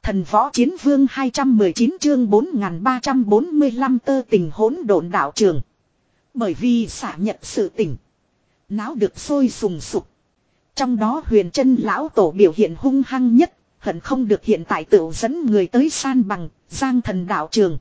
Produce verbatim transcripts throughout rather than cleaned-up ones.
Thần võ chiến vương hai trăm mười chín chương bốn nghìn ba trăm bốn mươi lăm tơ tình hỗn độn đạo trường. Bởi vì xả nhận sự tỉnh. Náo được sôi sùng sục. Trong đó huyền chân lão tổ biểu hiện hung hăng nhất. Hận không được hiện tại tựu dẫn người tới san bằng Giang thần đạo trường.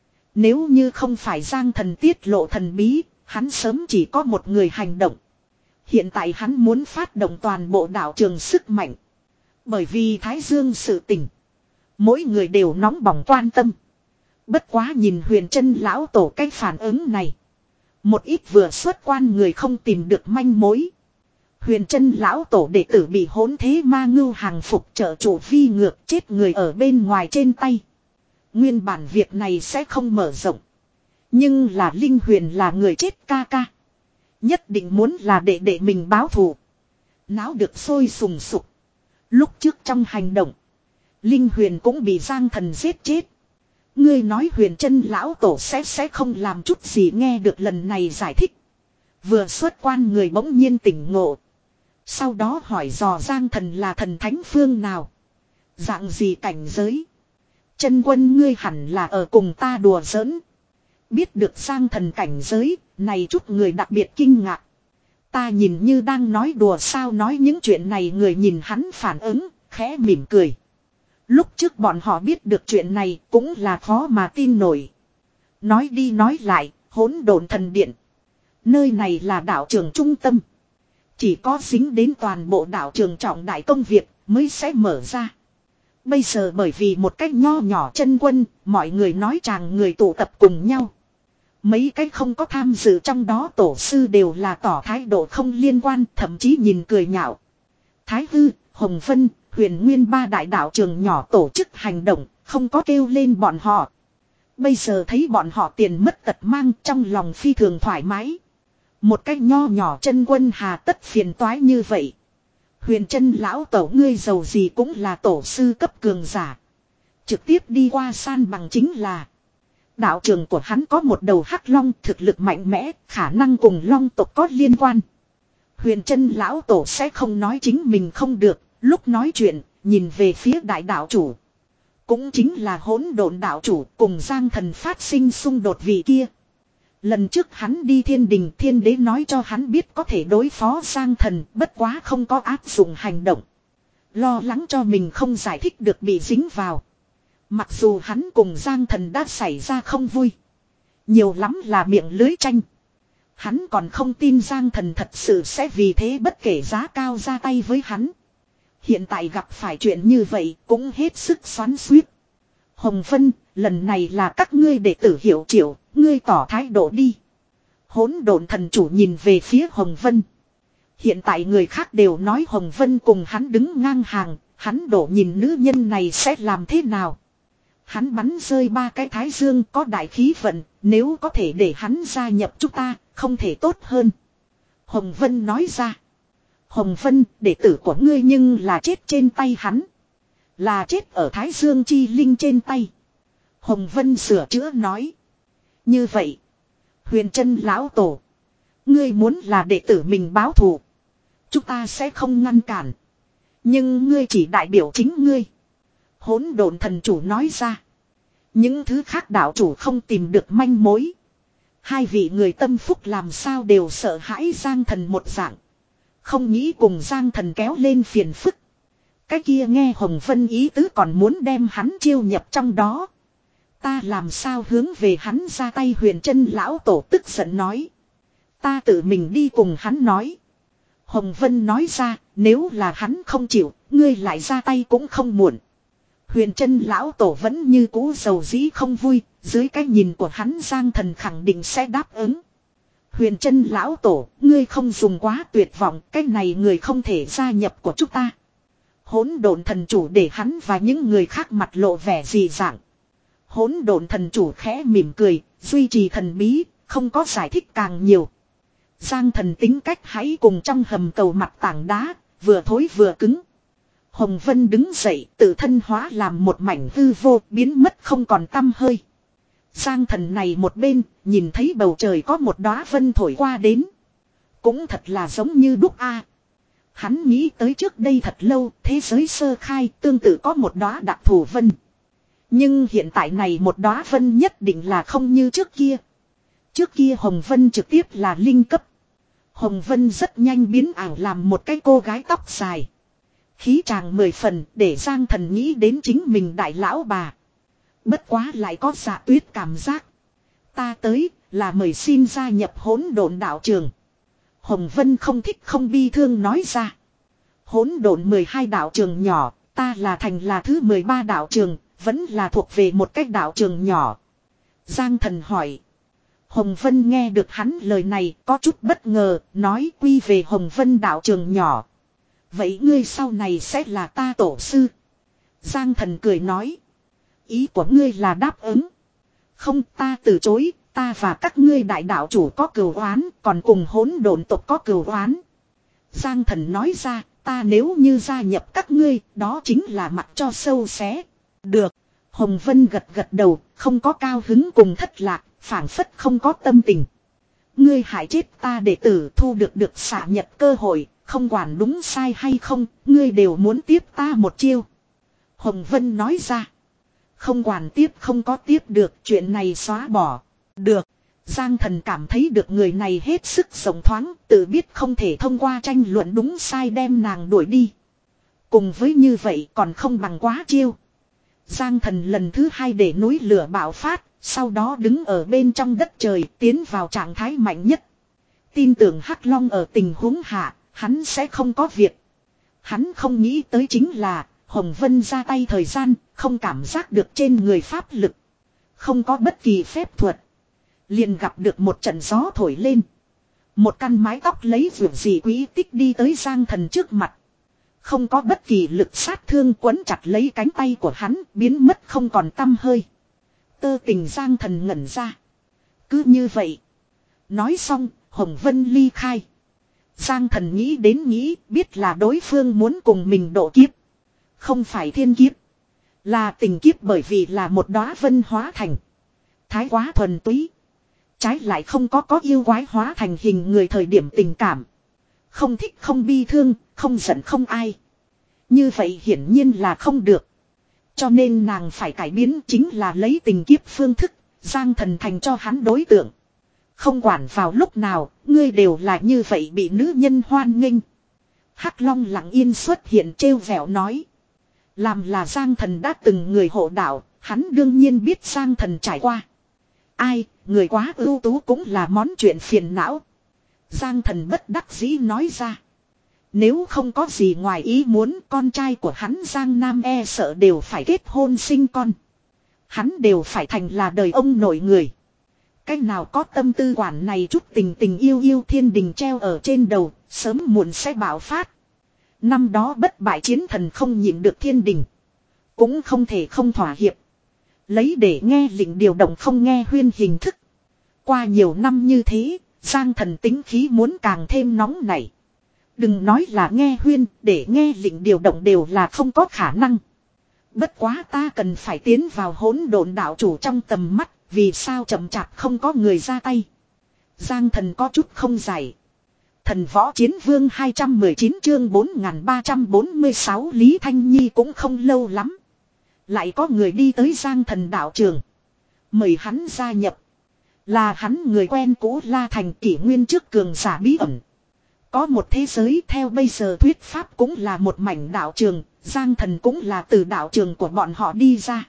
Nếu như không phải Giang thần tiết lộ thần bí, hắn sớm chỉ có một người hành động. Hiện tại hắn muốn phát động toàn bộ đạo trường sức mạnh. Bởi vì Thái Dương sự tình. Mỗi người đều nóng bỏng quan tâm. Bất quá nhìn huyền chân lão tổ cái phản ứng này. Một ít vừa xuất quan người không tìm được manh mối. Huyền chân lão tổ đệ tử bị hỗn thế ma ngưu hàng phục trợ chủ vi ngược chết người ở bên ngoài trên tay. Nguyên bản việc này sẽ không mở rộng. Nhưng là Linh Huyền là người chết ca ca. Nhất định muốn là đệ đệ mình báo thù. Náo được sôi sùng sục. Lúc trước trong hành động. Linh Huyền cũng bị Giang thần giết chết. Ngươi nói huyền chân lão tổ sẽ sẽ không làm chút gì nghe được lần này giải thích. Vừa xuất quan người bỗng nhiên tỉnh ngộ. Sau đó hỏi dò Giang thần là thần thánh phương nào. Dạng gì cảnh giới. Chân quân ngươi hẳn là ở cùng ta đùa giỡn. Biết được Giang thần cảnh giới, này chút người đặc biệt kinh ngạc. Ta nhìn như đang nói đùa sao nói những chuyện này người nhìn hắn phản ứng, khẽ mỉm cười. Lúc trước bọn họ biết được chuyện này cũng là khó mà tin nổi. Nói đi nói lại, hỗn độn thần điện. Nơi này là đạo trường trung tâm. Chỉ có dính đến toàn bộ đạo trường trọng đại công việc mới sẽ mở ra. Bây giờ bởi vì một cách nho nhỏ chân quân, mọi người nói chàng người tụ tập cùng nhau. Mấy cái không có tham dự trong đó tổ sư đều là tỏ thái độ không liên quan, thậm chí nhìn cười nhạo. Thái Hư, Hồng Vân, Huyền Nguyên ba đại đạo trường nhỏ tổ chức hành động, không có kêu lên bọn họ. Bây giờ thấy bọn họ tiền mất tật mang trong lòng phi thường thoải mái. Một cách nho nhỏ chân quân hà tất phiền toái như vậy. Huyền chân lão tổ ngươi giàu gì cũng là tổ sư cấp cường giả. Trực tiếp đi qua san bằng chính là. Đạo trường của hắn có một đầu hắc long thực lực mạnh mẽ, khả năng cùng long tộc có liên quan. Huyền chân lão tổ sẽ không nói chính mình không được, lúc nói chuyện, nhìn về phía đại đạo chủ. Cũng chính là hỗn độn đạo chủ cùng Giang thần phát sinh xung đột vị kia. Lần trước hắn đi thiên đình thiên đế nói cho hắn biết có thể đối phó Giang thần, bất quá không có áp dụng hành động. Lo lắng cho mình không giải thích được bị dính vào. Mặc dù hắn cùng Giang thần đã xảy ra không vui. Nhiều lắm là miệng lưới tranh. Hắn còn không tin Giang thần thật sự sẽ vì thế bất kể giá cao ra tay với hắn. Hiện tại gặp phải chuyện như vậy cũng hết sức xoắn xuýt. Hồng Vân, lần này là các ngươi đệ tử hiểu triệu, ngươi tỏ thái độ đi. Hỗn độn thần chủ nhìn về phía Hồng Vân. Hiện tại người khác đều nói Hồng Vân cùng hắn đứng ngang hàng, hắn đổ nhìn nữ nhân này sẽ làm thế nào. Hắn bắn rơi ba cái thái dương có đại khí vận, nếu có thể để hắn gia nhập chúng ta, không thể tốt hơn. Hồng Vân nói ra. Hồng Vân, đệ tử của ngươi nhưng là chết trên tay hắn. Là chết ở Thái Dương chi linh trên tay. Hồng Vân sửa chữa nói. Như vậy. Huyền chân lão tổ. Ngươi muốn là đệ tử mình báo thù. Chúng ta sẽ không ngăn cản. Nhưng ngươi chỉ đại biểu chính ngươi. Hỗn độn thần chủ nói ra. Những thứ khác đạo chủ không tìm được manh mối. Hai vị người tâm phúc làm sao đều sợ hãi Giang thần một dạng. Không nghĩ cùng Giang thần kéo lên phiền phức. Cái kia nghe Hồng Vân ý tứ còn muốn đem hắn chiêu nhập trong đó. Ta làm sao hướng về hắn ra tay huyền chân lão tổ tức giận nói. Ta tự mình đi cùng hắn nói. Hồng Vân nói ra, nếu là hắn không chịu, ngươi lại ra tay cũng không muộn. Huyền chân lão tổ vẫn như cũ dầu dĩ không vui, dưới cái nhìn của hắn Giang thần khẳng định sẽ đáp ứng. Huyền chân lão tổ, ngươi không dùng quá tuyệt vọng, cái này người không thể gia nhập của chúng ta. Hỗn độn thần chủ để hắn và những người khác mặt lộ vẻ dị dạng. Hỗn độn thần chủ khẽ mỉm cười, duy trì thần bí, không có giải thích càng nhiều. Giang thần tính cách hãy cùng trong hầm cầu mặt tảng đá, vừa thối vừa cứng. Hồng Vân đứng dậy, tự thân hóa làm một mảnh hư vô, biến mất không còn tăm hơi. Giang thần này một bên, nhìn thấy bầu trời có một đóa vân thổi qua đến. Cũng thật là giống như đúc a. Hắn nghĩ tới trước đây thật lâu, thế giới sơ khai tương tự có một đóa đặc thù vân. Nhưng hiện tại này một đóa vân nhất định là không như trước kia. Trước kia Hồng Vân trực tiếp là linh cấp. Hồng Vân rất nhanh biến ảo làm một cái cô gái tóc dài. Khí chàng mười phần để Giang Thần nghĩ đến chính mình đại lão bà. Bất quá lại có Dạ Tuyết cảm giác. Ta tới là mời xin gia nhập hỗn độn đạo trường. Hồng Vân không thích không bi thương nói ra. Hỗn độn mười hai đạo trường nhỏ, ta là thành là thứ mười ba đạo trường, vẫn là thuộc về một cách đạo trường nhỏ. Giang Thần hỏi. Hồng Vân nghe được hắn lời này có chút bất ngờ, nói quy về Hồng Vân đạo trường nhỏ. Vậy ngươi sau này sẽ là ta tổ sư. Giang Thần cười nói. Ý của ngươi là đáp ứng. Không, ta từ chối, ta và các ngươi đại đạo chủ có cừu oán, còn cùng hỗn độn tộc có cừu oán. Giang Thần nói ra, ta nếu như gia nhập các ngươi, đó chính là mặc cho sâu xé. Được. Hồng Vân gật gật đầu, không có cao hứng cùng thất lạc, phảng phất không có tâm tình. Ngươi hại chết ta đệ tử thu được được xả nhập cơ hội, không quản đúng sai hay không, ngươi đều muốn tiếp ta một chiêu. Hồng Vân nói ra. Không quản tiếp không có tiếp được, chuyện này xóa bỏ. Được. Giang Thần cảm thấy được người này hết sức rộng thoáng, tự biết không thể thông qua tranh luận đúng sai đem nàng đuổi đi. Cùng với như vậy còn không bằng quá chiêu. Giang Thần lần thứ hai để núi lửa bạo phát, sau đó đứng ở bên trong đất trời tiến vào trạng thái mạnh nhất. Tin tưởng Hắc Long ở tình huống hạ, hắn sẽ không có việc. Hắn không nghĩ tới chính là Hồng Vân ra tay thời gian, không cảm giác được trên người pháp lực. Không có bất kỳ phép thuật. Liền gặp được một trận gió thổi lên. Một căn mái tóc lấy vượt gì quý tích đi tới Giang Thần trước mặt. Không có bất kỳ lực sát thương quấn chặt lấy cánh tay của hắn, biến mất không còn tăm hơi. Tơ tình Giang Thần ngẩn ra. Cứ như vậy. Nói xong, Hồng Vân ly khai. Giang Thần nghĩ đến nghĩ, biết là đối phương muốn cùng mình độ kiếp. Không phải thiên kiếp. Là tình kiếp, bởi vì là một đóa vân hóa thành. Thái quá thuần túy. Trái lại không có có yêu quái hóa thành hình người thời điểm tình cảm. Không thích không bi thương, không giận không ai. Như vậy hiển nhiên là không được. Cho nên nàng phải cải biến chính là lấy tình kiếp phương thức, Giang Thần thành cho hắn đối tượng. Không quản vào lúc nào, ngươi đều là như vậy bị nữ nhân hoan nghênh. Hắc Long lặng yên xuất hiện trêu vẻo nói. Làm là Giang Thần đã từng người hộ đạo, hắn đương nhiên biết Giang Thần trải qua. Ai, người quá ưu tú cũng là món chuyện phiền não. Giang Thần bất đắc dĩ nói ra. Nếu không có gì ngoài ý muốn, con trai của hắn Giang Nam e sợ đều phải kết hôn sinh con. Hắn đều phải thành là đời ông nội người. Cái nào có tâm tư quản này chút tình tình yêu yêu, thiên đình treo ở trên đầu, sớm muộn sẽ bạo phát. Năm đó bất bại chiến thần không nhịn được thiên đình. Cũng không thể không thỏa hiệp. Lấy để nghe lệnh điều động không nghe huyên hình thức. Qua nhiều năm như thế, Giang Thần tính khí muốn càng thêm nóng nảy. Đừng nói là nghe huyên, để nghe lệnh điều động đều là không có khả năng. Bất quá ta cần phải tiến vào hỗn độn đạo chủ trong tầm mắt, vì sao chậm chạp không có người ra tay. Giang Thần có chút không giải. Thần võ chiến vương hai trăm mười chín chương bốn nghìn ba trăm bốn mươi sáu Lý Thanh Nhi cũng không lâu lắm. Lại có người đi tới Giang Thần đạo trường. Mời hắn gia nhập. Là hắn người quen cũ La Thành kỷ nguyên trước cường giả bí ẩn. Có một thế giới theo bây giờ thuyết pháp cũng là một mảnh đạo trường. Giang Thần cũng là từ đạo trường của bọn họ đi ra.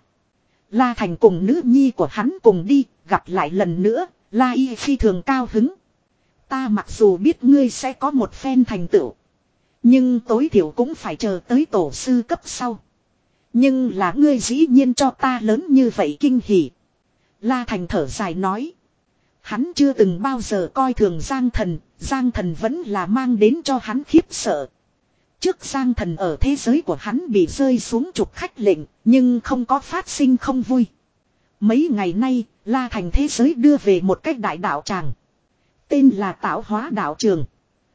La Thành cùng nữ nhi của hắn cùng đi, gặp lại lần nữa, La Y phi thường cao hứng. Ta mặc dù biết ngươi sẽ có một phen thành tựu. Nhưng tối thiểu cũng phải chờ tới tổ sư cấp sau. Nhưng là ngươi dĩ nhiên cho ta lớn như vậy kinh hỉ. La Thành thở dài nói. Hắn chưa từng bao giờ coi thường Giang Thần, Giang Thần vẫn là mang đến cho hắn khiếp sợ. Trước Giang Thần ở thế giới của hắn bị rơi xuống trục khách lệnh, nhưng không có phát sinh không vui. Mấy ngày nay, La Thành thế giới đưa về một cách đại đạo tràng. Tên là Tạo Hóa Đạo Trường.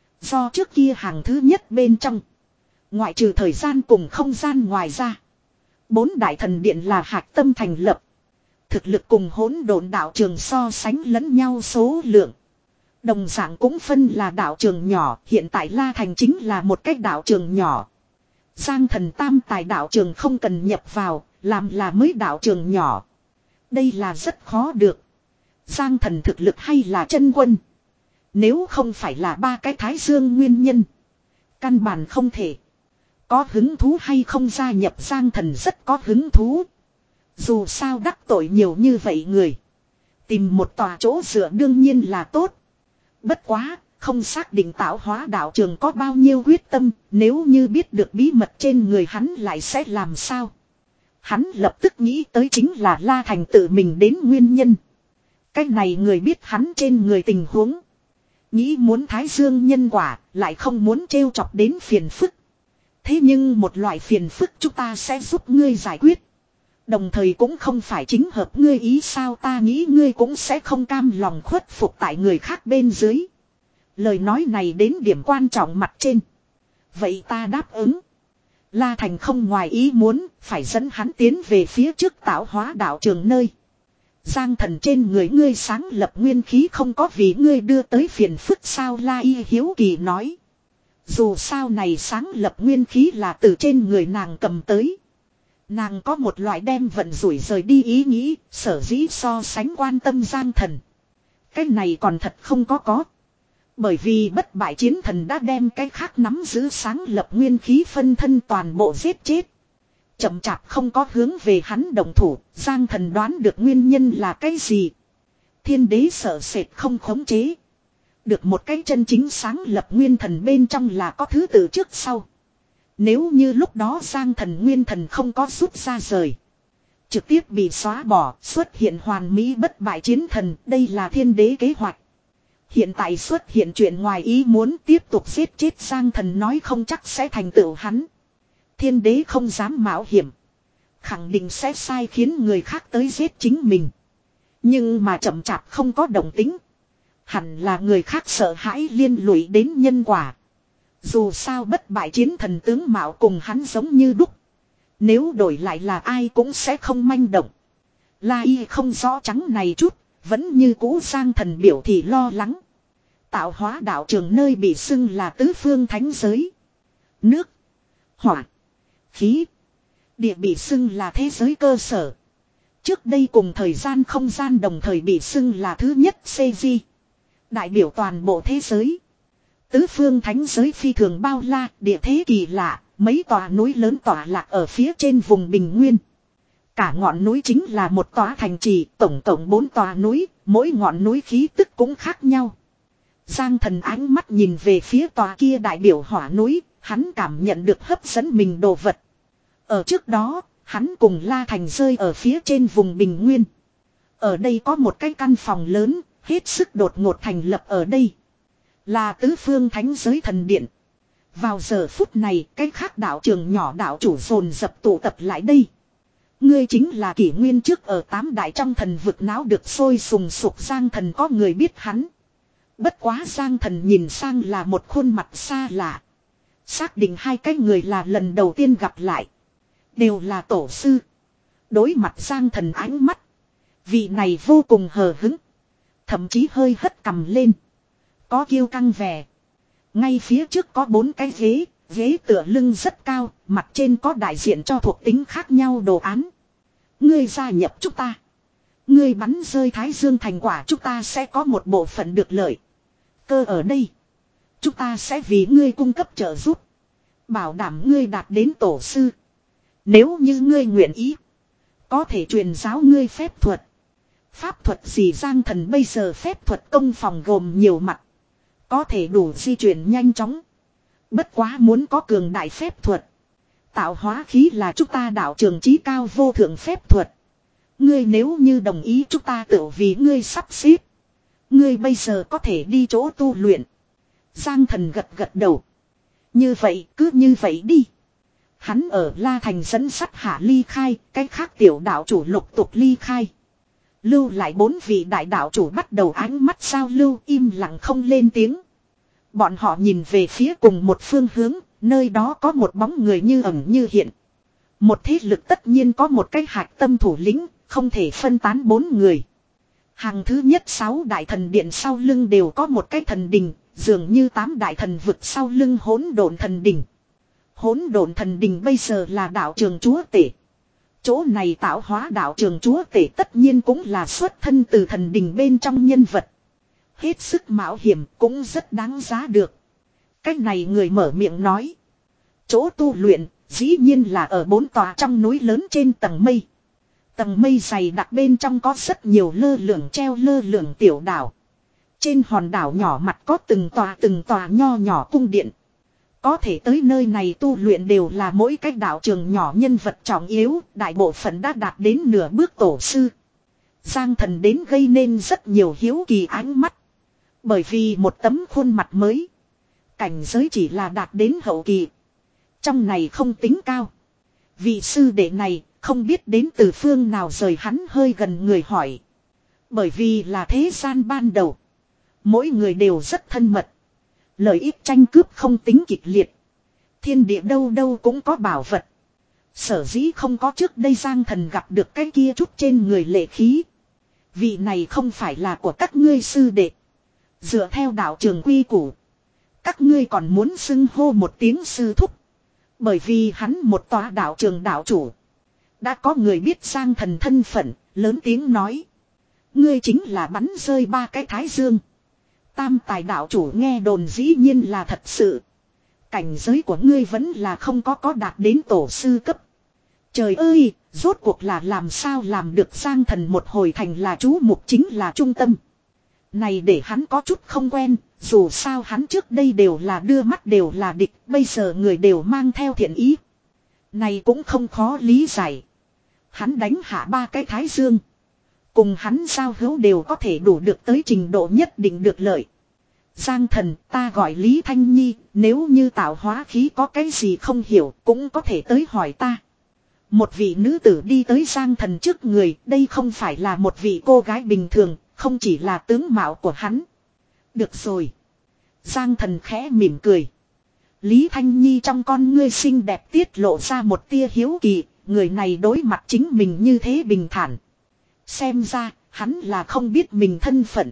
Do trước kia hàng thứ nhất bên trong. Ngoại trừ thời gian cùng không gian ngoài ra. Bốn đại thần điện là hạch tâm thành lập. Thực lực cùng hỗn độn đạo trường so sánh lẫn nhau số lượng. Đồng dạng cũng phân là đạo trường nhỏ, hiện tại La Thành chính là một cái đạo trường nhỏ. Giang Thần tam tài đạo trường không cần nhập vào, làm là mới đạo trường nhỏ. Đây là rất khó được. Giang Thần thực lực hay là chân quân. Nếu không phải là ba cái thái dương nguyên nhân. Căn bản không thể. Có hứng thú hay không gia nhập Giang Thần rất có hứng thú. Dù sao đắc tội nhiều như vậy người. Tìm một tòa chỗ dựa đương nhiên là tốt. Bất quá, không xác định tạo hóa đạo trường có bao nhiêu quyết tâm, nếu như biết được bí mật trên người hắn lại sẽ làm sao. Hắn lập tức nghĩ tới chính là La Thành tự mình đến nguyên nhân. Cái này người biết hắn trên người tình huống. Nghĩ muốn thái dương nhân quả, lại không muốn trêu chọc đến phiền phức. Thế nhưng một loại phiền phức chúng ta sẽ giúp ngươi giải quyết. Đồng thời cũng không phải chính hợp ngươi ý sao, ta nghĩ ngươi cũng sẽ không cam lòng khuất phục tại người khác bên dưới. Lời nói này đến điểm quan trọng mặt trên. Vậy ta đáp ứng. La Thành không ngoài ý muốn, phải dẫn hắn tiến về phía trước tạo hóa đạo trường nơi. Giang Thần trên người ngươi sáng lập nguyên khí không có vì ngươi đưa tới phiền phức sao, La Y hiếu kỳ nói. Dù sao này sáng lập nguyên khí là từ trên người nàng cầm tới. Nàng có một loại đem vận rủi rời đi ý nghĩ, sở dĩ so sánh quan tâm Giang Thần. Cái này còn thật không có có. Bởi vì bất bại chiến thần đã đem cái khác nắm giữ sáng lập nguyên khí phân thân toàn bộ giết chết. Chậm chạp không có hướng về hắn động thủ, Giang Thần đoán được nguyên nhân là cái gì. Thiên đế sợ sệt không khống chế. Được một cái chân chính sáng lập nguyên thần bên trong là có thứ tự trước sau. Nếu như lúc đó Giang Thần nguyên thần không có rút ra rời. Trực tiếp bị xóa bỏ, xuất hiện hoàn mỹ bất bại chiến thần, đây là thiên đế kế hoạch. Hiện tại xuất hiện chuyện ngoài ý muốn tiếp tục giết chết Giang Thần nói không chắc sẽ thành tựu hắn. Thiên đế không dám mạo hiểm. Khẳng định sẽ sai khiến người khác tới giết chính mình. Nhưng mà chậm chạp không có động tính. Hẳn là người khác sợ hãi liên lụy đến nhân quả. Dù sao bất bại chiến thần tướng mạo cùng hắn giống như đúc. Nếu đổi lại là ai cũng sẽ không manh động. La Y không rõ trắng này chút. Vẫn như cũ Giang Thần biểu thị lo lắng. Tạo hóa đạo trường nơi bị xưng là tứ phương thánh giới. Nước, hỏa, khí, địa bị xưng là thế giới cơ sở. Trước đây cùng thời gian không gian đồng thời bị xưng là thứ nhất xê giê. Đại biểu toàn bộ thế giới. Tứ phương thánh giới phi thường bao la, địa thế kỳ lạ, mấy tòa núi lớn tỏa lạc ở phía trên vùng bình nguyên. Cả ngọn núi chính là một tòa thành trì, tổng cộng bốn tòa núi, mỗi ngọn núi khí tức cũng khác nhau. Giang Thần ánh mắt nhìn về phía tòa kia đại biểu hỏa núi, hắn cảm nhận được hấp dẫn mình đồ vật. Ở trước đó, hắn cùng La Thành rơi ở phía trên vùng bình nguyên. Ở đây có một cái căn phòng lớn, hết sức đột ngột thành lập ở đây. Là tứ phương thánh giới thần điện. Vào giờ phút này, cái khác đạo trường nhỏ đạo chủ dồn dập tụ tập lại đây. Ngươi chính là kỷ nguyên trước ở tám đại trong thần vực náo được sôi sùng sục Giang Thần có người biết hắn. Bất quá Giang Thần nhìn sang là một khuôn mặt xa lạ. Xác định hai cái người là lần đầu tiên gặp lại. Đều là tổ sư. Đối mặt Giang Thần ánh mắt. Vị này vô cùng hờ hứng. Thậm chí hơi hất cằm lên. Có kiêu căng vẻ. Ngay phía trước có bốn cái ghế. Ghế tựa lưng rất cao. Mặt trên có đại diện cho thuộc tính khác nhau đồ án. Ngươi gia nhập chúng ta. Ngươi bắn rơi Thái Dương thành quả chúng ta sẽ có một bộ phận được lợi. Cơ ở đây. Chúng ta sẽ vì ngươi cung cấp trợ giúp. Bảo đảm ngươi đạt đến tổ sư. Nếu như ngươi nguyện ý. Có thể truyền giáo ngươi phép thuật. Pháp thuật gì Giang Thần bây giờ phép thuật công phòng gồm nhiều mặt. Có thể đủ di chuyển nhanh chóng. Bất quá muốn có cường đại phép thuật. Tạo hóa khí là chúng ta đạo trường chí cao vô thượng phép thuật. Ngươi nếu như đồng ý chúng ta tự vì ngươi sắp xếp. Ngươi bây giờ có thể đi chỗ tu luyện. Giang Thần gật gật đầu. Như vậy cứ như vậy đi. Hắn ở La Thành dẫn sắt hạ ly khai. Cái khác tiểu đạo chủ lục tục ly khai. Lưu lại bốn vị đại đạo chủ bắt đầu ánh mắt giao lưu im lặng không lên tiếng. Bọn họ nhìn về phía cùng một phương hướng. Nơi đó có một bóng người như ẩn như hiện. Một thế lực tất nhiên có một cái hạch tâm thủ lĩnh. Không thể phân tán bốn người. Hàng thứ nhất sáu đại thần điện sau lưng đều có một cái thần đình, dường như tám đại thần vực sau lưng hỗn độn thần đình. Hỗn độn thần đình bây giờ là đạo trường chúa tể. Chỗ này tạo hóa đạo trường chúa tể tất nhiên cũng là xuất thân từ thần đình bên trong nhân vật. Hết sức mạo hiểm cũng rất đáng giá được. Cách này người mở miệng nói. Chỗ tu luyện dĩ nhiên là ở bốn tòa trong núi lớn trên tầng mây. Tầng mây dày đặc bên trong có rất nhiều lơ lửng treo lơ lửng tiểu đảo. Trên hòn đảo nhỏ mặt có từng tòa từng tòa nho nhỏ cung điện. Có thể tới nơi này tu luyện đều là mỗi cái đạo trường nhỏ nhân vật trọng yếu, đại bộ phận đã đạt đến nửa bước tổ sư. Giang Thần đến gây nên rất nhiều hiếu kỳ ánh mắt. Bởi vì một tấm khuôn mặt mới. Cảnh giới chỉ là đạt đến hậu kỳ. Trong này không tính cao. Vị sư đệ này không biết đến từ phương nào rời hắn hơi gần người hỏi. Bởi vì là thế gian ban đầu. Mỗi người đều rất thân mật. Lợi ích tranh cướp không tính kịch liệt. Thiên địa đâu đâu cũng có bảo vật. Sở dĩ không có trước đây Giang Thần gặp được cái kia chút trên người lệ khí. Vị này không phải là của các ngươi sư đệ. Dựa theo đạo trường quy củ. Các ngươi còn muốn xưng hô một tiếng sư thúc. Bởi vì hắn một tòa đạo trường đạo chủ. Đã có người biết Giang Thần thân phận, lớn tiếng nói. Ngươi chính là bắn rơi ba cái thái dương. Tam tài đạo chủ nghe đồn dĩ nhiên là thật sự. Cảnh giới của ngươi vẫn là không có có đạt đến tổ sư cấp. Trời ơi, rốt cuộc là làm sao làm được Giang Thần một hồi thành là chú mục chính là trung tâm. Này để hắn có chút không quen, dù sao hắn trước đây đều là đưa mắt đều là địch, bây giờ người đều mang theo thiện ý. Này cũng không khó lý giải. Hắn đánh hạ ba cái thái dương. Cùng hắn giao hữu đều có thể đủ được tới trình độ nhất định được lợi. Giang Thần, ta gọi Lý Thanh Nhi, nếu như tạo hóa khí có cái gì không hiểu cũng có thể tới hỏi ta. Một vị nữ tử đi tới Giang Thần trước người, đây không phải là một vị cô gái bình thường, không chỉ là tướng mạo của hắn. Được rồi. Giang Thần khẽ mỉm cười. Lý Thanh Nhi trong con ngươi xinh đẹp tiết lộ ra một tia hiếu kỳ, người này đối mặt chính mình như thế bình thản. Xem ra, hắn là không biết mình thân phận.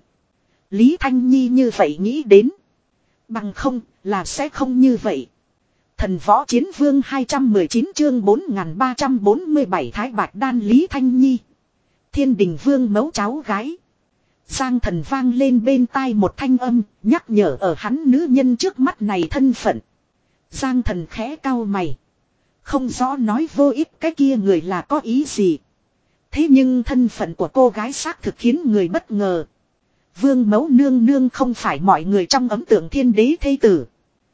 Lý Thanh Nhi như vậy nghĩ đến. Bằng không, là sẽ không như vậy. Thần võ chiến vương hai trăm mười chín chương bốn nghìn ba trăm bốn mươi bảy Thái Bạch Đan Lý Thanh Nhi. Thiên Đình Vương mẫu cháu gái. Giang Thần vang lên bên tai một thanh âm, nhắc nhở ở hắn nữ nhân trước mắt này thân phận. Giang Thần khẽ cau mày. Không rõ nói vô ích cái kia người là có ý gì. Thế nhưng thân phận của cô gái xác thực khiến người bất ngờ. Vương mẫu nương nương không phải mọi người trong ấn tượng thiên đế thê tử.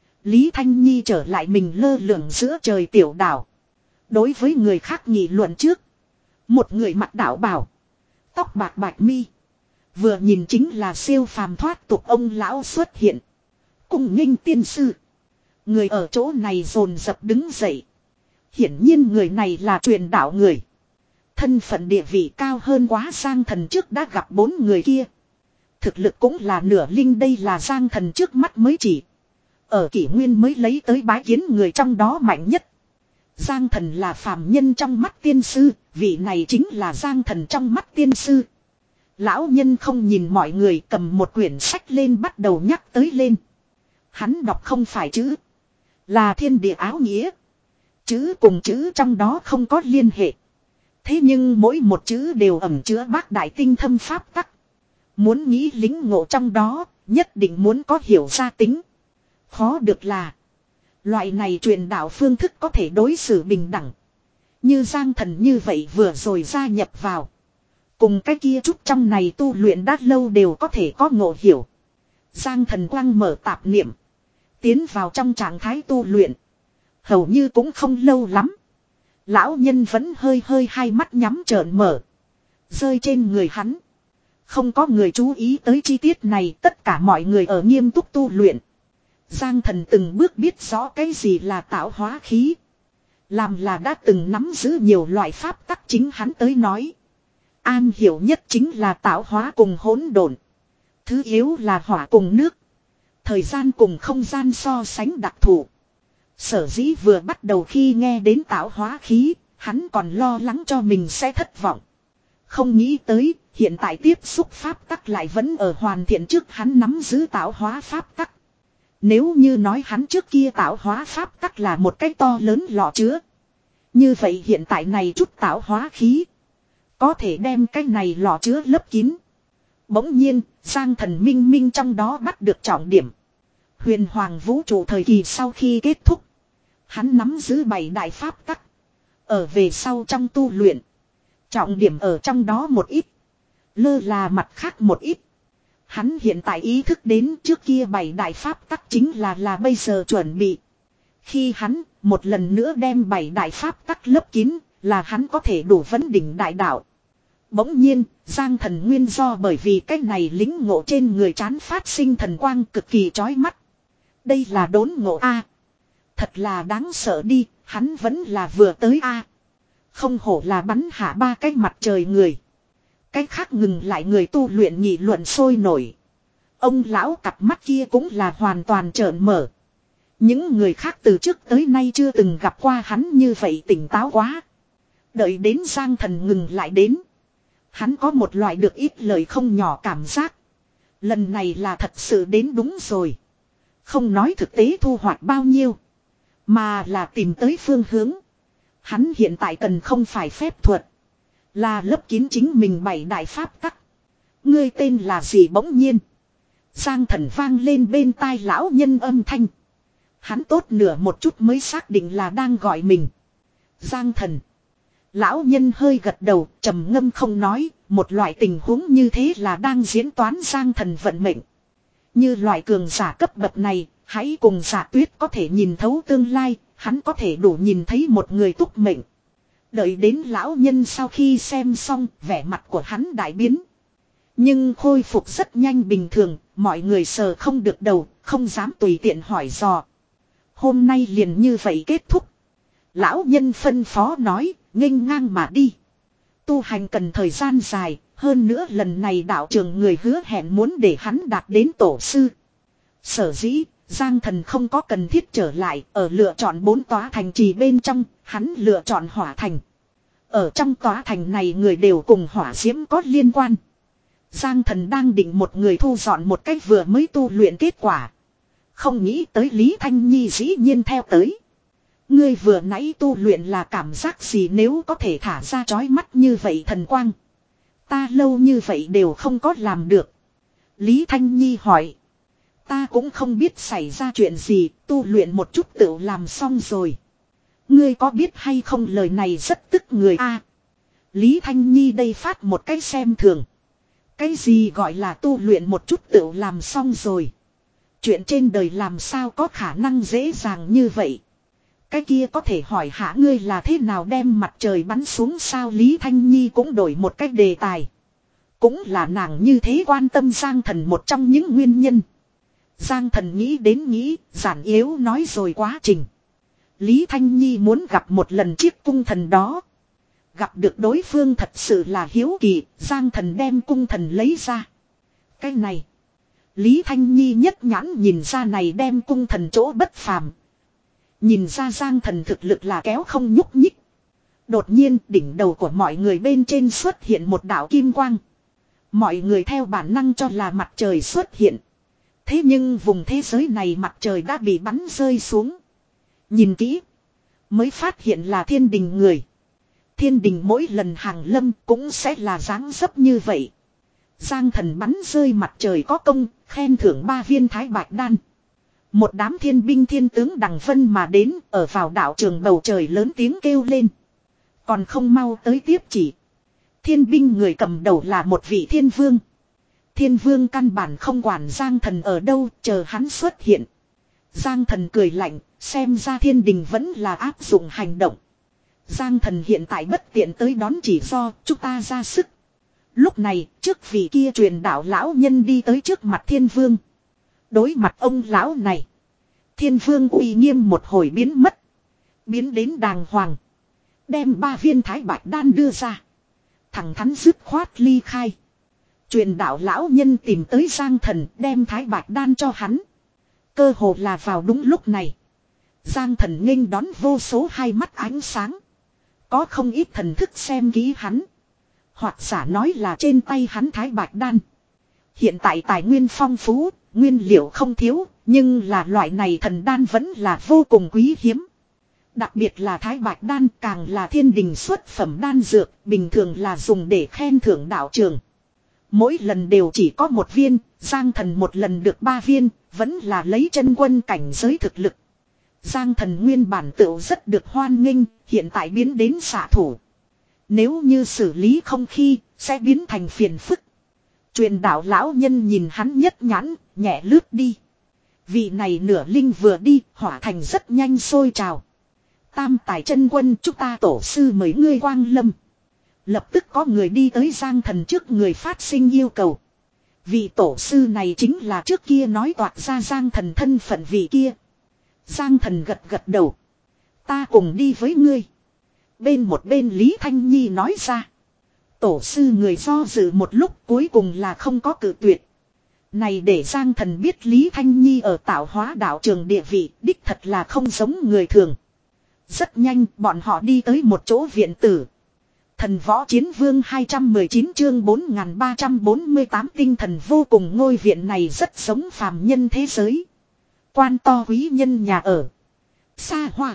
Lý Thanh Nhi trở lại mình lơ lửng giữa trời tiểu đảo. Đối với người khác nghị luận trước. Một người mặc đạo bào. Tóc bạc bạch mi. Vừa nhìn chính là siêu phàm thoát tục ông lão xuất hiện. Cùng nghênh tiên sư. Người ở chỗ này dồn dập đứng dậy. Hiển nhiên người này là truyền đạo người. Thân phận địa vị cao hơn quá Giang Thần trước đã gặp bốn người kia. Thực lực cũng là nửa linh, đây là Giang Thần trước mắt mới chỉ. Ở kỷ nguyên mới lấy tới bái kiến người trong đó mạnh nhất. Giang Thần là phàm nhân trong mắt tiên sư, vị này chính là Giang Thần trong mắt tiên sư. Lão nhân không nhìn mọi người, cầm một quyển sách lên bắt đầu nhắc tới lên. Hắn đọc không phải chữ. Là thiên địa áo nghĩa. Chữ cùng chữ trong đó không có liên hệ. Thế nhưng mỗi một chữ đều ẩn chứa bác đại tinh thâm pháp tắc. Muốn nghĩ lính ngộ trong đó, nhất định muốn có hiểu ra tính. Khó được là, loại này truyền đạo phương thức có thể đối xử bình đẳng. Như Giang Thần như vậy vừa rồi gia nhập vào. Cùng cái kia chút trong này tu luyện đã lâu đều có thể có ngộ hiểu. Giang Thần quang mở tạp niệm. Tiến vào trong trạng thái tu luyện. Hầu như cũng không lâu lắm. Lão nhân vẫn hơi hơi hai mắt nhắm trợn mở. Rơi trên người hắn. Không có người chú ý tới chi tiết này, tất cả mọi người ở nghiêm túc tu luyện. Giang Thần từng bước biết rõ cái gì là tạo hóa khí. Làm là đã từng nắm giữ nhiều loại pháp tắc chính hắn tới nói. An hiểu nhất chính là tạo hóa cùng hỗn độn. Thứ yếu là hỏa cùng nước. Thời gian cùng không gian so sánh đặc thù. Sở dĩ vừa bắt đầu khi nghe đến tạo hóa khí, hắn còn lo lắng cho mình sẽ thất vọng. Không nghĩ tới, hiện tại tiếp xúc pháp tắc lại vẫn ở hoàn thiện trước hắn nắm giữ tạo hóa pháp tắc. Nếu như nói hắn trước kia tạo hóa pháp tắc là một cái to lớn lọ chứa. Như vậy hiện tại này chút tạo hóa khí. Có thể đem cái này lọ chứa lấp kín. Bỗng nhiên, Giang Thần minh minh trong đó bắt được trọng điểm. Huyền Hoàng vũ trụ thời kỳ sau khi kết thúc. Hắn nắm giữ bảy đại pháp tắc. Ở về sau trong tu luyện. Trọng điểm ở trong đó một ít. Lơ là mặt khác một ít. Hắn hiện tại ý thức đến trước kia bảy đại pháp tắc chính là là bây giờ chuẩn bị. Khi hắn một lần nữa đem bảy đại pháp tắc lấp kín là hắn có thể đủ vấn đỉnh đại đạo. Bỗng nhiên, Giang Thần nguyên do bởi vì cái này lính ngộ trên người chán phát sinh thần quang cực kỳ chói mắt. Đây là đốn ngộ A. Thật là đáng sợ đi, hắn vẫn là vừa tới A. Không hổ là bắn hạ ba cái mặt trời người. Cái khác ngừng lại người tu luyện nghị luận sôi nổi. Ông lão cặp mắt kia cũng là hoàn toàn trợn mở. Những người khác từ trước tới nay chưa từng gặp qua hắn như vậy tỉnh táo quá. Đợi đến Giang Thần ngừng lại đến. Hắn có một loại được ít lời không nhỏ cảm giác. Lần này là thật sự đến đúng rồi. Không nói thực tế thu hoạch bao nhiêu. Mà là tìm tới phương hướng. Hắn hiện tại cần không phải phép thuật. Là lấp kín chính mình bảy đại pháp tắc. Ngươi tên là gì bỗng nhiên. Giang Thần vang lên bên tai lão nhân âm thanh. Hắn tốt nửa một chút mới xác định là đang gọi mình. Giang Thần. Lão nhân hơi gật đầu, trầm ngâm không nói, một loại tình huống như thế là đang diễn toán Giang Thần vận mệnh. Như loại cường giả cấp bậc này, hãy cùng giả tuyết có thể nhìn thấu tương lai, hắn có thể đủ nhìn thấy một người túc mệnh. Đợi đến lão nhân sau khi xem xong, vẻ mặt của hắn đại biến. Nhưng khôi phục rất nhanh bình thường, mọi người sờ không được đầu, không dám tùy tiện hỏi dò. Hôm nay liền như vậy kết thúc. Lão nhân phân phó nói, nghênh ngang mà đi. Tu hành cần thời gian dài, hơn nữa lần này đạo trường người hứa hẹn muốn để hắn đạt đến tổ sư. Sở dĩ, Giang Thần không có cần thiết trở lại, ở lựa chọn bốn tòa thành trì bên trong, hắn lựa chọn hỏa thành. Ở trong tòa thành này người đều cùng hỏa diễm có liên quan. Giang Thần đang định một người thu dọn một cách vừa mới tu luyện kết quả. Không nghĩ tới Lý Thanh Nhi dĩ nhiên theo tới. Ngươi vừa nãy tu luyện là cảm giác gì nếu có thể thả ra chói mắt như vậy thần quang. Ta lâu như vậy đều không có làm được. Lý Thanh Nhi hỏi. Ta cũng không biết xảy ra chuyện gì, tu luyện một chút tự làm xong rồi. Ngươi có biết hay không lời này rất tức người a. Lý Thanh Nhi đây phát một cái xem thường. Cái gì gọi là tu luyện một chút tự làm xong rồi. Chuyện trên đời làm sao có khả năng dễ dàng như vậy. Cái kia có thể hỏi hả ngươi là thế nào đem mặt trời bắn xuống sao. Lý Thanh Nhi cũng đổi một cách đề tài. Cũng là nàng như thế quan tâm Giang Thần một trong những nguyên nhân. Giang Thần nghĩ đến nghĩ, giản yếu nói rồi quá trình. Lý Thanh Nhi muốn gặp một lần chiếc cung thần đó. Gặp được đối phương thật sự là hiếu kỳ, Giang Thần đem cung thần lấy ra. Cái này. Lý Thanh Nhi nhất nhãn nhìn ra này đem cung thần chỗ bất phàm. Nhìn ra Giang Thần thực lực là kéo không nhúc nhích. Đột nhiên đỉnh đầu của mọi người bên trên xuất hiện một đạo kim quang. Mọi người theo bản năng cho là mặt trời xuất hiện. Thế nhưng vùng thế giới này mặt trời đã bị bắn rơi xuống. Nhìn kỹ. Mới phát hiện là thiên đình người. Thiên đình mỗi lần hàng lâm cũng sẽ là dáng dấp như vậy. Giang Thần bắn rơi mặt trời có công, khen thưởng ba viên thái bạch đan. Một đám thiên binh thiên tướng đằng vân mà đến, ở vào đạo trường bầu trời lớn tiếng kêu lên. Còn không mau tới tiếp chỉ. Thiên binh người cầm đầu là một vị thiên vương. Thiên vương căn bản không quản Giang Thần ở đâu, chờ hắn xuất hiện. Giang Thần cười lạnh, xem ra thiên đình vẫn là áp dụng hành động. Giang Thần hiện tại bất tiện tới đón chỉ do chúng ta ra sức. Lúc này, trước vị kia truyền đạo lão nhân đi tới trước mặt thiên vương. Đối mặt ông lão này, thiên vương uy nghiêm một hồi biến mất. Biến đến đàng hoàng. Đem ba viên thái bạch đan đưa ra. Thẳng thắn dứt khoát ly khai. Truyền đạo lão nhân tìm tới Giang Thần đem thái bạch đan cho hắn. Cơ hồ là vào đúng lúc này. Giang Thần nghênh đón vô số hai mắt ánh sáng. Có không ít thần thức xem kỹ hắn. Hoặc giả nói là trên tay hắn thái bạch đan. Hiện tại tài nguyên phong phú, nguyên liệu không thiếu, nhưng là loại này thần đan vẫn là vô cùng quý hiếm. Đặc biệt là thái bạch đan càng là thiên đình xuất phẩm đan dược, bình thường là dùng để khen thưởng đạo trường. Mỗi lần đều chỉ có một viên, Giang Thần một lần được ba viên, vẫn là lấy chân quân cảnh giới thực lực. Giang Thần nguyên bản tựu rất được hoan nghênh, hiện tại biến đến xạ thủ. Nếu như xử lý không khi, sẽ biến thành phiền phức. Truyền đạo lão nhân nhìn hắn nhất nhãn, nhẹ lướt đi. Vị này nửa linh vừa đi, hỏa thành rất nhanh sôi trào. Tam tài chân quân, chúng ta tổ sư mời ngươi quang lâm. Lập tức có người đi tới Giang Thần trước người phát sinh yêu cầu. Vị tổ sư này chính là trước kia nói toạc ra Giang Thần thân phận vị kia. Giang Thần gật gật đầu. Ta cùng đi với ngươi. Bên một bên Lý Thanh Nhi nói ra. Tổ sư người do dự một lúc cuối cùng là không có cự tuyệt. Này để Giang Thần biết Lý Thanh Nhi ở tạo hóa đạo trường địa vị đích thật là không giống người thường. Rất nhanh bọn họ đi tới một chỗ viện tử. Thần võ chiến vương hai trăm mười chín chương bốn nghìn ba trăm bốn mươi tám tinh thần vô cùng ngôi viện này rất giống phàm nhân thế giới. Quan to quý nhân nhà ở. Xa hoa.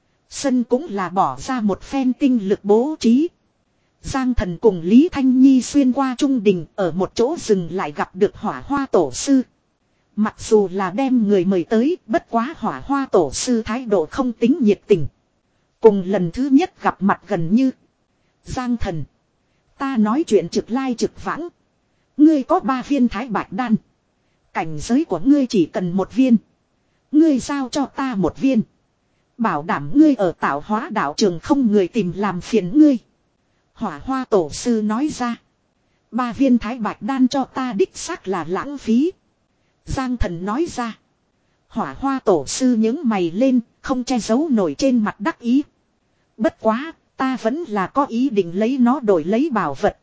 Sân cũng là bỏ ra một phen tinh lực bố trí. Giang Thần cùng Lý Thanh Nhi xuyên qua trung đình ở một chỗ dừng lại gặp được hỏa hoa tổ sư. Mặc dù là đem người mời tới, bất quá hỏa hoa tổ sư thái độ không tính nhiệt tình. Cùng lần thứ nhất gặp mặt gần như. Giang Thần. Ta nói chuyện trực lai trực vãng. Ngươi có ba viên thái bạch đan. Cảnh giới của ngươi chỉ cần một viên. Ngươi giao cho ta một viên. Bảo đảm ngươi ở tạo hóa đạo trường không người tìm làm phiền ngươi. Hỏa hoa tổ sư nói ra. Ba viên thái bạch đan cho ta đích xác là lãng phí. Giang Thần nói ra. Hỏa hoa tổ sư những mày lên, không che giấu nổi trên mặt đắc ý. Bất quá, ta vẫn là có ý định lấy nó đổi lấy bảo vật.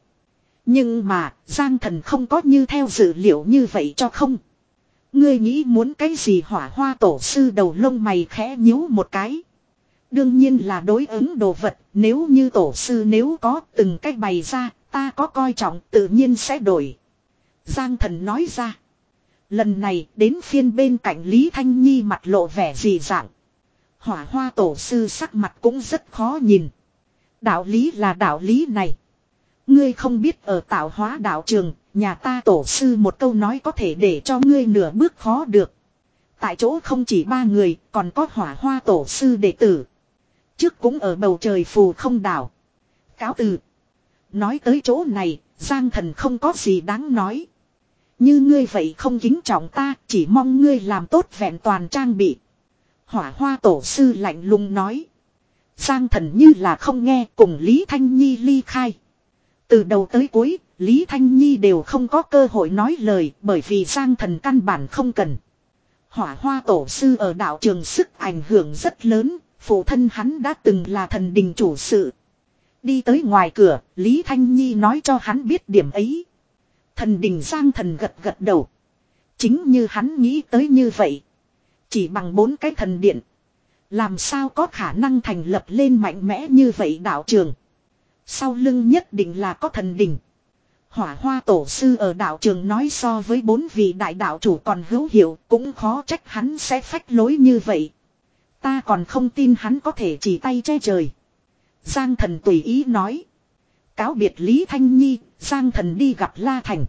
Nhưng mà, Giang Thần không có như theo dữ liệu như vậy cho không. Ngươi nghĩ muốn cái gì hỏa hoa tổ sư đầu lông mày khẽ nhíu một cái. Đương nhiên là đối ứng đồ vật, nếu như tổ sư nếu có từng cách bày ra, ta có coi trọng tự nhiên sẽ đổi. Giang Thần nói ra. Lần này đến phiên bên cạnh Lý Thanh Nhi mặt lộ vẻ dị dạng. Hỏa hoa tổ sư sắc mặt cũng rất khó nhìn. Đạo lý là đạo lý này. Ngươi không biết ở tạo hóa đạo trường, nhà ta tổ sư một câu nói có thể để cho ngươi nửa bước khó được. Tại chỗ không chỉ ba người, còn có hỏa hoa tổ sư đệ tử. Trước cũng ở bầu trời phù không đảo. Cáo từ. Nói tới chỗ này, Giang Thần không có gì đáng nói. Như ngươi vậy không kính trọng ta, chỉ mong ngươi làm tốt vẹn toàn trang bị. Hỏa hoa tổ sư lạnh lùng nói. Giang Thần như là không nghe cùng Lý Thanh Nhi ly khai. Từ đầu tới cuối, Lý Thanh Nhi đều không có cơ hội nói lời bởi vì Giang Thần căn bản không cần. Hỏa hoa tổ sư ở đạo trường sức ảnh hưởng rất lớn, phụ thân hắn đã từng là thần đình chủ sự. Đi tới ngoài cửa, Lý Thanh Nhi nói cho hắn biết điểm ấy. Thần đình Giang Thần gật gật đầu. Chính như hắn nghĩ tới như vậy. Chỉ bằng bốn cái thần điện. Làm sao có khả năng thành lập lên mạnh mẽ như vậy đạo trường. Sau lưng nhất định là có thần đình. Hỏa hoa tổ sư ở đạo trường nói so với bốn vị đại đạo chủ còn hữu hiệu, cũng khó trách hắn sẽ phách lối như vậy. Ta còn không tin hắn có thể chỉ tay che trời. Giang Thần tùy ý nói. Cáo biệt Lý Thanh Nhi, Giang Thần đi gặp La Thành.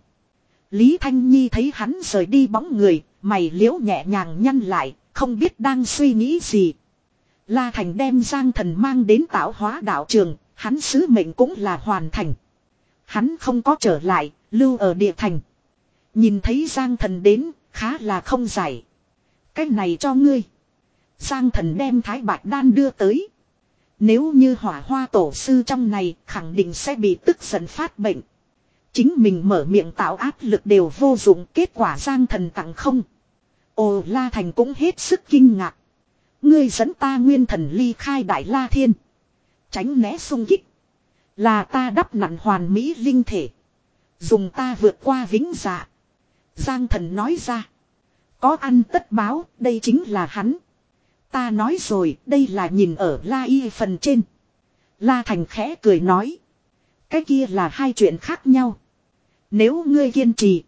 Lý Thanh Nhi thấy hắn rời đi bóng người, mày liễu nhẹ nhàng nhăn lại, không biết đang suy nghĩ gì. La Thành đem Giang Thần mang đến tạo hóa đạo trường, hắn sứ mệnh cũng là hoàn thành. Hắn không có trở lại, lưu ở địa thành. Nhìn thấy Giang Thần đến, khá là không giải. Cái này cho ngươi. Giang Thần đem thái bạch đan đưa tới. Nếu như hỏa hoa tổ sư trong này khẳng định sẽ bị tức giận phát bệnh. Chính mình mở miệng tạo áp lực đều vô dụng, kết quả Giang Thần tặng không. Ồ, La Thành cũng hết sức kinh ngạc. Ngươi dẫn ta nguyên thần ly khai Đại La Thiên. Tránh né xung kích. Là ta đắp nặn hoàn mỹ linh thể. Dùng ta vượt qua vĩnh dạ. Giang Thần nói ra. Có ăn tất báo, đây chính là hắn. Ta nói rồi, đây là nhìn ở La Y phần trên. La Thành khẽ cười nói. Cái kia là hai chuyện khác nhau. Nếu ngươi kiên trì.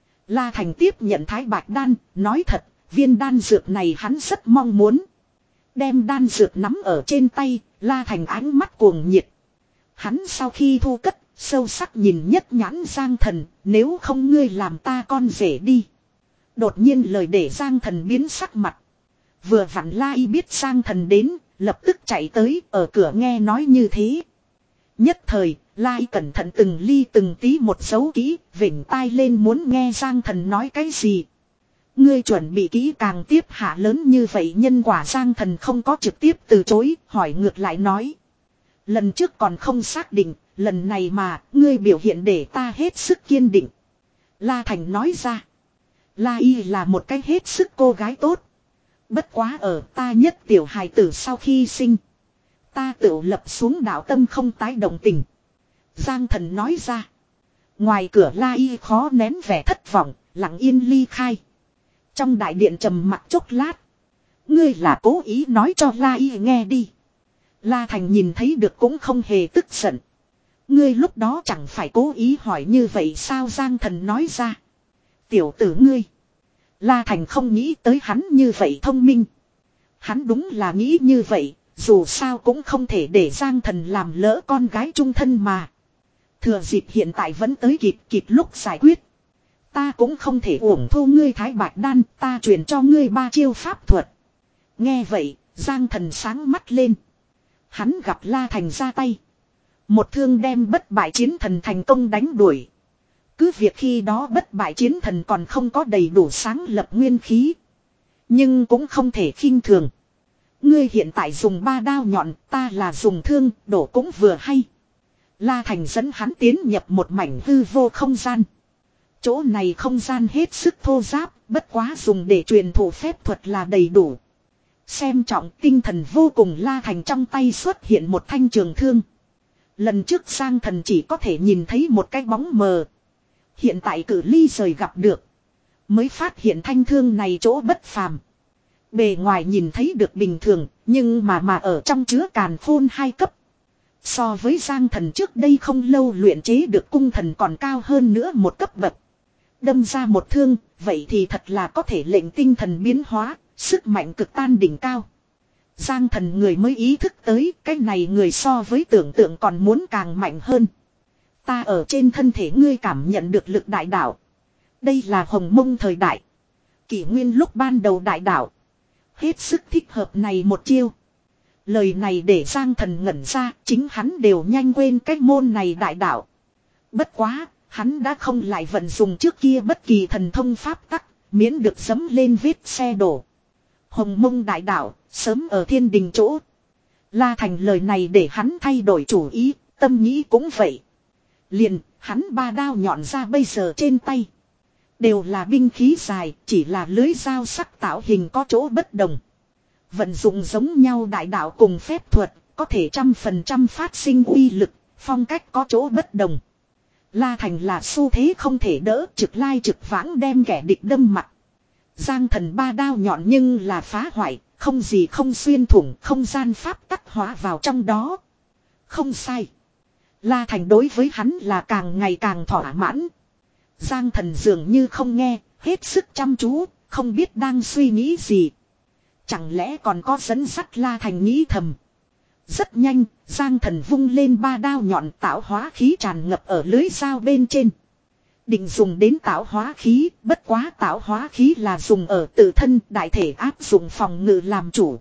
La Thành tiếp nhận thái bạch đan, nói thật, viên đan dược này hắn rất mong muốn. Đem đan dược nắm ở trên tay, La Thành ánh mắt cuồng nhiệt. Hắn sau khi thu cất, sâu sắc nhìn nhất nhãn Giang Thần, nếu không ngươi làm ta con rể đi. Đột nhiên lời để Giang Thần biến sắc mặt. Vừa vặn La Y biết Giang Thần đến, lập tức chạy tới, ở cửa nghe nói như thế. Nhất thời, La Y cẩn thận từng ly từng tí một dấu kỹ, vểnh tai lên muốn nghe Giang Thần nói cái gì. Ngươi chuẩn bị kỹ càng tiếp hạ lớn như vậy, nhân quả Giang Thần không có trực tiếp từ chối, hỏi ngược lại nói. Lần trước còn không xác định, lần này mà, ngươi biểu hiện để ta hết sức kiên định. La Thành nói ra. La Y là một cái hết sức cô gái tốt. Bất quá ở ta nhất tiểu hài tử sau khi sinh. Ta tự lập xuống đạo tâm không tái đồng tình. Giang Thần nói ra. Ngoài cửa La Y khó nén vẻ thất vọng, lặng yên ly khai. Trong đại điện trầm mặc chốc lát. Ngươi là cố ý nói cho La Y nghe đi. La Thành nhìn thấy được cũng không hề tức giận. Ngươi lúc đó chẳng phải cố ý hỏi như vậy sao, Giang Thần nói ra. Tiểu tử ngươi. La Thành không nghĩ tới hắn như vậy thông minh. Hắn đúng là nghĩ như vậy, dù sao cũng không thể để Giang Thần làm lỡ con gái trung thân mà. Thừa dịp hiện tại vẫn tới kịp kịp lúc giải quyết. Ta cũng không thể uổng thu ngươi thái bạch đan, ta truyền cho ngươi ba chiêu pháp thuật. Nghe vậy, Giang Thần sáng mắt lên. Hắn gặp La Thành ra tay. Một thương đem bất bại chiến thần thành công đánh đuổi. Cứ việc khi đó bất bại chiến thần còn không có đầy đủ sáng lập nguyên khí. Nhưng cũng không thể khinh thường. Ngươi hiện tại dùng ba đao nhọn, ta là dùng thương, đổ cũng vừa hay. La Thành dẫn hắn tiến nhập một mảnh hư vô không gian. Chỗ này không gian hết sức thô ráp, bất quá dùng để truyền thụ phép thuật là đầy đủ. Xem trọng tinh thần vô cùng, La Thành trong tay xuất hiện một thanh trường thương. Lần trước Giang Thần chỉ có thể nhìn thấy một cái bóng mờ. Hiện tại cự ly rời gặp được. Mới phát hiện thanh thương này chỗ bất phàm. Bề ngoài nhìn thấy được bình thường, nhưng mà mà ở trong chứa càn khôn hai cấp. So với Giang Thần trước đây không lâu luyện chế được cung thần còn cao hơn nữa một cấp bậc. Đâm ra một thương, vậy thì thật là có thể lệnh tinh thần biến hóa, sức mạnh cực tan đỉnh cao. Giang Thần người mới ý thức tới cái này người so với tưởng tượng còn muốn càng mạnh hơn. Ta ở trên thân thể ngươi cảm nhận được lực đại đạo. Đây là Hồng Mông thời đại. Kỷ nguyên lúc ban đầu đại đạo. Hết sức thích hợp này một chiêu. Lời này để Giang Thần ngẩn ra, chính hắn đều nhanh quên cái môn này đại đạo. Bất quá, hắn đã không lại vận dùng trước kia bất kỳ thần thông pháp tắc, miễn được dẫm lên vết xe đổ. Hồng Mông đại đạo, sớm ở thiên đình chỗ. La Thành lời này để hắn thay đổi chủ ý, tâm nghĩ cũng vậy. Liền, hắn ba đao nhọn ra bây giờ trên tay. Đều là binh khí dài, chỉ là lưới dao sắc tạo hình có chỗ bất đồng. Vận dụng giống nhau đại đạo cùng phép thuật, có thể trăm phần trăm phát sinh uy lực, phong cách có chỗ bất đồng. La Thành là xu thế không thể đỡ, trực lai trực vãng đem kẻ địch đâm mặt. Giang Thần ba đao nhọn nhưng là phá hoại, không gì không xuyên thủng, không gian pháp tắc hóa vào trong đó. Không sai. La Thành đối với hắn là càng ngày càng thỏa mãn. Giang Thần dường như không nghe, hết sức chăm chú, không biết đang suy nghĩ gì. Chẳng lẽ còn có dẫn dắt, La Thành nghĩ thầm. Rất nhanh, Giang Thần vung lên ba đao nhọn, tạo hóa khí tràn ngập ở lưới dao bên trên. Định dùng đến tạo hóa khí, bất quá tạo hóa khí là dùng ở tự thân, đại thể áp dụng phòng ngự làm chủ.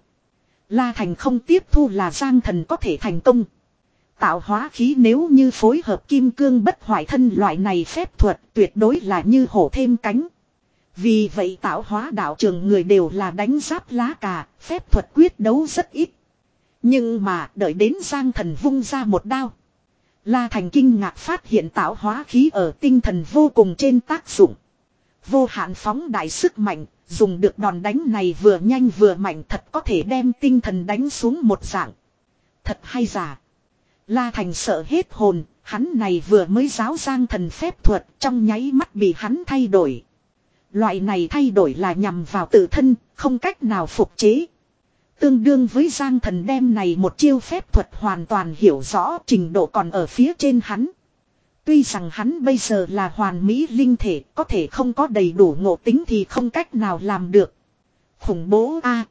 La Thành không tiếp thu là Giang Thần có thể thành công. Tạo hóa khí nếu như phối hợp kim cương bất hoại thân loại này phép thuật tuyệt đối là như hổ thêm cánh. Vì vậy tạo hóa đạo trường người đều là đánh giáp lá cà, phép thuật quyết đấu rất ít. Nhưng mà đợi đến Giang Thần vung ra một đao. La Thành kinh ngạc phát hiện tạo hóa khí ở tinh thần vô cùng trên tác dụng. Vô hạn phóng đại sức mạnh, dùng được đòn đánh này vừa nhanh vừa mạnh, thật có thể đem tinh thần đánh xuống một dạng. Thật hay giả. La Thành sợ hết hồn, hắn này vừa mới giáo Giang Thần phép thuật trong nháy mắt bị hắn thay đổi. Loại này thay đổi là nhằm vào tự thân, không cách nào phục chế. Tương đương với Giang Thần đem này một chiêu phép thuật hoàn toàn hiểu rõ, trình độ còn ở phía trên hắn. Tuy rằng hắn bây giờ là hoàn mỹ linh thể, có thể không có đầy đủ ngộ tính thì không cách nào làm được. Khủng bố a.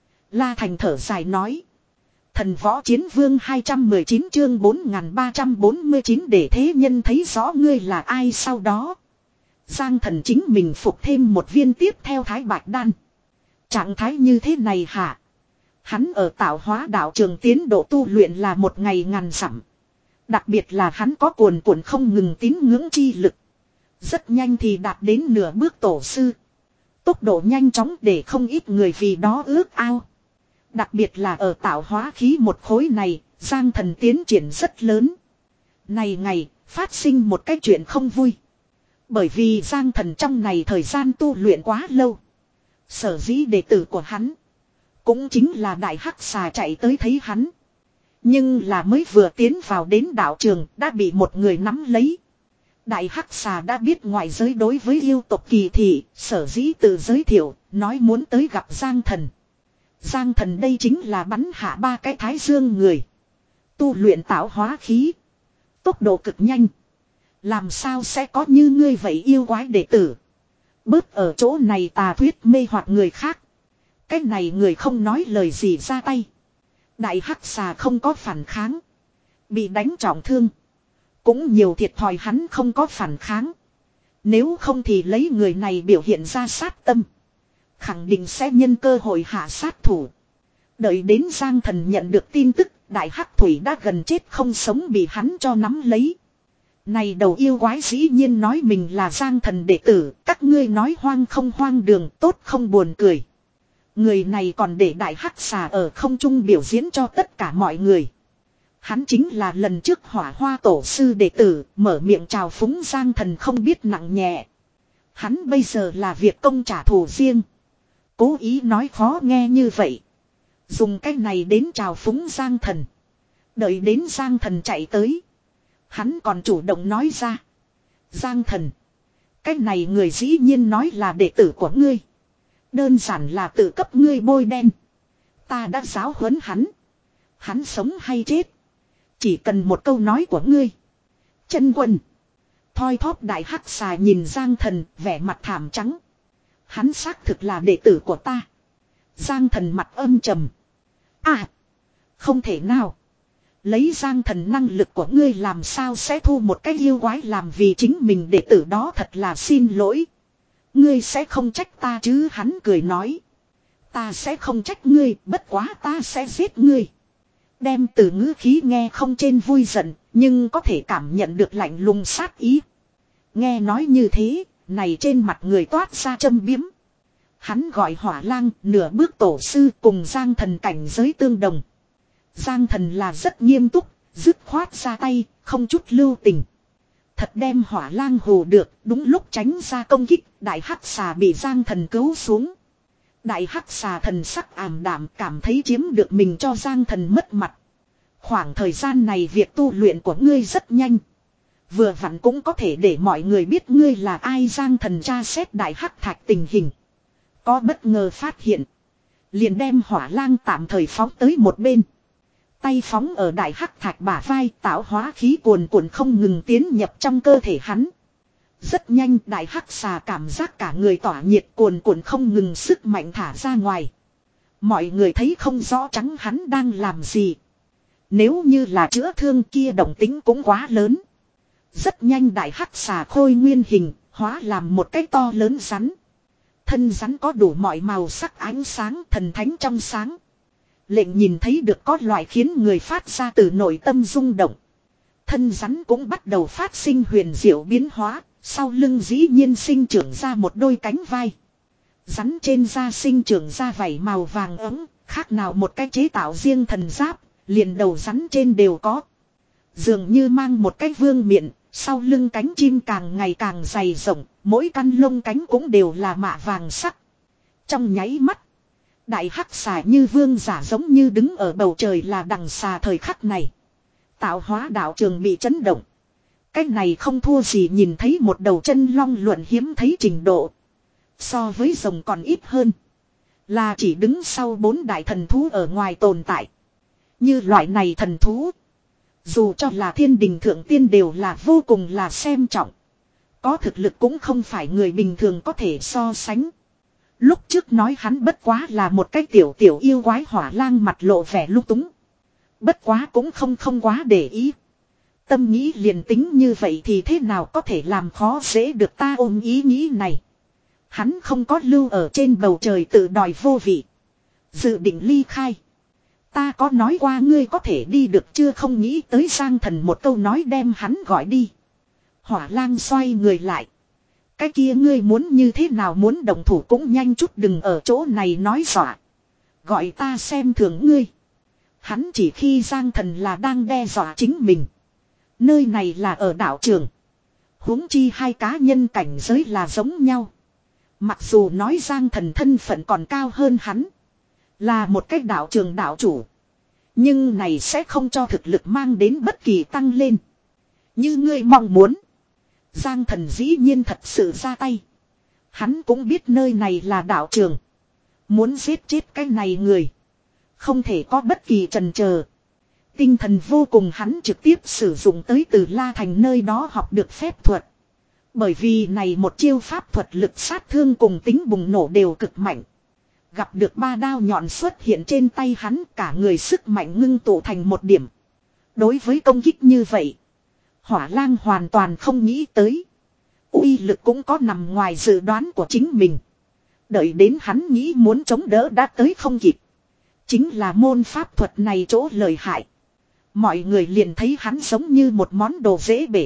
La Thành thở dài nói. Thần võ chiến vương hai trăm mười chín chương bốn nghìn ba trăm bốn mươi chín để thế nhân thấy rõ ngươi là ai sau đó. Giang Thần chính mình phục thêm một viên tiếp theo thái bạch đan. Trạng thái như thế này hả? Hắn ở tạo hóa đạo trường tiến độ tu luyện là một ngày ngàn dặm. Đặc biệt là hắn có cuồn cuộn không ngừng tín ngưỡng chi lực. Rất nhanh thì đạt đến nửa bước tổ sư. Tốc độ nhanh chóng để không ít người vì đó ước ao. Đặc biệt là ở tạo hóa khí một khối này, Giang Thần tiến triển rất lớn. Này ngày, phát sinh một cái chuyện không vui. Bởi vì Giang Thần trong này thời gian tu luyện quá lâu. Sở dĩ đệ tử của hắn cũng chính là đại hắc xà chạy tới thấy hắn. Nhưng là mới vừa tiến vào đến đạo trường đã bị một người nắm lấy. Đại hắc xà đã biết ngoại giới đối với yêu tộc kỳ thị, sở dĩ tự giới thiệu, nói muốn tới gặp Giang Thần. Giang Thần đây chính là bắn hạ ba cái thái dương người. Tu luyện tạo hóa khí. Tốc độ cực nhanh. Làm sao sẽ có như ngươi vậy yêu quái đệ tử. Bớt ở chỗ này tà thuyết mê hoặc người khác. Cái này người không nói lời gì ra tay. Đại hắc xà không có phản kháng. Bị đánh trọng thương. Cũng nhiều thiệt thòi hắn không có phản kháng. Nếu không thì lấy người này biểu hiện ra sát tâm. Khẳng định sẽ nhân cơ hội hạ sát thủ. Đợi đến Giang Thần nhận được tin tức. Đại hắc thủy đã gần chết không sống bị hắn cho nắm lấy. Này đầu yêu quái dĩ nhiên nói mình là Giang Thần đệ tử. Các ngươi nói hoang không hoang đường, tốt không buồn cười. Người này còn để đại hắc xà ở không trung biểu diễn cho tất cả mọi người. Hắn chính là lần trước hỏa hoa tổ sư đệ tử, mở miệng chào phúng Giang Thần không biết nặng nhẹ. Hắn bây giờ là việc công trả thù riêng. Cố ý nói khó nghe như vậy. Dùng cái này đến chào phúng Giang Thần. Đợi đến Giang Thần chạy tới. Hắn còn chủ động nói ra. Giang Thần. Cái này người dĩ nhiên nói là đệ tử của ngươi. Đơn giản là tự cấp ngươi bôi đen. Ta đã giáo huấn hắn. Hắn sống hay chết. Chỉ cần một câu nói của ngươi. Chân quân. Thoi thóp đại hắc xà nhìn Giang Thần vẻ mặt thảm trắng. Hắn xác thực là đệ tử của ta. Giang Thần mặt âm trầm. À. Không thể nào. Lấy Giang Thần năng lực của ngươi làm sao sẽ thu một cái yêu quái làm vì chính mình đệ tử đó thật là xin lỗi. Ngươi sẽ không trách ta chứ hắn cười nói. Ta sẽ không trách ngươi, bất quá ta sẽ giết ngươi. Đem từ ngữ khí nghe không trên vui giận, nhưng có thể cảm nhận được lạnh lùng sát ý. Nghe nói như thế, này trên mặt người toát ra châm biếm. Hắn gọi Hỏa Lang, nửa bước tổ sư cùng Giang Thần cảnh giới tương đồng. Giang Thần là rất nghiêm túc, dứt khoát ra tay, không chút lưu tình. Thật đem Hỏa Lang hù được, đúng lúc tránh ra công kích, đại hắc xà bị Giang Thần cứu xuống. Đại hắc xà thần sắc ảm đạm cảm thấy chiếm được mình cho Giang Thần mất mặt. Khoảng thời gian này việc tu luyện của ngươi rất nhanh. Vừa vặn cũng có thể để mọi người biết ngươi là ai. Giang Thần tra xét đại hắc thạch tình hình. Có bất ngờ phát hiện. Liền đem Hỏa Lang tạm thời phóng tới một bên. Tay phóng ở đại hắc thạch bả vai tạo hóa khí cuồn cuộn không ngừng tiến nhập trong cơ thể hắn. Rất nhanh đại hắc xà cảm giác cả người tỏa nhiệt cuồn cuộn không ngừng sức mạnh thả ra ngoài. Mọi người thấy không rõ trắng hắn đang làm gì. Nếu như là chữa thương kia động tính cũng quá lớn. Rất nhanh đại hắc xà khôi nguyên hình, hóa làm một cái to lớn rắn. Thân rắn có đủ mọi màu sắc ánh sáng thần thánh trong sáng. Lệnh nhìn thấy được có loại khiến người phát ra từ nội tâm rung động. Thân rắn cũng bắt đầu phát sinh huyền diệu biến hóa, sau lưng dĩ nhiên sinh trưởng ra một đôi cánh vai. Rắn trên da sinh trưởng ra vảy màu vàng ấm, khác nào một cái chế tạo riêng thần giáp, liền đầu rắn trên đều có. Dường như mang một cái vương miện, sau lưng cánh chim càng ngày càng dày rộng, mỗi căn lông cánh cũng đều là mạ vàng sắc. Trong nháy mắt, đại hắc xà như vương giả giống như đứng ở bầu trời là đằng xà thời khắc này. Tạo hóa đạo trường bị chấn động. Cái này không thua gì nhìn thấy một đầu chân long luận hiếm thấy trình độ. So với rồng còn ít hơn. Là chỉ đứng sau bốn đại thần thú ở ngoài tồn tại. Như loại này thần thú. Dù cho là thiên đình thượng tiên đều là vô cùng là xem trọng. Có thực lực cũng không phải người bình thường có thể so sánh. Lúc trước nói hắn bất quá là một cái tiểu tiểu yêu quái hỏa lang mặt lộ vẻ lung túng. Bất quá cũng không không quá để ý. Tâm nghĩ liền tính như vậy thì thế nào có thể làm khó dễ được ta ôm ý nghĩ này. Hắn không có lưu ở trên bầu trời tự đòi vô vị. Dự định ly khai. Ta có nói qua ngươi có thể đi được chưa, không nghĩ tới Giang Thần một câu nói đem hắn gọi đi. Hỏa lang xoay người lại. Cái kia ngươi muốn như thế nào, muốn động thủ cũng nhanh chút, đừng ở chỗ này nói dọa. Gọi ta xem thường ngươi. Hắn chỉ khi Giang Thần là đang đe dọa chính mình. Nơi này là ở đạo trường. Huống chi hai cá nhân cảnh giới là giống nhau. Mặc dù nói Giang Thần thân phận còn cao hơn hắn. Là một cái đạo trường đạo chủ. Nhưng này sẽ không cho thực lực mang đến bất kỳ tăng lên. Như ngươi mong muốn. Giang Thần dĩ nhiên thật sự ra tay. Hắn cũng biết nơi này là đạo trường. Muốn giết chết cái này người. Không thể có bất kỳ chần chờ. Tinh thần vô cùng hắn trực tiếp sử dụng tới từ La Thành nơi đó học được phép thuật. Bởi vì này một chiêu pháp thuật lực sát thương cùng tính bùng nổ đều cực mạnh. Gặp được ba đao nhọn xuất hiện trên tay hắn, cả người sức mạnh ngưng tụ thành một điểm. Đối với công kích như vậy, Hỏa lang hoàn toàn không nghĩ tới. Uy lực cũng có nằm ngoài dự đoán của chính mình. Đợi đến hắn nghĩ muốn chống đỡ đã tới không kịp. Chính là môn pháp thuật này chỗ lợi hại. Mọi người liền thấy hắn giống như một món đồ dễ bể.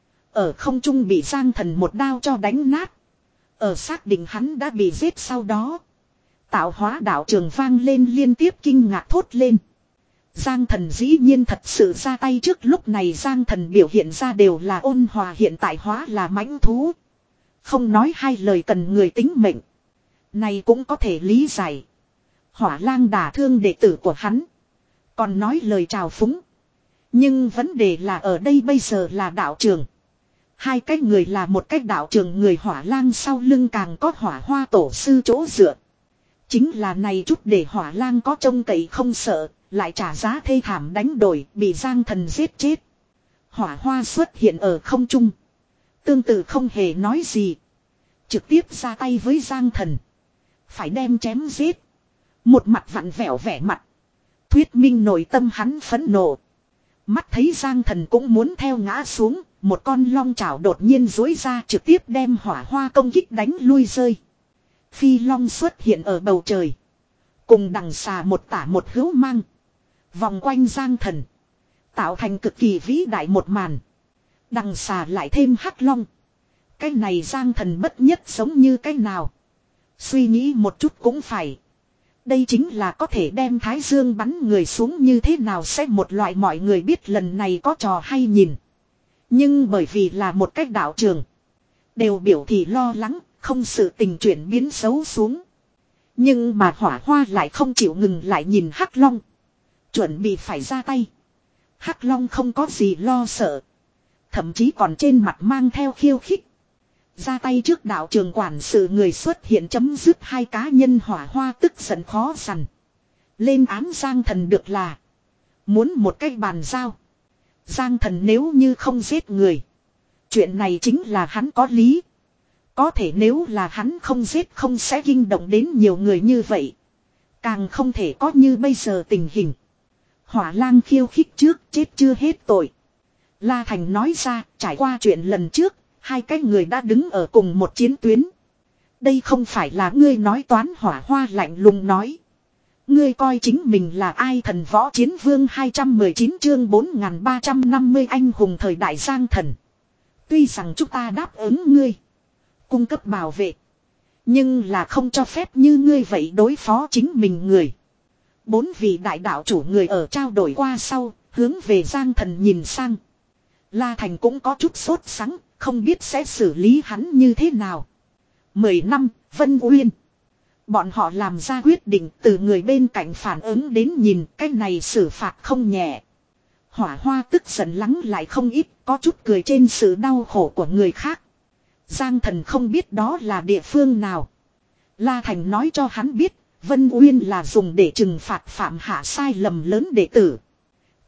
Ở không trung bị Giang Thần một đao cho đánh nát. Ở xác định hắn đã bị giết sau đó. Tạo hóa đạo trường vang lên liên tiếp kinh ngạc thốt lên. Giang Thần dĩ nhiên thật sự ra tay, trước lúc này Giang Thần biểu hiện ra đều là ôn hòa, hiện tại hóa là mãnh thú. Không nói hai lời cần người tính mệnh. Này cũng có thể lý giải. Hỏa lang đả thương đệ tử của hắn. Còn nói lời chào phúng. Nhưng vấn đề là ở đây bây giờ là đạo trường. Hai cái người là một cái đạo trường, người Hỏa lang sau lưng càng có Hỏa Hoa tổ sư chỗ dựa. Chính là này chút để Hỏa lang có trông cậy không sợ, lại trả giá thê thảm đánh đổi, bị Giang Thần giết chết. Hỏa Hoa xuất hiện ở không trung. Tương tự không hề nói gì. Trực tiếp ra tay với Giang Thần. Phải đem chém giết. Một mặt vặn vẹo vẻ mặt. Thuyết minh nội tâm hắn phẫn nộ. Mắt thấy Giang Thần cũng muốn theo ngã xuống. Một con long chảo đột nhiên dối ra, trực tiếp đem Hỏa Hoa công kích đánh lui rơi. Phi long xuất hiện ở bầu trời. Cùng đằng xà một tả một hữu mang. Vòng quanh Giang Thần. Tạo thành cực kỳ vĩ đại một màn. Đằng xà lại thêm hắc long. Cái này Giang Thần bất nhất giống như cái nào. Suy nghĩ một chút cũng phải. Đây chính là có thể đem Thái Dương bắn người xuống như thế nào, sẽ một loại mọi người biết lần này có trò hay nhìn. Nhưng bởi vì là một cách đạo trường. Đều biểu thị lo lắng, không sự tình chuyển biến xấu xuống. Nhưng mà Hỏa Hoa lại không chịu ngừng lại nhìn hắc long. Chuẩn bị phải ra tay. Hắc long không có gì lo sợ. Thậm chí còn trên mặt mang theo khiêu khích. Ra tay trước đạo trường quản sự người xuất hiện chấm dứt hai cá nhân. Hỏa Hoa tức giận khó sằn. Lên án Giang Thần được là. Muốn một cái bàn giao. Giang Thần nếu như không giết người. Chuyện này chính là hắn có lý. Có thể nếu là hắn không giết không sẽ kinh động đến nhiều người như vậy. Càng không thể có như bây giờ tình hình. Hỏa lang khiêu khích trước, chết chưa hết tội. La Thành nói ra, trải qua chuyện lần trước, hai cái người đã đứng ở cùng một chiến tuyến. Đây không phải là ngươi nói toán, Hỏa Hoa lạnh lùng nói. Ngươi coi chính mình là ai, thần võ chiến vương hai trăm mười chín chương bốn nghìn ba trăm năm mươi anh hùng thời đại Giang Thần. Tuy rằng chúng ta đáp ứng ngươi. Cung cấp bảo vệ. Nhưng là không cho phép như ngươi vậy đối phó chính mình người. Bốn vị đại đạo chủ người ở trao đổi qua sau, hướng về Giang Thần nhìn sang. La Thành cũng có chút sốt sắng, không biết sẽ xử lý hắn như thế nào. Mười năm, Vân Uyên. Bọn họ làm ra quyết định, từ người bên cạnh phản ứng đến nhìn, cái này xử phạt không nhẹ. Hỏa Hoa tức giận lắng lại không ít, có chút cười trên sự đau khổ của người khác. Giang Thần không biết đó là địa phương nào. La Thành nói cho hắn biết, Vân Uyên là dùng để trừng phạt phạm hạ sai lầm lớn đệ tử.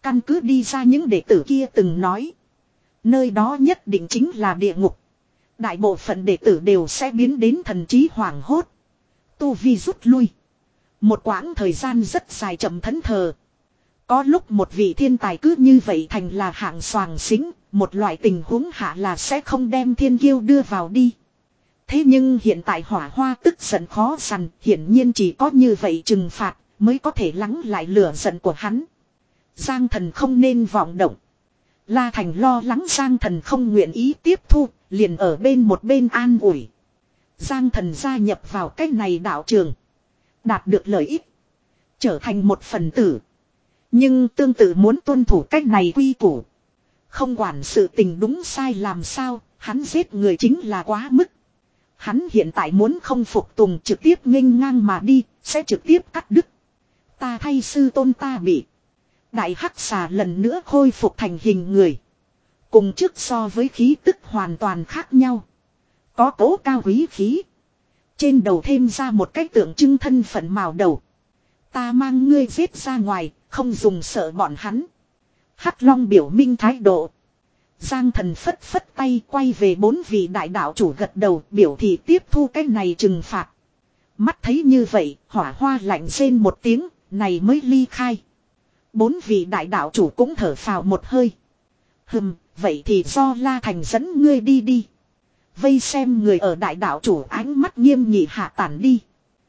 căn cứ đi ra những đệ tử kia từng nói. Nơi đó nhất định chính là địa ngục. Đại bộ phận đệ tử đều sẽ biến đến thần trí hoảng hốt. Tu vi rút lui. Một quãng thời gian rất dài chậm thẫn thờ. Có lúc một vị thiên tài cứ như vậy thành là hạng soàng xính. Một loại tình huống hạ là sẽ không đem thiên kiêu đưa vào đi. Thế nhưng hiện tại Hỏa Hoa tức giận khó dằn. Hiển nhiên chỉ có như vậy trừng phạt mới có thể lắng lại lửa giận của hắn. Giang Thần không nên vọng động. La Thành lo lắng Giang Thần không nguyện ý tiếp thu, liền ở bên một bên an ủi. Giang Thần gia nhập vào cái này đạo trường. Đạt được lợi ích. Trở thành một phần tử. Nhưng tương tự muốn tuân thủ cách này quy củ. Không quản sự tình đúng sai làm sao, hắn giết người chính là quá mức. Hắn hiện tại muốn không phục tùng trực tiếp nghênh ngang mà đi, sẽ trực tiếp cắt đứt. Ta thay sư tôn ta bị. Đại hắc xà lần nữa khôi phục thành hình người. Cùng trước so với khí tức hoàn toàn khác nhau. Có cố cao quý khí. Trên đầu thêm ra một cái tượng trưng thân phận màu đầu. Ta mang ngươi giết ra ngoài, không dùng sợ bọn hắn. Hắc Long biểu minh thái độ. Giang Thần phất phất tay quay về bốn vị đại đạo chủ gật đầu biểu thị tiếp thu cái này trừng phạt. Mắt thấy như vậy, Hỏa Hoa lạnh rên một tiếng, này mới ly khai. Bốn vị đại đạo chủ cũng thở phào một hơi. Hừm, vậy thì do La Thành dẫn ngươi đi đi. Vây xem người ở đại đạo chủ ánh mắt nghiêm nghị hạ tản đi.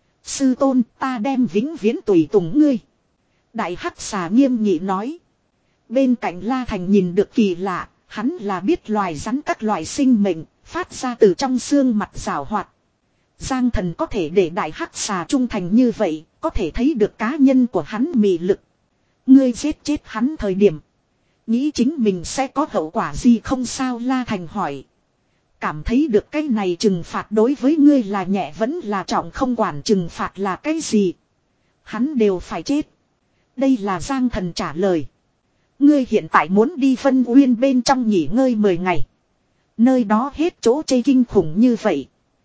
Sư tôn, ta đem vĩnh viễn tùy tùng ngươi. Đại hắc xà nghiêm nghị nói. Bên cạnh La Thành nhìn được kỳ lạ, hắn là biết loài rắn các loài sinh mệnh, phát ra từ trong xương mặt rào hoạt. Giang Thần có thể để đại hắc xà trung thành như vậy, có thể thấy được cá nhân của hắn mị lực. Ngươi giết chết hắn thời điểm. Nghĩ chính mình sẽ có hậu quả gì không sao La Thành hỏi. Cảm thấy được cái này trừng phạt đối với ngươi là nhẹ vẫn là trọng không quản trừng phạt là cái gì. Hắn đều phải chết. Đây là Giang Thần trả lời. Ngươi hiện tại muốn đi Vân Uyên bên trong nghỉ ngơi mười ngày. Nơi đó hết chỗ chê kinh khủng như vậy.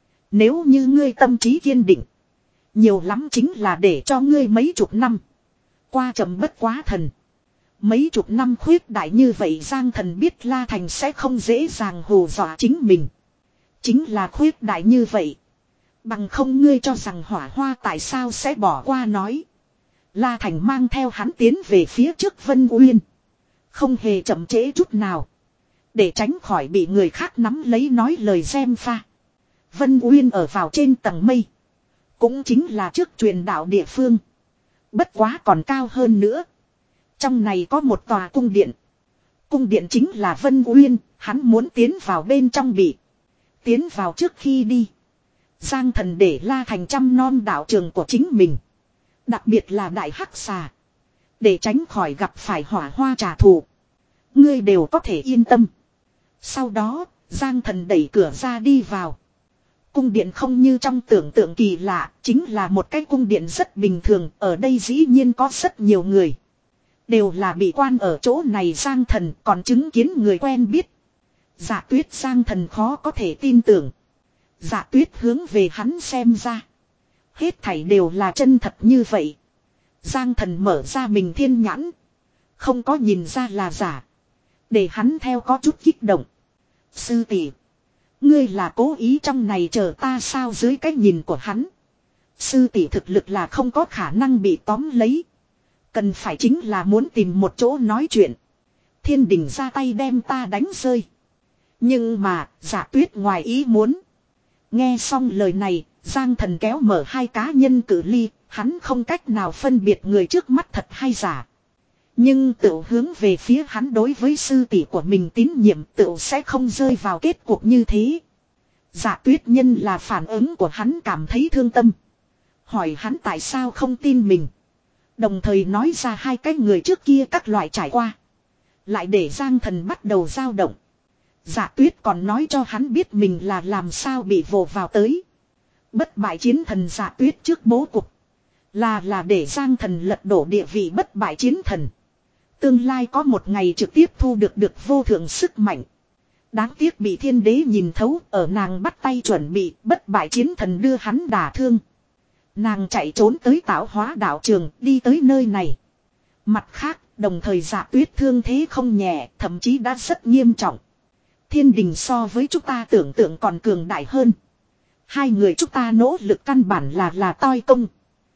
Nếu như ngươi tâm trí kiên định. Nhiều lắm chính là để cho ngươi mấy chục năm. Qua chậm bất quá thần. Mấy chục năm khuyết đại như vậy Giang Thần biết La Thành sẽ không dễ dàng hù dọa chính mình. Chính là khuyết đại như vậy. Bằng không ngươi cho rằng Hỏa Hoa tại sao sẽ bỏ qua nói. La Thành mang theo hắn tiến về phía trước Vân Uyên. Không hề chậm trễ chút nào. Để tránh khỏi bị người khác nắm lấy nói lời xem pha. Vân Uyên ở vào trên tầng mây. Cũng chính là trước truyền đạo địa phương. Bất quá còn cao hơn nữa. Trong này có một tòa cung điện. Cung điện chính là Vân Uyên, hắn muốn tiến vào bên trong bị. Tiến vào trước khi đi. Giang Thần để La Thành chăm nom đạo trường của chính mình. Đặc biệt là đại hắc xà. Để tránh khỏi gặp phải Hỏa Hoa trả thù. Ngươi đều có thể yên tâm. Sau đó, Giang Thần đẩy cửa ra đi vào. Cung điện không như trong tưởng tượng kỳ lạ, chính là một cái cung điện rất bình thường, ở đây dĩ nhiên có rất nhiều người. Đều là bị quan ở chỗ này Giang Thần còn chứng kiến người quen biết. Dạ Tuyết Giang Thần khó có thể tin tưởng. Dạ Tuyết hướng về hắn xem ra. Hết thảy đều là chân thật như vậy. Giang Thần mở ra mình thiên nhãn. Không có nhìn ra là giả. Để hắn theo có chút kích động. Sư tỷ, ngươi là cố ý trong này chờ ta sao dưới cái nhìn của hắn. Sư tỷ thực lực là không có khả năng bị tóm lấy. Cần phải chính là muốn tìm một chỗ nói chuyện. Thiên đình ra tay đem ta đánh rơi. Nhưng mà, Dạ Tuyết ngoài ý muốn. Nghe xong lời này, Giang Thần kéo mở hai cá nhân cự ly, hắn không cách nào phân biệt người trước mắt thật hay giả. Nhưng tự hướng về phía hắn đối với sư tỷ của mình tín nhiệm tự sẽ không rơi vào kết cục như thế. Dạ Tuyết nhân là phản ứng của hắn cảm thấy thương tâm. Hỏi hắn tại sao không tin mình. Đồng thời nói ra hai cái người trước kia các loại trải qua. Lại để Giang Thần bắt đầu dao động. Dạ Tuyết còn nói cho hắn biết mình là làm sao bị vồ vào tới. Bất bại chiến thần Dạ Tuyết trước bố cục. Là là để Giang Thần lật đổ địa vị bất bại chiến thần. Tương lai có một ngày trực tiếp thu được được vô thượng sức mạnh. Đáng tiếc bị thiên đế nhìn thấu ở nàng bắt tay chuẩn bị bất bại chiến thần đưa hắn đả thương. Nàng chạy trốn tới tạo hóa đạo trường đi tới nơi này. Mặt khác Đồng thời Dạ Tuyết thương thế không nhẹ, thậm chí đã rất nghiêm trọng. Thiên đình so với chúng ta tưởng tượng còn cường đại hơn. Hai người chúng ta nỗ lực căn bản là là toi công.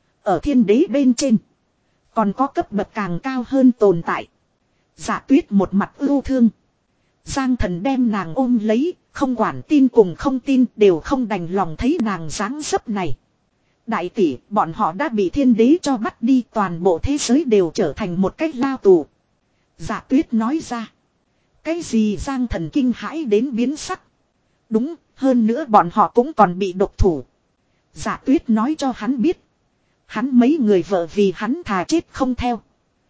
Ở thiên đế bên trên. Còn có cấp bậc càng cao hơn tồn tại. Dạ Tuyết một mặt ưu thương. Giang Thần đem nàng ôm lấy, không quản tin cùng không tin đều không đành lòng thấy nàng dáng dấp này. Đại tỷ, bọn họ đã bị thiên đế cho bắt đi, toàn bộ thế giới đều trở thành một cách lao tù. Dạ Tuyết nói ra. Cái gì? Giang Thần kinh hãi đến biến sắc. Đúng, hơn nữa bọn họ cũng còn bị độc thủ. Dạ Tuyết nói cho hắn biết. Hắn mấy người vợ vì hắn thà chết không theo.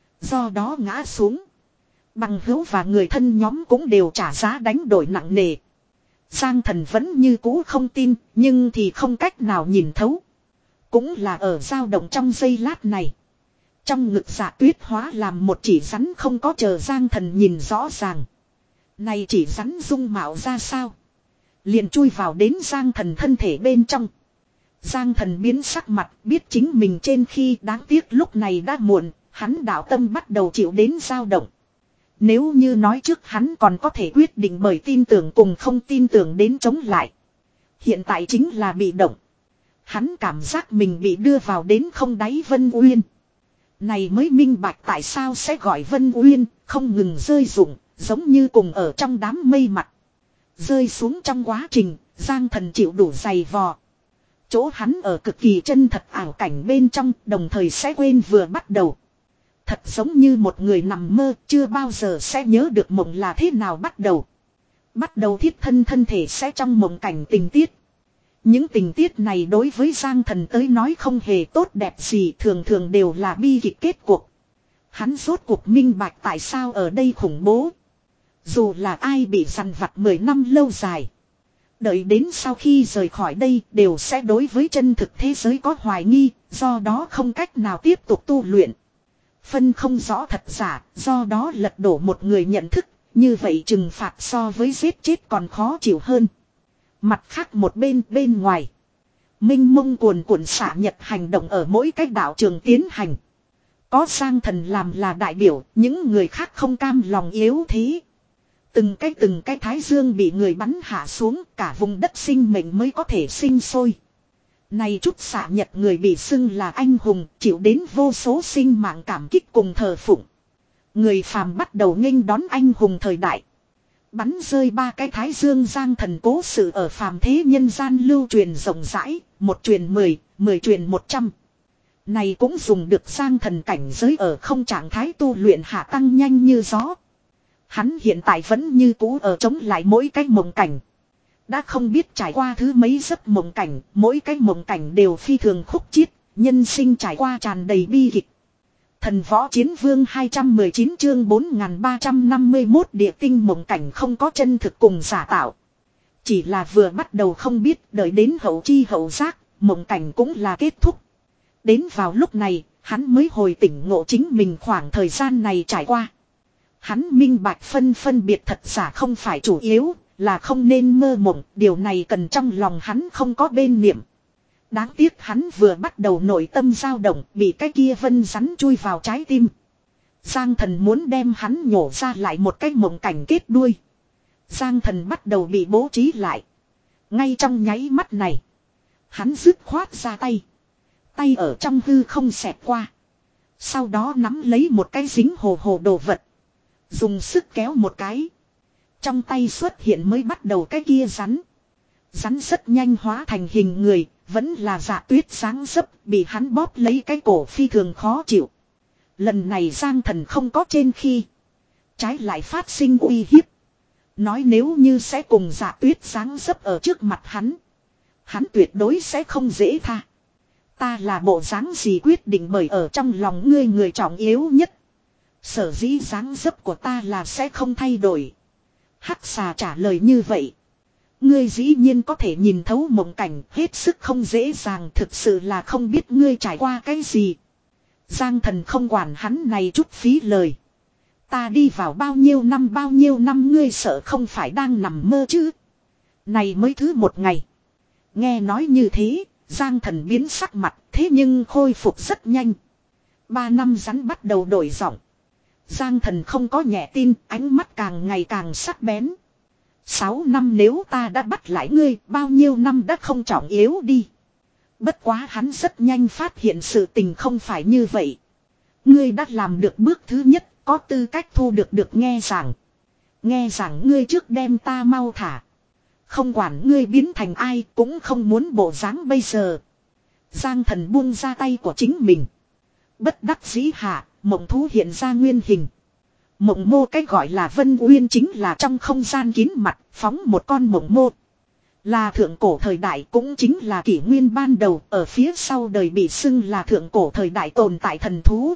Do đó ngã xuống. Bằng hữu và người thân nhóm cũng đều trả giá đánh đổi nặng nề. Giang Thần vẫn như cũ không tin, nhưng thì không cách nào nhìn thấu. Cũng là ở dao động trong giây lát này. Trong ngực Dạ Tuyết hóa làm một chỉ rắn, không có chờ Giang Thần nhìn rõ ràng. Này chỉ rắn dung mạo ra sao? Liền chui vào đến Giang Thần thân thể bên trong. Giang Thần biến sắc mặt, biết chính mình trên khi, đáng tiếc lúc này đã muộn, hắn đạo tâm bắt đầu chịu đến dao động. Nếu như nói trước hắn còn có thể quyết định bởi tin tưởng cùng không tin tưởng đến chống lại. Hiện tại chính là bị động. Hắn cảm giác mình bị đưa vào đến không đáy Vân Uyên. Này mới minh bạch tại sao sẽ gọi Vân Uyên, không ngừng rơi rụng, giống như cùng ở trong đám mây mặt. Rơi xuống trong quá trình, Giang Thần chịu đủ dày vò. Chỗ hắn ở cực kỳ chân thật ảo cảnh bên trong, đồng thời sẽ quên vừa bắt đầu. Thật giống như một người nằm mơ, chưa bao giờ sẽ nhớ được mộng là thế nào bắt đầu. Bắt đầu thiết thân thân thể sẽ trong mộng cảnh tình tiết. Những tình tiết này đối với Giang Thần tới nói không hề tốt đẹp gì, thường thường đều là bi kịch kết cuộc. Hắn rốt cuộc minh bạch tại sao ở đây khủng bố. Dù là ai bị dằn vặt mười năm lâu dài. Đợi đến sau khi rời khỏi đây đều sẽ đối với chân thực thế giới có hoài nghi, do đó không cách nào tiếp tục tu luyện. Phân không rõ thật giả, do đó lật đổ một người nhận thức, như vậy trừng phạt so với giết chết còn khó chịu hơn. Mặt khác một bên bên ngoài. Minh mông cuồn cuộn xả nhật hành động ở mỗi cách đạo trường tiến hành. Có Giang Thần làm là đại biểu, những người khác không cam lòng yếu thế. Từng cái từng cái thái dương bị người bắn hạ xuống, cả vùng đất sinh mệnh mới có thể sinh sôi. Này chút xạ nhật người bị xưng là anh hùng, chịu đến vô số sinh mạng cảm kích cùng thờ phụng. Người phàm bắt đầu nghênh đón anh hùng thời đại. Bắn rơi ba cái thái dương Giang Thần cố sự ở phàm thế nhân gian lưu truyền rộng rãi, một truyền mười, mười truyền một trăm. Này cũng dùng được Giang Thần cảnh giới ở không trạng thái tu luyện hạ tăng nhanh như gió. Hắn hiện tại vẫn như cũ ở chống lại mỗi cái mộng cảnh. Đã không biết trải qua thứ mấy giấc mộng cảnh, mỗi cái mộng cảnh đều phi thường khúc chiết, nhân sinh trải qua tràn đầy bi kịch. Thần Võ Chiến Vương hai trăm mười chín chương bốn nghìn ba trăm năm mươi mốt địa tinh mộng cảnh không có chân thực cùng giả tạo. Chỉ là vừa bắt đầu không biết, đợi đến hậu chi hậu giác, mộng cảnh cũng là kết thúc. Đến vào lúc này, hắn mới hồi tỉnh ngộ chính mình khoảng thời gian này trải qua. Hắn minh bạch phân phân biệt thật giả không phải chủ yếu, là không nên mơ mộng, điều này cần trong lòng hắn không có bên niệm. Đáng tiếc hắn vừa bắt đầu nội tâm dao động, bị cái kia vân rắn chui vào trái tim. Giang Thần muốn đem hắn nhổ ra lại một cái mộng cảnh kết đuôi. Giang Thần bắt đầu bị bố trí lại. Ngay trong nháy mắt này, hắn dứt khoát ra tay. Tay ở trong hư không xẹt qua. Sau đó nắm lấy một cái dính hồ hồ đồ vật. Dùng sức kéo một cái. Trong tay xuất hiện mới bắt đầu cái kia rắn. Rắn rất nhanh hóa thành hình người, vẫn là Dạ Tuyết sáng dấp, bị hắn bóp lấy cái cổ phi thường khó chịu. Lần này Giang Thần không có trên khi. Trái lại phát sinh uy hiếp. Nói nếu như sẽ cùng Dạ Tuyết sáng dấp ở trước mặt hắn. Hắn tuyệt đối sẽ không dễ tha. Ta là bộ dáng gì quyết định bởi ở trong lòng ngươi người trọng yếu nhất. Sở dĩ dáng dấp của ta là sẽ không thay đổi. Hắc xà trả lời như vậy. Ngươi dĩ nhiên có thể nhìn thấu mộng cảnh, hết sức không dễ dàng, thực sự là không biết ngươi trải qua cái gì. Giang Thần không quản hắn này chút phí lời. Ta đi vào bao nhiêu năm bao nhiêu năm ngươi sợ không phải đang nằm mơ chứ. Này mới thứ một ngày. Nghe nói như thế, Giang Thần biến sắc mặt, thế nhưng khôi phục rất nhanh. Ba năm rắn bắt đầu đổi giọng. Giang Thần không có nhẹ tin, ánh mắt càng ngày càng sắc bén. Sáu năm nếu ta đã bắt lại ngươi, bao nhiêu năm đã không trọng yếu đi. Bất quá hắn rất nhanh phát hiện sự tình không phải như vậy. Ngươi đã làm được bước thứ nhất, có tư cách thu được được nghe giảng. Nghe giảng ngươi trước đem ta mau thả. Không quản ngươi biến thành ai cũng không muốn bộ dáng bây giờ. Giang Thần buông ra tay của chính mình. Bất đắc dĩ hạ, mộng thú hiện ra nguyên hình. Mộng mô cái gọi là Vân Uyên chính là trong không gian kín mặt, phóng một con mộng mô. Là thượng cổ thời đại cũng chính là kỷ nguyên ban đầu, ở phía sau đời bị xưng là thượng cổ thời đại tồn tại thần thú.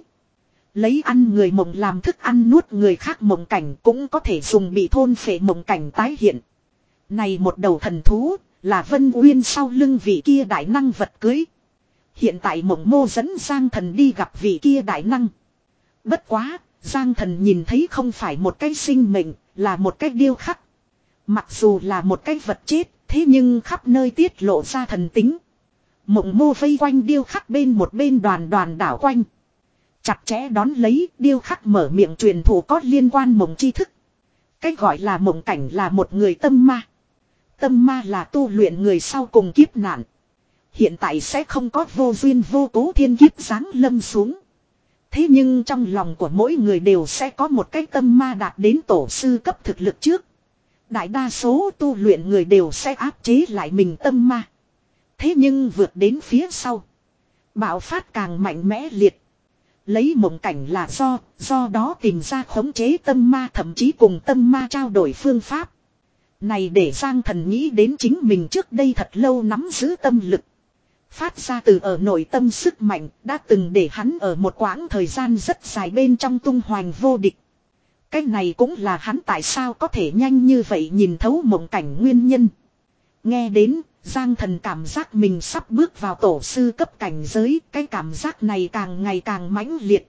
Lấy ăn người mộng làm thức ăn nuốt người khác mộng cảnh cũng có thể dùng bị thôn phệ mộng cảnh tái hiện. Này một đầu thần thú, là Vân Uyên sau lưng vị kia đại năng vật cưới. Hiện tại mộng mô dẫn Giang Thần đi gặp vị kia đại năng. Bất quá, Giang Thần nhìn thấy không phải một cái sinh mệnh, là một cái điêu khắc. Mặc dù là một cái vật chết, thế nhưng khắp nơi tiết lộ ra thần tính. Mộng mô vây quanh điêu khắc bên một bên đoàn đoàn đảo quanh. Chặt chẽ đón lấy, điêu khắc mở miệng truyền thụ có liên quan mộng tri thức. Cách gọi là mộng cảnh là một người tâm ma. Tâm ma là tu luyện người sau cùng kiếp nạn. Hiện tại sẽ không có vô duyên vô cố thiên kiếp giáng lâm xuống. Thế nhưng trong lòng của mỗi người đều sẽ có một cái tâm ma đạt đến tổ sư cấp thực lực trước. Đại đa số tu luyện người đều sẽ áp chế lại mình tâm ma. Thế nhưng vượt đến phía sau. Bạo phát càng mạnh mẽ liệt. Lấy mộng cảnh là do, do đó tìm ra khống chế tâm ma thậm chí cùng tâm ma trao đổi phương pháp. Này để Giang Thần nghĩ đến chính mình trước đây thật lâu nắm giữ tâm lực. Phát ra từ ở nội tâm sức mạnh đã từng để hắn ở một quãng thời gian rất dài bên trong tung hoành vô địch. Cái này cũng là hắn tại sao có thể nhanh như vậy nhìn thấu mộng cảnh nguyên nhân. Nghe đến, Giang Thần cảm giác mình sắp bước vào tổ sư cấp cảnh giới, cái cảm giác này càng ngày càng mãnh liệt.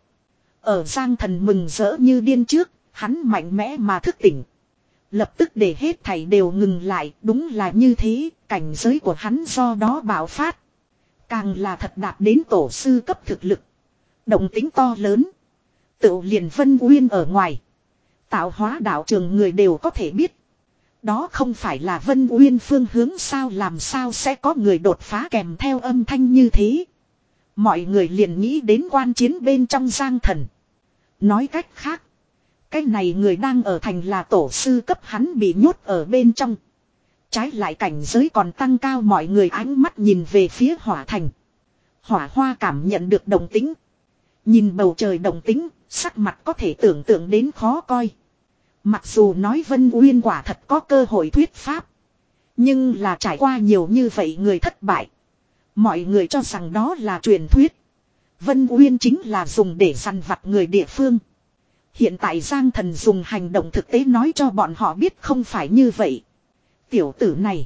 Ở Giang Thần mừng rỡ như điên trước, hắn mạnh mẽ mà thức tỉnh. Lập tức để hết thảy đều ngừng lại, đúng là như thế, cảnh giới của hắn do đó bạo phát. Càng là thật đạt đến tổ sư cấp thực lực. Động tính to lớn. Tự liền Vân Uyên ở ngoài. Tạo hóa đạo trường người đều có thể biết. Đó không phải là Vân Uyên phương hướng sao, làm sao sẽ có người đột phá kèm theo âm thanh như thế. Mọi người liền nghĩ đến quan chiến bên trong Giang Thần. Nói cách khác. Cái này người đang ở thành là tổ sư cấp, hắn bị nhốt ở bên trong. Trái lại cảnh giới còn tăng cao, mọi người ánh mắt nhìn về phía hỏa thành. Hỏa Hoa cảm nhận được động tính. Nhìn bầu trời động tính, sắc mặt có thể tưởng tượng đến khó coi. Mặc dù nói Vân Uyên quả thật có cơ hội thuyết pháp. Nhưng là trải qua nhiều như vậy người thất bại. Mọi người cho rằng đó là truyền thuyết. Vân Uyên chính là dùng để săn vặt người địa phương. Hiện tại Giang Thần dùng hành động thực tế nói cho bọn họ biết không phải như vậy. Tiểu tử này.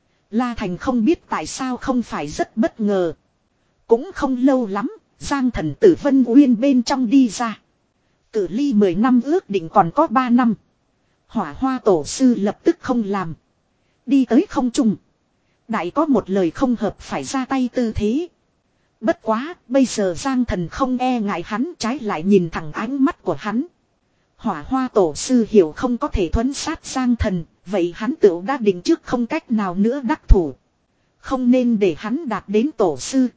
La Thành không biết tại sao không phải rất bất ngờ. Cũng không lâu lắm, Giang Thần từ Vân Uyên bên trong đi ra. Cự ly mười năm ước định còn có ba năm. Hỏa Hoa tổ sư lập tức không làm. Đi tới không trung. Đại có một lời không hợp phải ra tay tư thế. Bất quá, bây giờ Giang Thần không e ngại hắn, trái lại nhìn thẳng ánh mắt của hắn. Hỏa Hoa tổ sư hiểu không có thể thuấn sát Giang Thần, vậy hắn tự đã định trước không cách nào nữa đắc thủ. Không nên để hắn đạt đến tổ sư.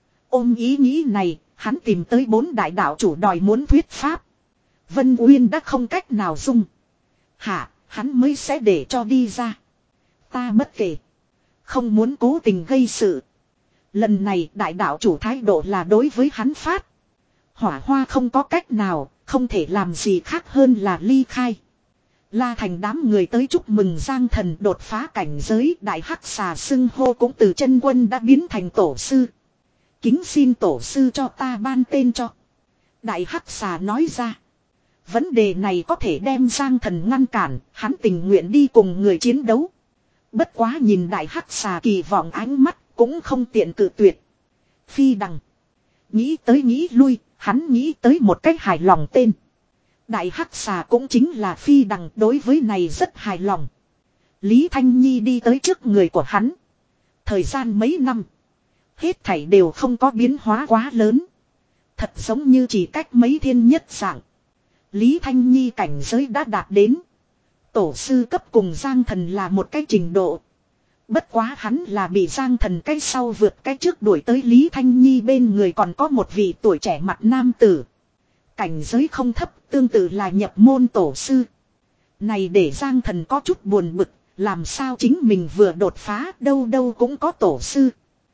Ôm ý nghĩ này, hắn tìm tới bốn đại đạo chủ đòi muốn thuyết pháp. Vân Uyên đã không cách nào dung. Hả, hắn mới sẽ để cho đi ra. Ta bất kể. Không muốn cố tình gây sự. Lần này đại đạo chủ thái độ là đối với hắn phát. Hỏa Hoa không có cách nào, không thể làm gì khác hơn là ly khai. La Thành đám người tới chúc mừng Giang Thần đột phá cảnh giới, đại hắc xà xưng hô cũng từ chân quân đã biến thành tổ sư. Kính xin tổ sư cho ta ban tên cho. Đại hắc xà nói ra. Vấn đề này có thể đem Giang Thần ngăn cản, hắn tình nguyện đi cùng người chiến đấu. Bất quá nhìn đại hắc xà kỳ vọng ánh mắt, cũng không tiện cự tuyệt. Phi Đằng. Nghĩ tới nghĩ lui, hắn nghĩ tới một cách hài lòng tên. Đại hắc xà cũng chính là Phi Đằng, đối với này rất hài lòng. Lý Thanh Nhi đi tới trước người của hắn. Thời gian mấy năm. Hết thảy đều không có biến hóa quá lớn. Thật giống như chỉ cách mấy thiên nhất dạng. Lý Thanh Nhi cảnh giới đã đạt đến. Tổ sư cấp cùng Giang Thần là một cái trình độ. Bất quá hắn là bị Giang Thần cái sau vượt cái trước đuổi tới Lý Thanh Nhi bên người còn có một vị tuổi trẻ mặt nam tử. Cảnh giới không thấp, tương tự là nhập môn tổ sư. Này để Giang Thần có chút buồn bực, làm sao chính mình vừa đột phá đâu đâu cũng có tổ sư.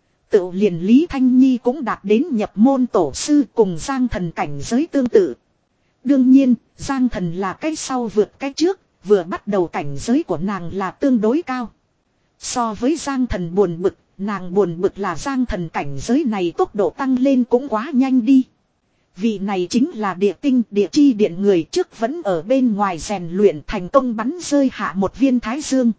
Tự liền Lý Thanh Nhi cũng đạt đến nhập môn tổ sư cùng Giang Thần cảnh giới tương tự. Đương nhiên, Giang Thần là cái sau vượt cái trước, vừa bắt đầu cảnh giới của nàng là tương đối cao. So với Giang Thần buồn bực, nàng buồn bực là Giang Thần cảnh giới này tốc độ tăng lên cũng quá nhanh đi. Vị này chính là địa tinh địa chi điện người trước vẫn ở bên ngoài rèn luyện thành công bắn rơi hạ một viên thái dương.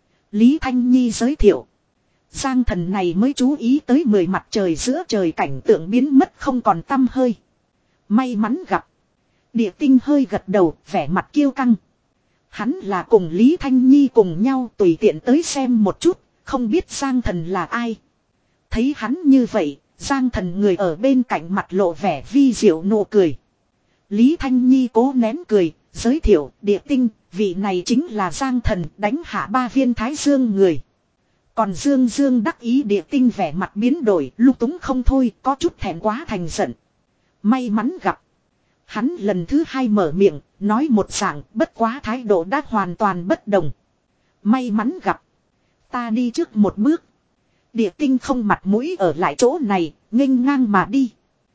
Lý Thanh Nhi giới thiệu. Giang Thần này mới chú ý tới mười mặt trời giữa trời cảnh tượng biến mất không còn tăm hơi. May mắn gặp. Địa tinh hơi gật đầu, vẻ mặt kiêu căng. Hắn là cùng Lý Thanh Nhi cùng nhau tùy tiện tới xem một chút, không biết Giang Thần là ai. Thấy hắn như vậy, Giang Thần người ở bên cạnh mặt lộ vẻ vi diệu nụ cười. Lý Thanh Nhi cố nén cười, giới thiệu địa tinh, vị này chính là Giang Thần đánh hạ ba viên thái dương người. Còn Dương Dương đắc ý địa tinh vẻ mặt biến đổi, lung túng không thôi, có chút thẹn quá thành giận. May mắn gặp. Hắn lần thứ hai mở miệng, nói một dạng, bất quá thái độ đã hoàn toàn bất đồng. May mắn gặp. Ta đi trước một bước. Địa tinh không mặt mũi ở lại chỗ này, nghênh ngang mà đi.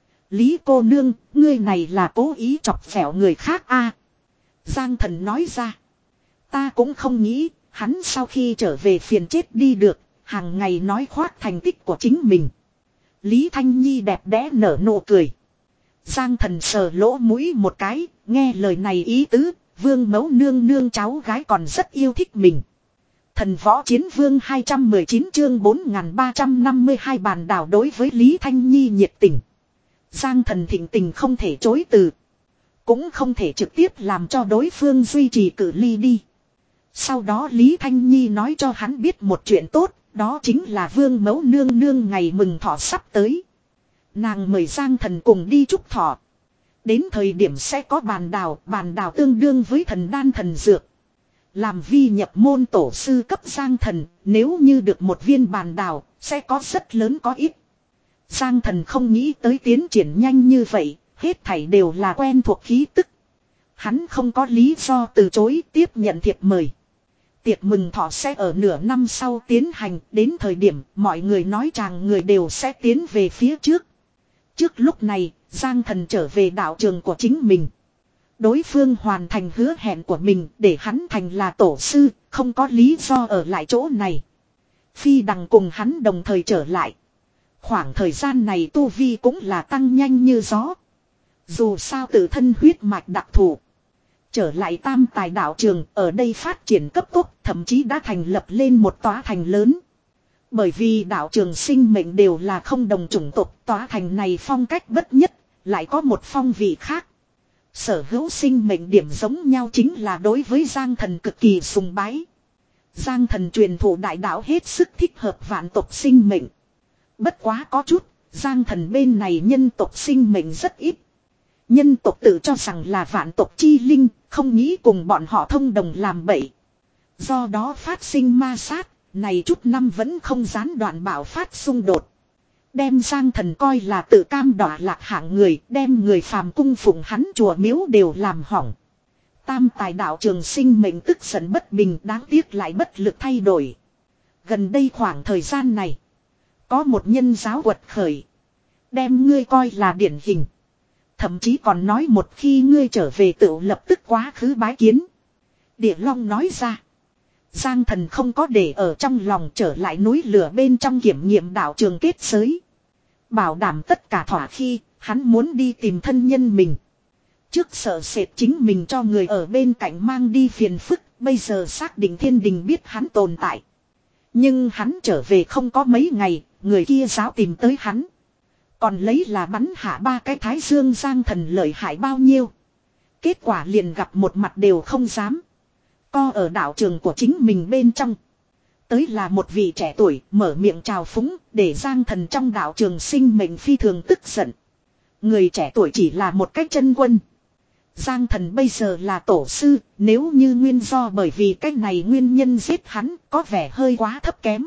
Lý cô nương, ngươi này là cố ý chọc phẻo người khác a. Giang Thần nói ra. Ta cũng không nghĩ, hắn sau khi trở về phiền chết đi được, hàng ngày nói khoác thành tích của chính mình. Lý Thanh Nhi đẹp đẽ nở nụ cười. Giang Thần sờ lỗ mũi một cái, nghe lời này ý tứ, Vương mẫu nương nương cháu gái còn rất yêu thích mình. Thần võ chiến vương hai trăm mười chín chương bốn nghìn ba trăm năm mươi hai bàn đảo đối với Lý Thanh Nhi nhiệt tình. Giang Thần thịnh tình không thể chối từ. Cũng không thể trực tiếp làm cho đối phương duy trì cự ly đi. Sau đó Lý Thanh Nhi nói cho hắn biết một chuyện tốt, đó chính là Vương mẫu nương nương ngày mừng thọ sắp tới. Nàng mời Giang Thần cùng đi chúc thọ. Đến thời điểm sẽ có bàn đào, bàn đào tương đương với thần đan thần dược. Làm vi nhập môn tổ sư cấp Giang Thần, nếu như được một viên bàn đào, sẽ có rất lớn có ít. Giang Thần không nghĩ tới tiến triển nhanh như vậy, hết thảy đều là quen thuộc khí tức. Hắn không có lý do từ chối tiếp nhận thiệp mời. Tiệc mừng thọ sẽ ở nửa năm sau tiến hành, đến thời điểm mọi người nói chàng người đều sẽ tiến về phía trước. Trước lúc này, Giang Thần trở về đạo trường của chính mình. Đối phương hoàn thành hứa hẹn của mình để hắn thành là tổ sư, không có lý do ở lại chỗ này. Phi Đằng cùng hắn đồng thời trở lại. Khoảng thời gian này tu vi cũng là tăng nhanh như gió. Dù sao tự thân huyết mạch đặc thù. Trở lại Tam Tài đạo trường ở đây phát triển cấp tốc, thậm chí đã thành lập lên một tòa thành lớn. Bởi vì đạo trường sinh mệnh đều là không đồng chủng tộc, tòa thành này phong cách bất nhất, lại có một phong vị khác. Sở hữu sinh mệnh điểm giống nhau chính là đối với Giang Thần cực kỳ sùng bái. Giang Thần truyền thụ đại đạo hết sức thích hợp vạn tộc sinh mệnh. Bất quá có chút, Giang Thần bên này nhân tộc sinh mệnh rất ít. Nhân tộc tự cho rằng là vạn tộc chi linh, không nghĩ cùng bọn họ thông đồng làm bậy. Do đó phát sinh ma sát, này chút năm vẫn không gián đoạn bạo phát xung đột. Đem Giang Thần coi là tự cam đọa lạc hạng người, đem người phàm cung phụng hắn chùa miếu đều làm hỏng. Tam Tài đạo trường sinh mệnh tức giận bất bình, đáng tiếc lại bất lực thay đổi. Gần đây khoảng thời gian này, có một nhân giáo quật khởi, đem ngươi coi là điển hình. Thậm chí còn nói một khi ngươi trở về tự lập tức quá khứ bái kiến. Địa Long nói ra. Giang Thần không có để ở trong lòng, trở lại núi lửa bên trong kiểm nghiệm đạo trường kết giới. Bảo đảm tất cả thỏa khi, hắn muốn đi tìm thân nhân mình. Trước sợ sệt chính mình cho người ở bên cạnh mang đi phiền phức, bây giờ xác định thiên đình biết hắn tồn tại. Nhưng hắn trở về không có mấy ngày, người kia giáo tìm tới hắn. Còn lấy là bắn hạ ba cái thái dương. Giang Thần lợi hại bao nhiêu. Kết quả liền gặp một mặt đều không dám. Co ở đạo trường của chính mình bên trong. Tới là một vị trẻ tuổi mở miệng chào phúng, để Giang Thần trong đạo trường sinh mệnh phi thường tức giận. Người trẻ tuổi chỉ là một cái chân quân. Giang Thần bây giờ là tổ sư, nếu như nguyên do bởi vì cái này nguyên nhân giết hắn có vẻ hơi quá thấp kém.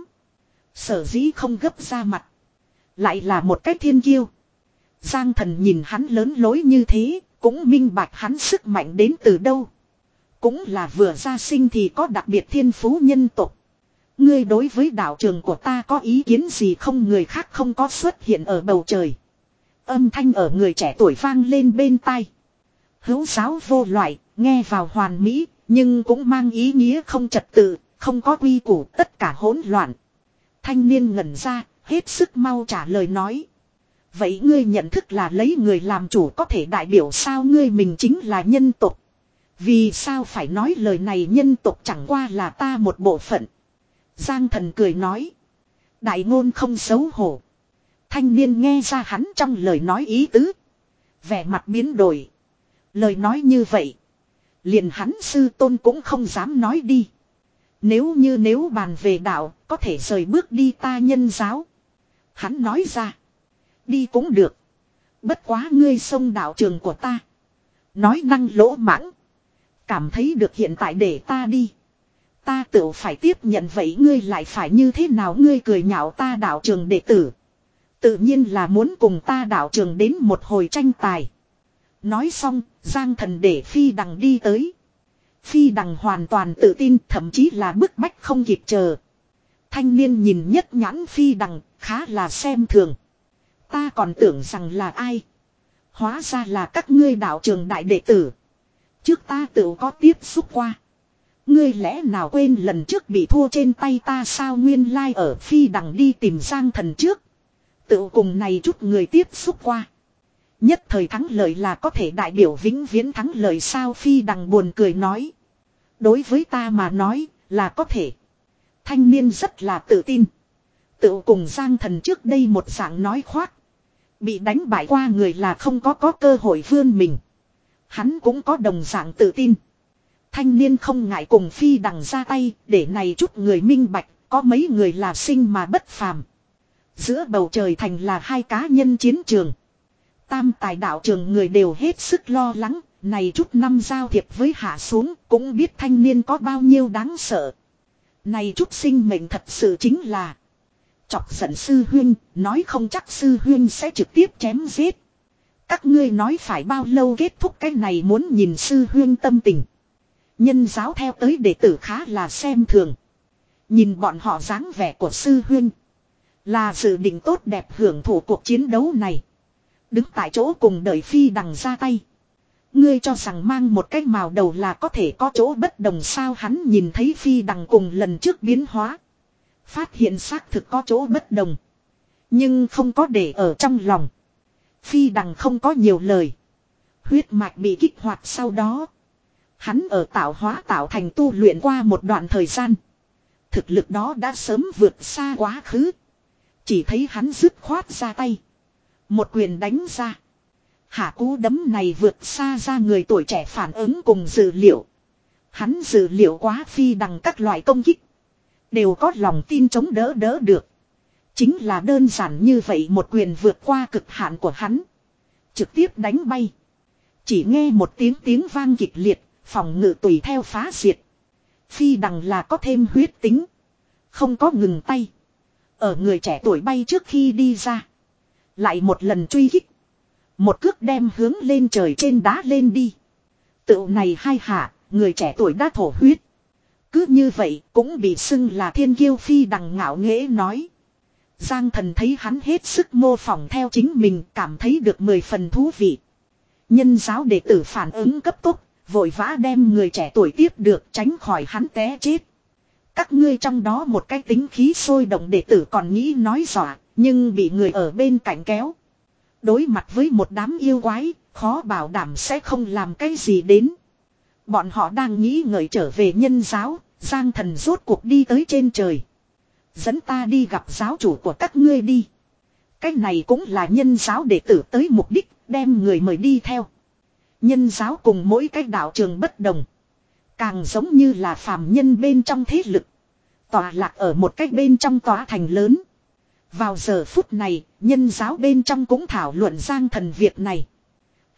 Sở dĩ không gấp ra mặt. Lại là một cái thiên kiêu. Giang Thần nhìn hắn lớn lối như thế, cũng minh bạch hắn sức mạnh đến từ đâu. Cũng là vừa ra sinh thì có đặc biệt thiên phú nhân tộc. Ngươi đối với đạo trường của ta có ý kiến gì không, người khác không có xuất hiện ở bầu trời. Âm thanh ở người trẻ tuổi vang lên bên tai. Hữu giáo vô loại, nghe vào hoàn mỹ, nhưng cũng mang ý nghĩa không trật tự, không có quy củ, tất cả hỗn loạn. Thanh niên ngẩn ra, hết sức mau trả lời nói. Vậy ngươi nhận thức là lấy người làm chủ có thể đại biểu sao, ngươi mình chính là nhân tộc. Vì sao phải nói lời này, nhân tộc chẳng qua là ta một bộ phận. Giang Thần cười nói. Đại ngôn không xấu hổ. Thanh niên nghe ra hắn trong lời nói ý tứ. Vẻ mặt biến đổi. Lời nói như vậy. Liền hắn sư tôn cũng không dám nói đi. Nếu như nếu bàn về đạo, có thể rời bước đi ta nhân giáo. Hắn nói ra. Đi cũng được. Bất quá ngươi xông đạo trường của ta. Nói năng lỗ mãng. Cảm thấy được hiện tại để ta đi. Ta tự phải tiếp nhận, vậy ngươi lại phải như thế nào, ngươi cười nhạo ta đạo trường đệ tử. Tự nhiên là muốn cùng ta đạo trường đến một hồi tranh tài. Nói xong, Giang Thần để Phi Đằng đi tới. Phi Đằng hoàn toàn tự tin, thậm chí là bức bách không kịp chờ. Thanh niên nhìn nhất nhãn Phi Đằng, khá là xem thường. Ta còn tưởng rằng là ai. Hóa ra là các ngươi đạo trường đại đệ tử. Trước ta tự có tiếp xúc qua. Ngươi lẽ nào quên lần trước bị thua trên tay ta sao, nguyên lai ở Phi Đằng đi tìm Giang Thần trước. Tự cùng này chút người tiếp xúc qua. Nhất thời thắng lợi là có thể đại biểu vĩnh viễn thắng lợi sao, Phi Đằng buồn cười nói. Đối với ta mà nói là có thể. Thanh niên rất là tự tin. Tự cùng Giang Thần trước đây một dạng nói khoác. Bị đánh bại qua người là không có có cơ hội vươn mình. Hắn cũng có đồng dạng tự tin. Thanh niên không ngại cùng Phi Đằng ra tay, để này chút người minh bạch, có mấy người là sinh mà bất phàm. Giữa bầu trời thành là hai cá nhân chiến trường. Tam tài đạo trường người đều hết sức lo lắng, này chút năm giao thiệp với hạ xuống, cũng biết thanh niên có bao nhiêu đáng sợ. Này chút sinh mệnh thật sự chính là chọc giận sư huyên, nói không chắc sư huyên sẽ trực tiếp chém giết. Các ngươi nói phải bao lâu kết thúc cái này, muốn nhìn sư huyên tâm tình. Nhân giáo theo tới đệ tử khá là xem thường. Nhìn bọn họ dáng vẻ của sư huyên, là dự định tốt đẹp hưởng thụ cuộc chiến đấu này. Đứng tại chỗ cùng đợi Phi Đằng ra tay. Ngươi cho rằng mang một cái màu đầu là có thể có chỗ bất đồng sao, hắn nhìn thấy Phi Đằng cùng lần trước biến hóa. Phát hiện xác thực có chỗ bất đồng. Nhưng không có để ở trong lòng. Phi Đằng không có nhiều lời. Huyết mạch bị kích hoạt sau đó. Hắn ở tạo hóa tạo thành tu luyện qua một đoạn thời gian. Thực lực đó đã sớm vượt xa quá khứ. Chỉ thấy hắn dứt khoát ra tay. Một quyền đánh ra. Hạ cú đấm này vượt xa ra người tuổi trẻ phản ứng cùng dự liệu. Hắn dự liệu quá Phi Đằng các loại công kích. Đều có lòng tin chống đỡ đỡ được. Chính là đơn giản như vậy một quyền vượt qua cực hạn của hắn. Trực tiếp đánh bay. Chỉ nghe một tiếng tiếng vang kịch liệt. Phòng ngự tùy theo phá diệt. Phi Đằng là có thêm huyết tính. Không có ngừng tay. Ở người trẻ tuổi bay trước khi đi ra. Lại một lần truy kích. Một cước đem hướng lên trời trên đá lên đi. Tựu này hai hạ, người trẻ tuổi đã thổ huyết. Cứ như vậy cũng bị xưng là thiên kiêu. Phi Đằng ngạo nghễ nói. Giang Thần thấy hắn hết sức mô phỏng theo chính mình, cảm thấy được mười phần thú vị. Nhân giáo đệ tử phản ứng cấp tốc. Vội vã đem người trẻ tuổi tiếp được, tránh khỏi hắn té chết. Các ngươi trong đó một cái tính khí sôi động đệ tử còn nghĩ nói dọa, nhưng bị người ở bên cạnh kéo. Đối mặt với một đám yêu quái, khó bảo đảm sẽ không làm cái gì đến. Bọn họ đang nghĩ ngợi trở về nhân giáo, Giang Thần rốt cuộc đi tới trên trời. Dẫn ta đi gặp giáo chủ của các ngươi đi. Cái này cũng là nhân giáo đệ tử tới mục đích, đem người mời đi theo. Nhân giáo cùng mỗi cái đạo trường bất đồng. Càng giống như là phàm nhân bên trong thế lực. Tọa lạc ở một cách bên trong tòa thành lớn. Vào giờ phút này, nhân giáo bên trong cũng thảo luận Giang Thần việc này.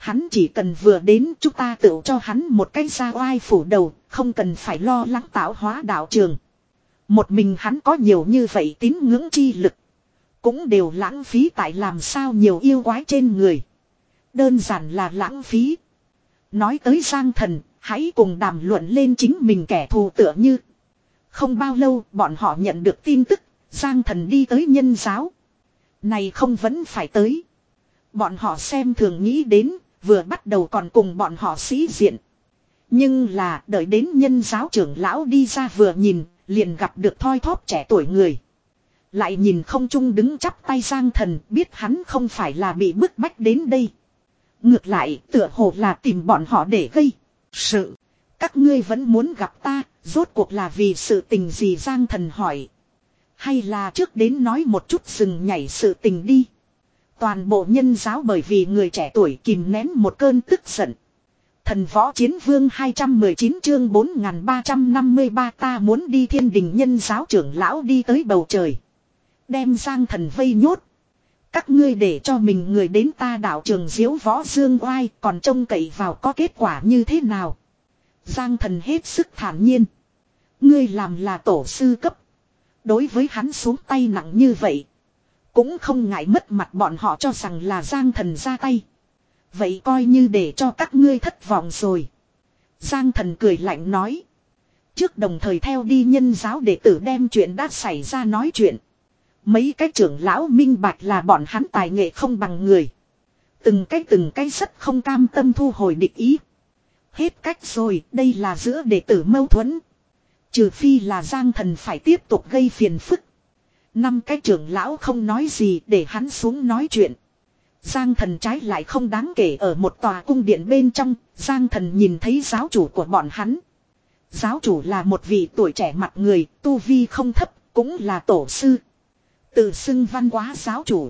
Hắn chỉ cần vừa đến chúng ta tự cho hắn một cái ra oai phủ đầu, không cần phải lo lắng tạo hóa đạo trường. Một mình hắn có nhiều như vậy tín ngưỡng chi lực. Cũng đều lãng phí tại làm sao nhiều yêu quái trên người. Đơn giản là lãng phí. Nói tới Giang Thần, hãy cùng đàm luận lên chính mình kẻ thù tựa như. Không bao lâu bọn họ nhận được tin tức, Giang Thần đi tới nhân giáo. Này không vẫn phải tới. Bọn họ xem thường nghĩ đến, vừa bắt đầu còn cùng bọn họ sĩ diện. Nhưng là đợi đến nhân giáo trưởng lão đi ra vừa nhìn, liền gặp được thoi thóp trẻ tuổi người. Lại nhìn không trung đứng chắp tay Giang Thần, biết hắn không phải là bị bức bách đến đây. Ngược lại tựa hồ là tìm bọn họ để gây sự. Các ngươi vẫn muốn gặp ta, rốt cuộc là vì sự tình gì Giang Thần hỏi. Hay là trước đến nói một chút dừng nhảy sự tình đi. Toàn bộ nhân giáo bởi vì người trẻ tuổi kìm nén một cơn tức giận. Thần võ chiến vương hai trăm mười chín chương bốn nghìn ba trăm năm mươi ba ta muốn đi thiên đình nhân giáo trưởng lão đi tới bầu trời. Đem Giang Thần vây nhốt. Các ngươi để cho mình người đến ta đạo trường diếu võ dương oai còn trông cậy vào có kết quả như thế nào. Giang Thần hết sức thản nhiên. Ngươi làm là tổ sư cấp. Đối với hắn xuống tay nặng như vậy. Cũng không ngại mất mặt bọn họ cho rằng là Giang Thần ra tay. Vậy coi như để cho các ngươi thất vọng rồi. Giang Thần cười lạnh nói. Trước đồng thời theo đi nhân giáo đệ tử đem chuyện đã xảy ra nói chuyện. Mấy cái trưởng lão minh bạch là bọn hắn tài nghệ không bằng người. Từng cái từng cái rất không cam tâm thu hồi địch ý. Hết cách rồi, đây là giữa đệ tử mâu thuẫn. Trừ phi là Giang Thần phải tiếp tục gây phiền phức. Năm cái trưởng lão không nói gì để hắn xuống nói chuyện. Giang Thần trái lại không đáng kể ở một tòa cung điện bên trong, Giang Thần nhìn thấy giáo chủ của bọn hắn. Giáo chủ là một vị tuổi trẻ mặt người, tu vi không thấp, cũng là tổ sư. Tự xưng văn hóa giáo chủ.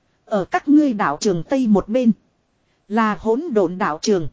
Ở các ngươi đạo trường Tây một bên là hỗn độn đạo trường.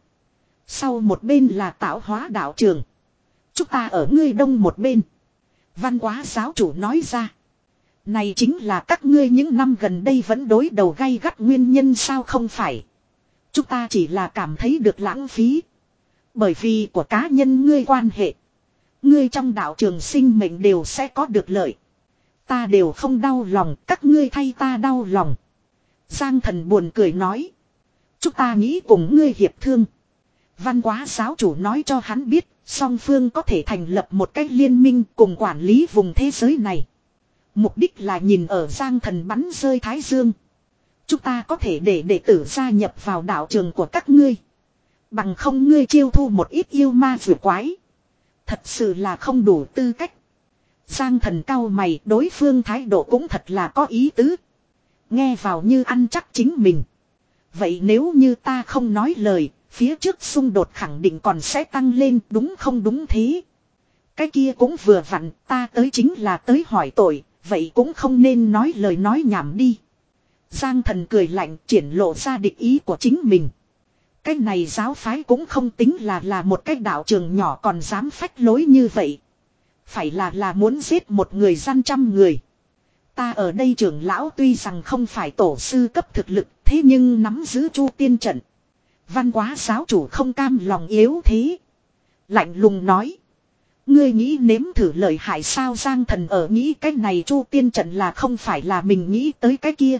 Sau một bên là tạo hóa đạo trường. Chúng ta ở ngươi đông một bên. Văn hóa giáo chủ nói ra. Này chính là các ngươi những năm gần đây vẫn đối đầu gay gắt nguyên nhân sao không phải. Chúng ta chỉ là cảm thấy được lãng phí. Bởi vì của cá nhân ngươi quan hệ. Ngươi trong đạo trường sinh mệnh đều sẽ có được lợi. Ta đều không đau lòng, các ngươi thay ta đau lòng. Giang Thần buồn cười nói. Chúng ta nghĩ cùng ngươi hiệp thương. Văn hóa giáo chủ nói cho hắn biết, song phương có thể thành lập một cách liên minh cùng quản lý vùng thế giới này. Mục đích là nhìn ở Giang Thần bắn rơi Thái Dương. Chúng ta có thể để đệ tử gia nhập vào đạo trường của các ngươi. Bằng không ngươi chiêu thu một ít yêu ma vừa quái. Thật sự là không đủ tư cách. Giang Thần cau mày, đối phương thái độ cũng thật là có ý tứ. Nghe vào như ăn chắc chính mình. Vậy nếu như ta không nói lời, phía trước xung đột khẳng định còn sẽ tăng lên, đúng không đúng thế? Cái kia cũng vừa vặn, ta tới chính là tới hỏi tội, vậy cũng không nên nói lời nói nhảm đi. Giang Thần cười lạnh, triển lộ ra địch ý của chính mình. Cái này giáo phái cũng không tính là là một cái đạo trường nhỏ còn dám phách lối như vậy. Phải là là muốn giết một người gian trăm người. Ta ở đây trưởng lão tuy rằng không phải tổ sư cấp thực lực, thế nhưng nắm giữ chu tiên trận. Văn hóa giáo chủ không cam lòng yếu thế. Lạnh lùng nói. Ngươi nghĩ nếm thử lợi hại sao Giang Thần ở nghĩ cái này chu tiên trận là không phải là mình nghĩ tới cái kia.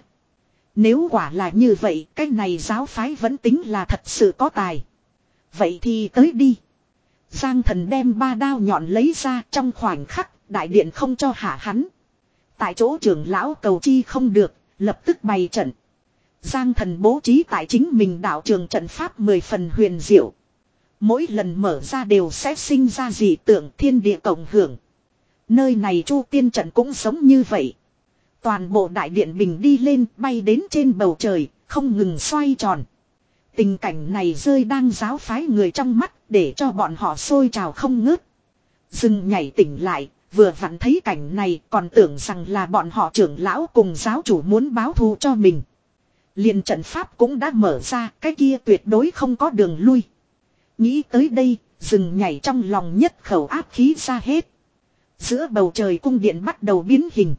Nếu quả là như vậy, cái này giáo phái vẫn tính là thật sự có tài. Vậy thì tới đi. Giang Thần đem ba đao nhọn lấy ra trong khoảnh khắc, đại điện không cho hạ hắn. Tại chỗ trưởng lão cầu chi không được, lập tức bày trận. Giang Thần bố trí tại chính mình đạo trường trận pháp mười phần huyền diệu. Mỗi lần mở ra đều sẽ sinh ra dị tượng thiên địa cộng hưởng. Nơi này chu tiên trận cũng giống như vậy. Toàn bộ đại điện bình đi lên bay đến trên bầu trời, không ngừng xoay tròn. Tình cảnh này rơi đang giáo phái người trong mắt để cho bọn họ sôi trào không ngớt. Dừng nhảy tỉnh lại, vừa vặn thấy cảnh này còn tưởng rằng là bọn họ trưởng lão cùng giáo chủ muốn báo thù cho mình. Liền trận pháp cũng đã mở ra, cái kia tuyệt đối không có đường lui. Nghĩ tới đây, dừng nhảy trong lòng nhất khẩu áp khí ra hết. Giữa bầu trời cung điện bắt đầu biến hình.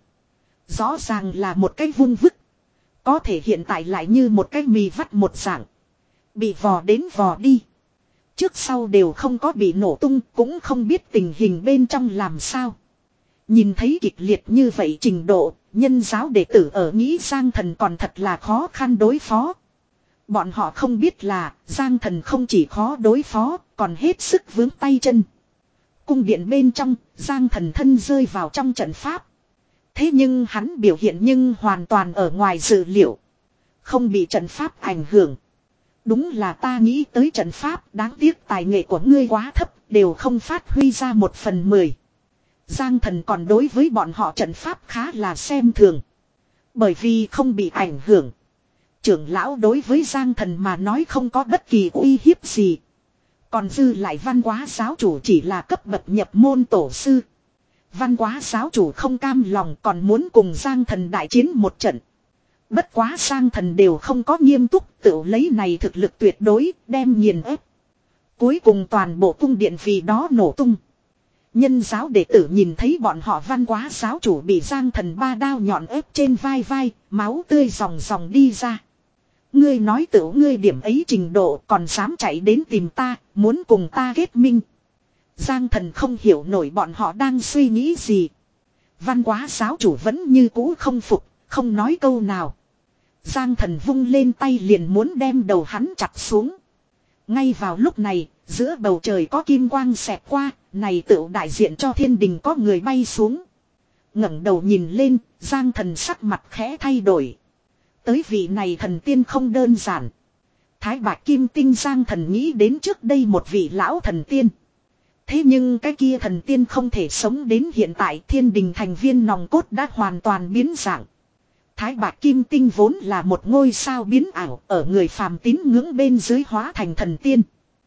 Rõ ràng là một cái vung vức. Có thể hiện tại lại như một cái mì vắt một dạng. Bị vò đến vò đi. Trước sau đều không có bị nổ tung, cũng không biết tình hình bên trong làm sao. Nhìn thấy kịch liệt như vậy trình độ, nhân giáo đệ tử ở nghĩ Giang Thần còn thật là khó khăn đối phó. Bọn họ không biết là Giang Thần không chỉ khó đối phó, còn hết sức vướng tay chân. Cung điện bên trong, Giang Thần thân rơi vào trong trận pháp. Thế nhưng hắn biểu hiện nhưng hoàn toàn ở ngoài dự liệu. Không bị trận pháp ảnh hưởng. Đúng là ta nghĩ tới trận pháp, đáng tiếc tài nghệ của ngươi quá thấp, đều không phát huy ra một phần mười. Giang Thần còn đối với bọn họ trận pháp khá là xem thường. Bởi vì không bị ảnh hưởng. Trưởng lão đối với Giang Thần mà nói không có bất kỳ uy hiếp gì. Còn dư lại văn hóa giáo chủ chỉ là cấp bậc nhập môn tổ sư. Văn hóa giáo chủ không cam lòng còn muốn cùng Giang Thần đại chiến một trận. Bất quá Giang Thần đều không có nghiêm túc, tự lấy này thực lực tuyệt đối, đem nghiền ép. Cuối cùng toàn bộ cung điện vì đó nổ tung. Nhân giáo đệ tử nhìn thấy bọn họ văn hóa giáo chủ bị Giang Thần ba đao nhọn ép trên vai vai, máu tươi ròng ròng đi ra. Ngươi nói tự ngươi điểm ấy trình độ còn dám chạy đến tìm ta, muốn cùng ta kết minh. Giang Thần không hiểu nổi bọn họ đang suy nghĩ gì. Văn hóa giáo chủ vẫn như cũ không phục, không nói câu nào. Giang Thần vung lên tay liền muốn đem đầu hắn chặt xuống. Ngay vào lúc này, giữa bầu trời có kim quang xẹt qua, này tựu đại diện cho thiên đình có người bay xuống. Ngẩng đầu nhìn lên, Giang Thần sắc mặt khẽ thay đổi. Tới vị này thần tiên không đơn giản. Thái Bạch Kim Tinh Giang Thần nghĩ đến trước đây một vị lão thần tiên. Thế nhưng cái kia thần tiên không thể sống đến hiện tại, thiên đình thành viên nòng cốt đã hoàn toàn biến dạng. Thái Bạch Kim Tinh vốn là một ngôi sao biến ảo, ở người phàm tín ngưỡng bên dưới hóa thành thần tiên.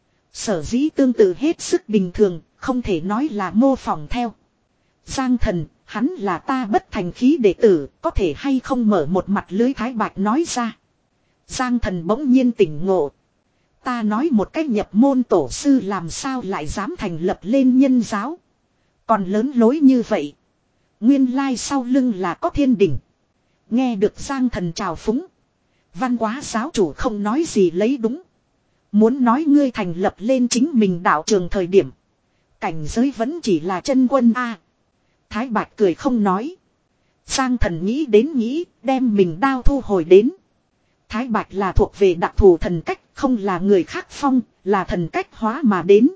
Sở dĩ tương tự hết sức bình thường, không thể nói là mô phỏng theo. Giang Thần, hắn là ta bất thành khí đệ tử, có thể hay không mở một mặt lưới. Thái Bạch nói ra. Giang Thần bỗng nhiên tỉnh ngộ. Ta nói một cách nhập môn tổ sư làm sao lại dám thành lập lên nhân giáo. Còn lớn lối như vậy. Nguyên lai sau lưng là có thiên đình. Nghe được Giang Thần chào phúng. Văn hóa giáo chủ không nói gì lấy đúng. Muốn nói ngươi thành lập lên chính mình đạo trường thời điểm. Cảnh giới vẫn chỉ là chân quân A. Thái Bạch cười không nói. Giang Thần nghĩ đến nghĩ, đem mình đao thu hồi đến. Thái Bạch là thuộc về đặc thù thần cách, không là người khác phong, là thần cách hóa mà đến.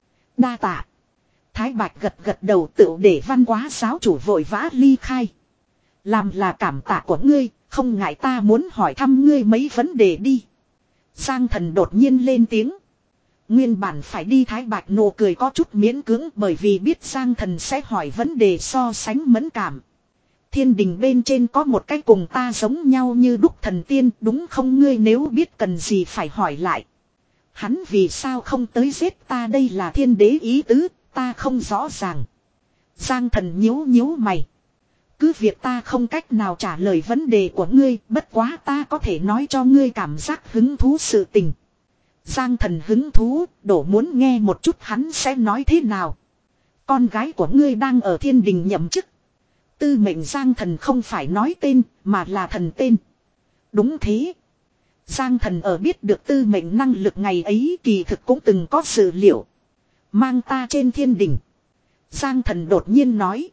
Đa tạ. Thái Bạch gật gật đầu tựu để văn hóa giáo chủ vội vã ly khai. Làm là cảm tạ của ngươi, không ngại ta muốn hỏi thăm ngươi mấy vấn đề đi. Giang Thần đột nhiên lên tiếng. Nguyên bản phải đi Thái Bạch nụ cười có chút miễn cưỡng bởi vì biết Giang Thần sẽ hỏi vấn đề so sánh mẫn cảm. Thiên đình bên trên có một cái cùng ta giống nhau như đúc thần tiên, đúng không? Ngươi nếu biết cần gì phải hỏi lại. Hắn vì sao không tới giết ta, đây là thiên đế ý tứ, ta không rõ ràng. Giang Thần nhíu nhíu mày. Cứ việc ta không cách nào trả lời vấn đề của ngươi, bất quá ta có thể nói cho ngươi cảm giác hứng thú sự tình. Giang Thần hứng thú, đổ muốn nghe một chút hắn sẽ nói thế nào. Con gái của ngươi đang ở thiên đình nhậm chức. Tư mệnh Giang Thần không phải nói tên, mà là thần tên. Đúng thế. Giang Thần ở biết được tư mệnh năng lực ngày ấy kỳ thực cũng từng có sự liệu. Mang ta trên thiên đình. Giang Thần đột nhiên nói.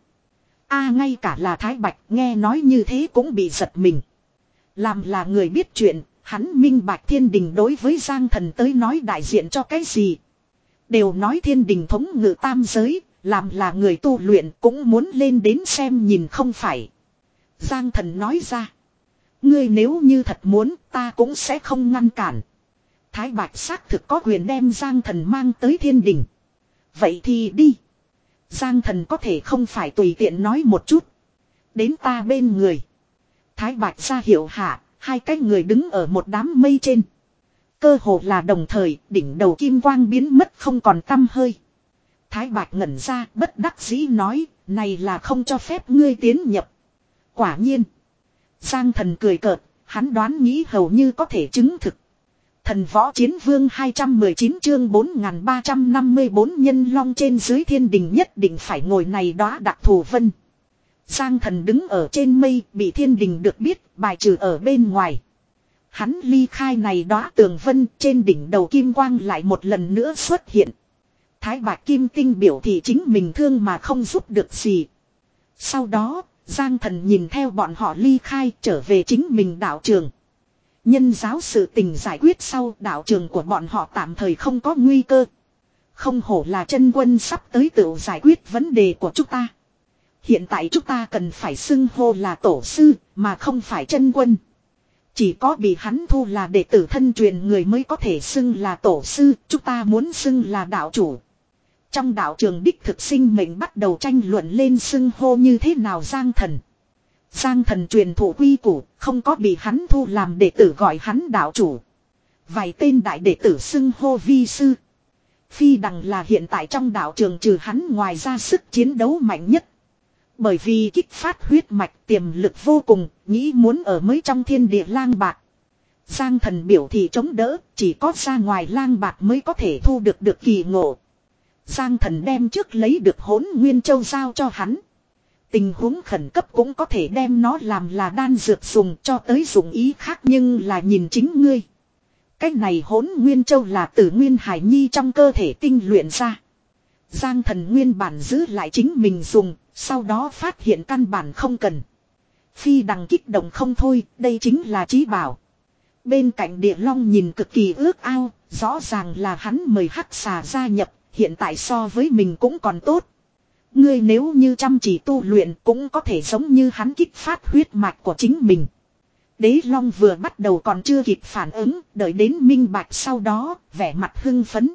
A ngay cả là Thái Bạch nghe nói như thế cũng bị giật mình. Làm là người biết chuyện, hắn minh bạch thiên đình đối với Giang Thần tới nói đại diện cho cái gì. Đều nói thiên đình thống ngự tam giới, làm là người tu luyện cũng muốn lên đến xem nhìn không phải. Giang Thần nói ra. Ngươi nếu như thật muốn ta cũng sẽ không ngăn cản. Thái Bạch xác thực có quyền đem Giang Thần mang tới thiên đình. Vậy thì đi. Giang Thần có thể không phải tùy tiện nói một chút. Đến ta bên người. Thái Bạch ra hiệu hạ, hai cái người đứng ở một đám mây trên. Cơ hồ là đồng thời, đỉnh đầu kim quang biến mất không còn tăm hơi. Thái Bạch ngẩn ra, bất đắc dĩ nói, này là không cho phép ngươi tiến nhập. Quả nhiên. Giang Thần cười cợt, hắn đoán nghĩ hầu như có thể chứng thực. Thần võ chiến vương hai trăm mười chín chương bốn nghìn ba trăm năm mươi bốn nhân long trên dưới thiên đình nhất định phải ngồi này đó đặc thù vân. Giang Thần đứng ở trên mây bị thiên đình được biết bài trừ ở bên ngoài. Hắn ly khai này đóa tường vân, trên đỉnh đầu kim quang lại một lần nữa xuất hiện. Thái Bạch Kim Tinh biểu thị chính mình thương mà không giúp được gì. Sau đó, Giang Thần nhìn theo bọn họ ly khai trở về chính mình đạo trường. Nhân giáo sự tình giải quyết sau, đạo trường của bọn họ tạm thời không có nguy cơ. Không hổ là chân quân sắp tới tự giải quyết vấn đề của chúng ta. Hiện tại chúng ta cần phải xưng hô là tổ sư, mà không phải chân quân. Chỉ có bị hắn thu là đệ tử thân truyền người mới có thể xưng là tổ sư, chúng ta muốn xưng là đạo chủ. Trong đạo trường đích thực sinh mệnh bắt đầu tranh luận lên xưng hô như thế nào Giang Thần. Giang Thần truyền thụ quy củ, không có bị hắn thu làm đệ tử gọi hắn đạo chủ. Vài tên đại đệ tử xưng hô vi sư. Phi Đằng là hiện tại trong đạo trường trừ hắn ngoài ra sức chiến đấu mạnh nhất. Bởi vì kích phát huyết mạch tiềm lực vô cùng, nghĩ muốn ở mới trong thiên địa lang bạc. Giang Thần biểu thị chống đỡ, chỉ có ra ngoài lang bạc mới có thể thu được được kỳ ngộ. Giang Thần đem trước lấy được Hỗn Nguyên Châu giao cho hắn. Tình huống khẩn cấp cũng có thể đem nó làm là đan dược dùng cho tới dụng ý khác nhưng là nhìn chính ngươi. Cái này Hỗn Nguyên Châu là từ Nguyên Hải Nhi trong cơ thể tinh luyện ra. Giang Thần nguyên bản giữ lại chính mình dùng, sau đó phát hiện căn bản không cần. Phi Đằng kích động không thôi, đây chính là chí bảo. Bên cạnh Địa Long nhìn cực kỳ ước ao, rõ ràng là hắn mời hắc xà gia nhập, hiện tại so với mình cũng còn tốt. Ngươi nếu như chăm chỉ tu luyện cũng có thể giống như hắn kích phát huyết mạch của chính mình. Đế Long vừa bắt đầu còn chưa kịp phản ứng, đợi đến minh bạch sau đó, vẻ mặt hưng phấn.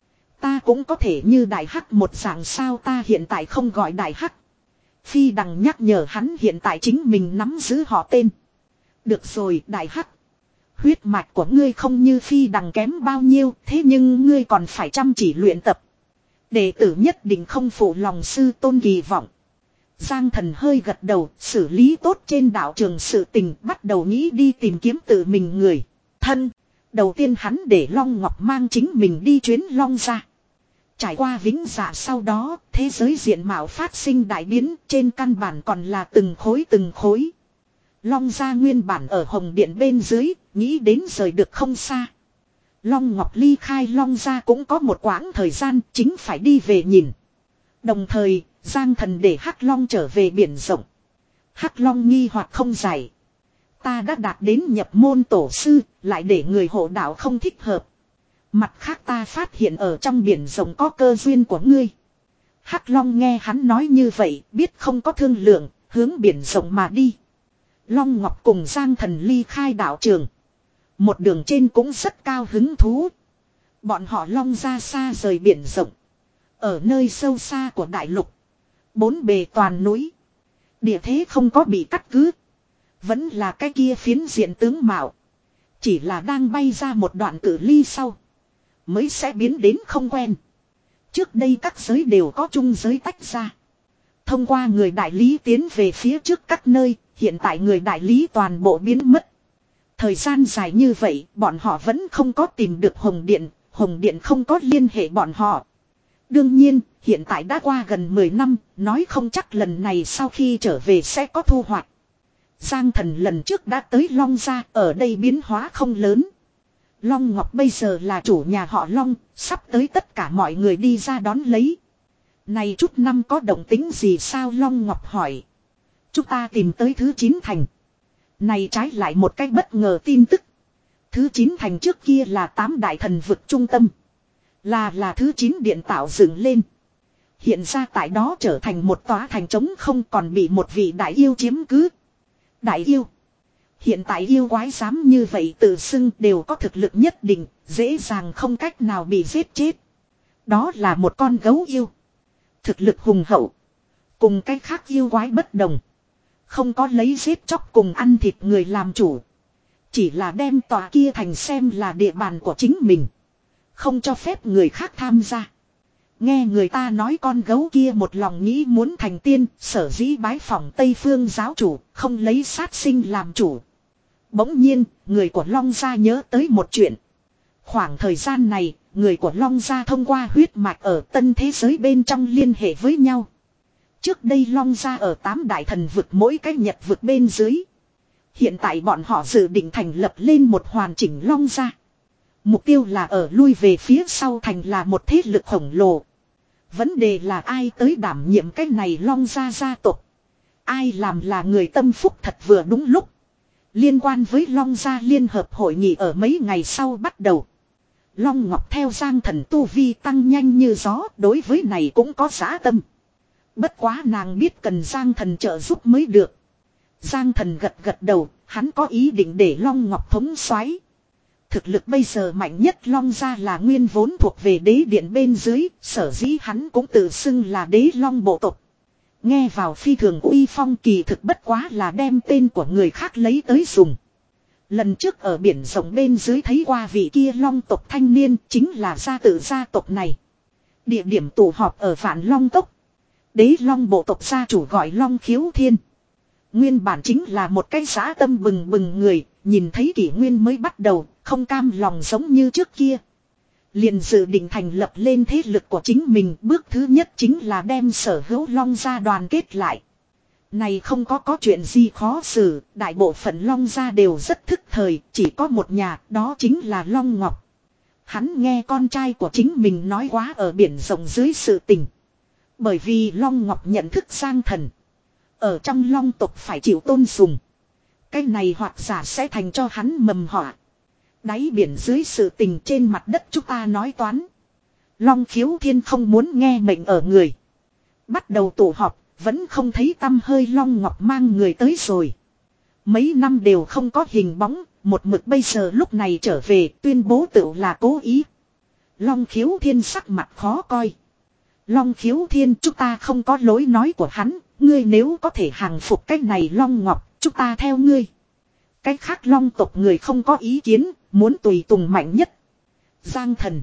Ta cũng có thể như Đại Hắc một dạng sao ta hiện tại không gọi Đại Hắc. Phi Đằng nhắc nhở hắn hiện tại chính mình nắm giữ họ tên. Được rồi Đại Hắc. Huyết mạch của ngươi không như Phi Đằng kém bao nhiêu, thế nhưng ngươi còn phải chăm chỉ luyện tập. Đệ tử nhất định không phụ lòng sư tôn kỳ vọng. Giang Thần hơi gật đầu, xử lý tốt trên đạo trường sự tình, bắt đầu nghĩ đi tìm kiếm tự mình người thân. Đầu tiên hắn để Long Ngọc mang chính mình đi chuyến Long gia. Trải qua vĩnh dạ sau đó, thế giới diện mạo phát sinh đại biến, trên căn bản còn là từng khối từng khối. Long gia nguyên bản ở Hồng Điện bên dưới, nghĩ đến rời được không xa. Long Ngọc ly khai Long gia cũng có một quãng thời gian, chính phải đi về nhìn. Đồng thời, Giang Thần để Hắc Long trở về biển rộng. Hắc Long nghi hoặc không giải. Ta đã đạt đến nhập môn tổ sư, lại để người hộ đạo không thích hợp. Mặt khác ta phát hiện ở trong biển rộng có cơ duyên của ngươi. Hắc Long nghe hắn nói như vậy, biết không có thương lượng, hướng biển rộng mà đi. Long Ngọc cùng Giang Thần ly khai đạo trường. Một đường trên cũng rất cao hứng thú. Bọn họ Long ra xa rời biển rộng. Ở nơi sâu xa của đại lục. Bốn bề toàn núi. Địa thế không có bị cắt cứ. Vẫn là cái kia phiến diện tướng mạo. Chỉ là đang bay ra một đoạn cự ly sau. Mới sẽ biến đến không quen. Trước đây các giới đều có chung giới tách ra. Thông qua người đại lý tiến về phía trước các nơi. Hiện tại người đại lý toàn bộ biến mất. Thời gian dài như vậy bọn họ vẫn không có tìm được Hồng Điện. Hồng Điện không có liên hệ bọn họ. Đương nhiên hiện tại đã qua gần mười năm. Nói không chắc lần này sau khi trở về sẽ có thu hoạch. Giang Thần lần trước đã tới Long gia, ở đây biến hóa không lớn. Long Ngọc bây giờ là chủ nhà họ Long, sắp tới tất cả mọi người đi ra đón lấy. Này chút năm có động tính gì sao Long Ngọc hỏi. Chúng ta tìm tới thứ chín thành. Này trái lại một cách bất ngờ tin tức. Thứ chín thành trước kia là tám đại thần vực trung tâm. Là là thứ chín điện tạo dựng lên. Hiện ra tại đó trở thành một tòa thành trống không còn bị một vị đại yêu chiếm cứ. Đại yêu. Hiện tại yêu quái dám như vậy tự xưng đều có thực lực nhất định, dễ dàng không cách nào bị giết chết. Đó là một con gấu yêu. Thực lực hùng hậu. Cùng cái khác yêu quái bất đồng. Không có lấy giết chóc cùng ăn thịt người làm chủ. Chỉ là đem tòa kia thành xem là địa bàn của chính mình. Không cho phép người khác tham gia. Nghe người ta nói con gấu kia một lòng nghĩ muốn thành tiên, sở dĩ bái phỏng Tây Phương giáo chủ, không lấy sát sinh làm chủ. Bỗng nhiên, người của Long Gia nhớ tới một chuyện. Khoảng thời gian này, người của Long Gia thông qua huyết mạch ở tân thế giới bên trong liên hệ với nhau. Trước đây Long Gia ở tám đại thần vực mỗi cái nhật vực bên dưới. Hiện tại bọn họ dự định thành lập lên một hoàn chỉnh Long gia. Mục tiêu là ở lui về phía sau thành là một thế lực khổng lồ. Vấn đề là ai tới đảm nhiệm cái này Long gia gia tộc. Ai làm là người tâm phúc thật vừa đúng lúc. Liên quan với Long gia liên hợp hội nghị ở mấy ngày sau bắt đầu. Long Ngọc theo Giang Thần tu vi tăng nhanh như gió, đối với này cũng có dã tâm. Bất quá nàng biết cần Giang Thần trợ giúp mới được. Giang Thần gật gật đầu, hắn có ý định để Long Ngọc thống soái. Thực lực bây giờ mạnh nhất Long gia là nguyên vốn thuộc về đế điện bên dưới, sở dĩ hắn cũng tự xưng là đế Long bộ tộc. Nghe vào phi thường uy phong, kỳ thực bất quá là đem tên của người khác lấy tới dùng. Lần trước ở biển rộng bên dưới thấy qua vị kia Long tộc thanh niên, chính là gia tự gia tộc này. Địa điểm tụ họp ở Vạn Long Tốc. Đế Long bộ tộc gia chủ gọi Long Khiếu Thiên. Nguyên bản chính là một cái dã tâm bừng bừng người, nhìn thấy kỷ nguyên mới bắt đầu, không cam lòng giống như trước kia. Liền dự định thành lập lên thế lực của chính mình, bước thứ nhất chính là đem sở hữu Long gia đoàn kết lại. Này không có có chuyện gì khó xử, đại bộ phận Long gia đều rất thức thời, chỉ có một nhà, đó chính là Long Ngọc. Hắn nghe con trai của chính mình nói quá ở biển rộng dưới sự tình. Bởi vì Long Ngọc nhận thức Giang Thần. Ở trong Long tộc phải chịu tôn sùng. Cái này hoặc giả sẽ thành cho hắn mầm họa. Đáy biển dưới sự tình trên mặt đất chúng ta nói toán. Long Khiếu Thiên không muốn nghe mệnh ở người. Bắt đầu tụ họp, vẫn không thấy tăm hơi Long Ngọc mang người tới rồi. Mấy năm đều không có hình bóng, một mực bây giờ lúc này trở về tuyên bố tự là cố ý. Long Khiếu Thiên sắc mặt khó coi. Long Khiếu Thiên, chúng ta không có lối nói của hắn, ngươi nếu có thể hàng phục cái này Long Ngọc, chúng ta theo ngươi. Cái khác Long tộc người không có ý kiến, muốn tùy tùng mạnh nhất. Giang Thần,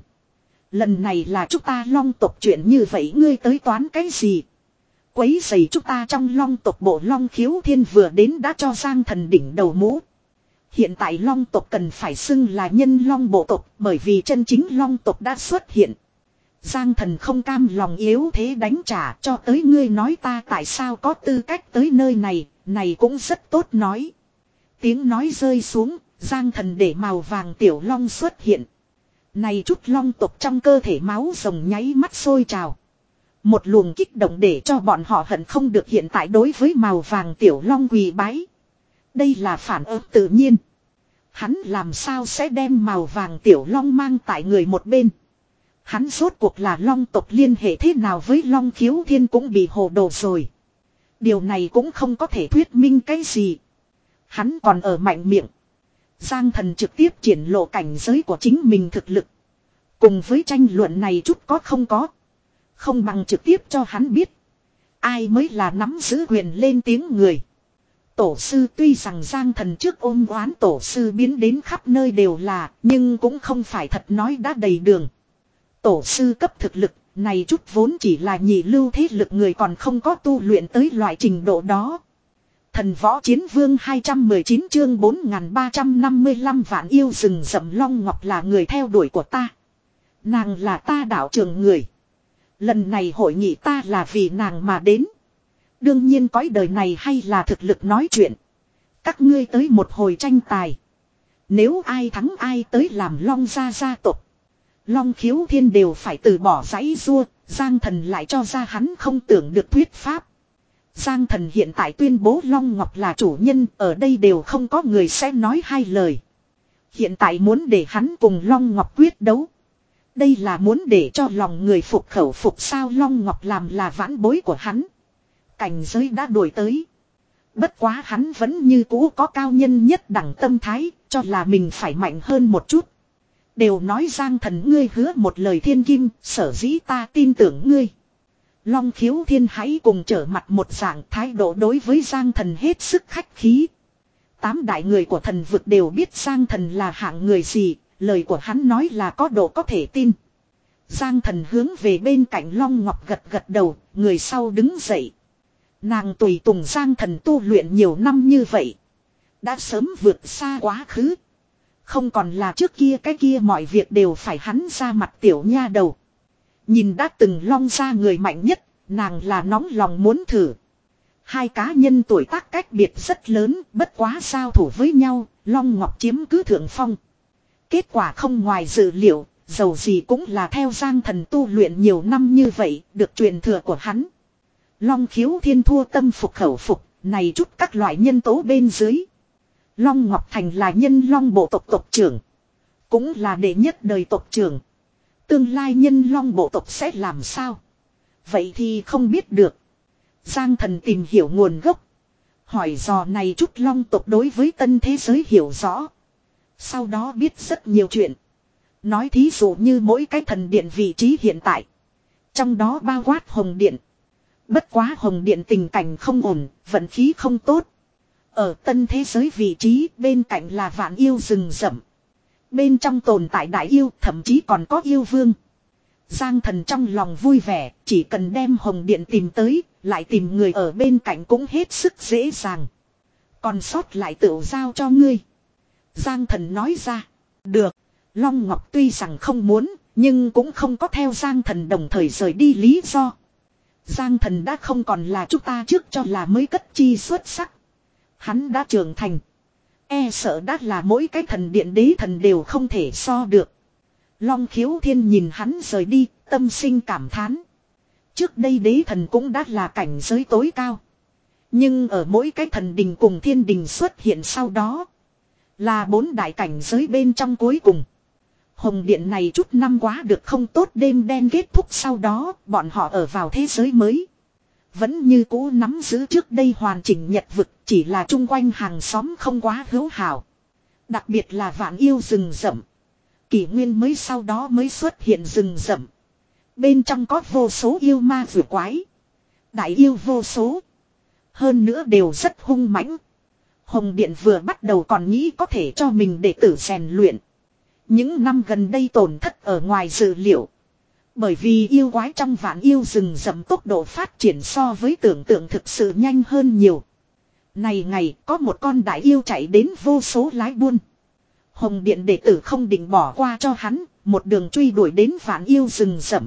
lần này là chúng ta Long tộc chuyện như vậy, ngươi tới toán cái gì? Quấy rầy chúng ta trong Long tộc. Bộ Long Khiếu Thiên vừa đến đã cho Giang Thần đỉnh đầu mũ. Hiện tại Long tộc cần phải xưng là nhân Long bộ tộc, bởi vì chân chính Long tộc đã xuất hiện. Giang Thần không cam lòng yếu thế đánh trả, cho tới ngươi nói ta tại sao có tư cách tới nơi này, này cũng rất tốt nói. Tiếng nói rơi xuống, Giang Thần để màu vàng tiểu long xuất hiện. Này chút Long tộc trong cơ thể máu rồng nháy mắt sôi trào. Một luồng kích động để cho bọn họ hận không được hiện tại đối với màu vàng tiểu long quỳ bái. Đây là phản ứng tự nhiên. Hắn làm sao sẽ đem màu vàng tiểu long mang tại người một bên. Hắn rốt cuộc là Long tộc liên hệ thế nào với Long Khiếu Thiên cũng bị hồ đồ rồi. Điều này cũng không có thể thuyết minh cái gì. Hắn còn ở mạnh miệng. Giang Thần trực tiếp triển lộ cảnh giới của chính mình thực lực. Cùng với tranh luận này chút có không có. Không bằng trực tiếp cho hắn biết. Ai mới là nắm giữ quyền lên tiếng người. Tổ sư tuy rằng Giang Thần trước ôm oán tổ sư biến đến khắp nơi đều là, nhưng cũng không phải thật nói đã đầy đường. Tổ sư cấp thực lực, này chút vốn chỉ là nhị lưu thế lực người còn không có tu luyện tới loại trình độ đó. Thần võ chiến vương hai trăm mười chín chương bốn nghìn ba trăm năm mươi lăm vạn yêu rừng rậm. Long Ngọc là người theo đuổi của ta. Nàng là ta đạo trường người. Lần này hội nghị ta là vì nàng mà đến. Đương nhiên cõi đời này hay là thực lực nói chuyện. Các ngươi tới một hồi tranh tài. Nếu ai thắng ai tới làm Long gia gia tộc. Long Khiếu Thiên đều phải từ bỏ giãy giụa, Giang Thần lại cho ra hắn không tưởng được thuyết pháp. Giang Thần hiện tại tuyên bố Long Ngọc là chủ nhân, ở đây đều không có người sẽ nói hai lời. Hiện tại muốn để hắn cùng Long Ngọc quyết đấu. Đây là muốn để cho lòng người phục khẩu phục sao. Long Ngọc làm là vãn bối của hắn. Cảnh giới đã đổi tới. Bất quá hắn vẫn như cũ có cao nhân nhất đẳng tâm thái, cho là mình phải mạnh hơn một chút. Đều nói Giang Thần ngươi hứa một lời thiên kim, sở dĩ ta tin tưởng ngươi. Long Khiếu Thiên hãy cùng trở mặt một dạng thái độ đối với Giang Thần hết sức khách khí. Tám đại người của thần vực đều biết Giang Thần là hạng người gì, lời của hắn nói là có độ có thể tin. Giang Thần hướng về bên cạnh Long Ngọc gật gật đầu, người sau đứng dậy. Nàng tùy tùng Giang Thần tu luyện nhiều năm như vậy. Đã sớm vượt xa quá khứ. Không còn là trước kia cái kia mọi việc đều phải hắn ra mặt tiểu nha đầu. Nhìn đã từng Long gia người mạnh nhất, nàng là nóng lòng muốn thử. Hai cá nhân tuổi tác cách biệt rất lớn, bất quá giao thủ với nhau, Long Ngọc chiếm cứ thượng phong. Kết quả không ngoài dự liệu, dầu gì cũng là theo Giang Thần tu luyện nhiều năm như vậy, được truyền thừa của hắn. Long Khiếu Thiên thua tâm phục khẩu phục, này chút các loại nhân tố bên dưới. Long Ngọc Thành là nhân long bộ tộc tộc trưởng, cũng là đệ nhất đời tộc trưởng. Tương lai nhân long bộ tộc sẽ làm sao? Vậy thì không biết được. Giang Thần tìm hiểu nguồn gốc, hỏi dò này chút long tộc đối với tân thế giới hiểu rõ. Sau đó biết rất nhiều chuyện. Nói thí dụ như mỗi cái thần điện vị trí hiện tại, trong đó bao quát Hồng Điện. Bất quá Hồng Điện tình cảnh không ổn, vận khí không tốt. Ở tân thế giới vị trí bên cạnh là vạn yêu rừng rậm. Bên trong tồn tại đại yêu, thậm chí còn có yêu vương. Giang Thần trong lòng vui vẻ, chỉ cần đem Hồng Điện tìm tới, lại tìm người ở bên cạnh cũng hết sức dễ dàng. Còn sót lại tự giao cho ngươi. Giang Thần nói ra. Được. Long Ngọc tuy rằng không muốn, nhưng cũng không có theo Giang Thần đồng thời rời đi lý do. Giang Thần đã không còn là chúng ta trước cho là mới cất chi xuất sắc. Hắn đã trưởng thành. E sợ đã là mỗi cái thần điện đế thần đều không thể so được. Long Khiếu Thiên nhìn hắn rời đi, tâm sinh cảm thán. Trước đây đế thần cũng đã là cảnh giới tối cao. Nhưng ở mỗi cái thần đình cùng thiên đình xuất hiện sau đó, là bốn đại cảnh giới bên trong cuối cùng. Hồng Điện này chút năm quá được không tốt, đêm đen kết thúc sau đó, bọn họ ở vào thế giới mới. Vẫn như cũ nắm giữ trước đây hoàn chỉnh nhật vực, chỉ là chung quanh hàng xóm không quá hữu hảo. Đặc biệt là vạn yêu rừng rậm. Kỷ nguyên mới sau đó mới xuất hiện rừng rậm. Bên trong có vô số yêu ma vừa quái. Đại yêu vô số. Hơn nữa đều rất hung mãnh. Hồng Điện vừa bắt đầu còn nghĩ có thể cho mình đệ tử rèn luyện. Những năm gần đây tổn thất ở ngoài dự liệu. Bởi vì yêu quái trong vạn yêu rừng rậm tốc độ phát triển so với tưởng tượng thực sự nhanh hơn nhiều. Này ngày có một con đại yêu chạy đến vô số lái buôn. Hồng Điện đệ tử không định bỏ qua cho hắn, một đường truy đuổi đến vạn yêu rừng rậm.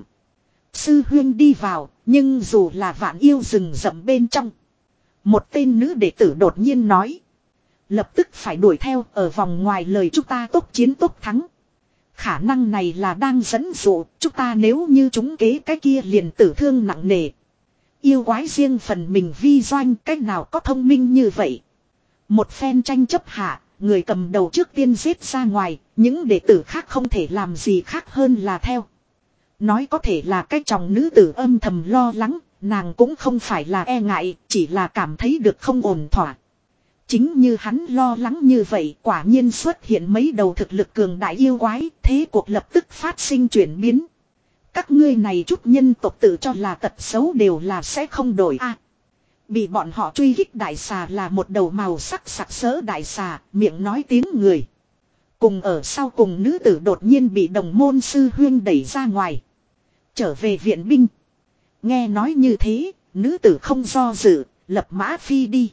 Sư huynh đi vào, nhưng dù là vạn yêu rừng rậm bên trong. Một tên nữ đệ tử đột nhiên nói. Lập tức phải đuổi theo, ở vòng ngoài lời chúng ta tốc chiến tốc thắng. Khả năng này là đang dẫn dụ, chúng ta nếu như chúng kế cái kia liền tử thương nặng nề. Yêu quái riêng phần mình vi doanh, cách nào có thông minh như vậy. Một phen tranh chấp hạ, người cầm đầu trước tiên giết ra ngoài, những đệ tử khác không thể làm gì khác hơn là theo. Nói có thể là cái chồng nữ tử âm thầm lo lắng, nàng cũng không phải là e ngại, chỉ là cảm thấy được không ổn thỏa. Chính như hắn lo lắng như vậy, quả nhiên xuất hiện mấy đầu thực lực cường đại yêu quái, thế cuộc lập tức phát sinh chuyển biến. Các ngươi này chút nhân tộc tự cho là tật xấu đều là sẽ không đổi a. Bị bọn họ truy kích đại xà là một đầu màu sắc sặc sỡ đại xà, miệng nói tiếng người. Cùng ở sau cùng nữ tử đột nhiên bị đồng môn sư huyên đẩy ra ngoài. Trở về viện binh. Nghe nói như thế, nữ tử không do dự, lập mã phi đi.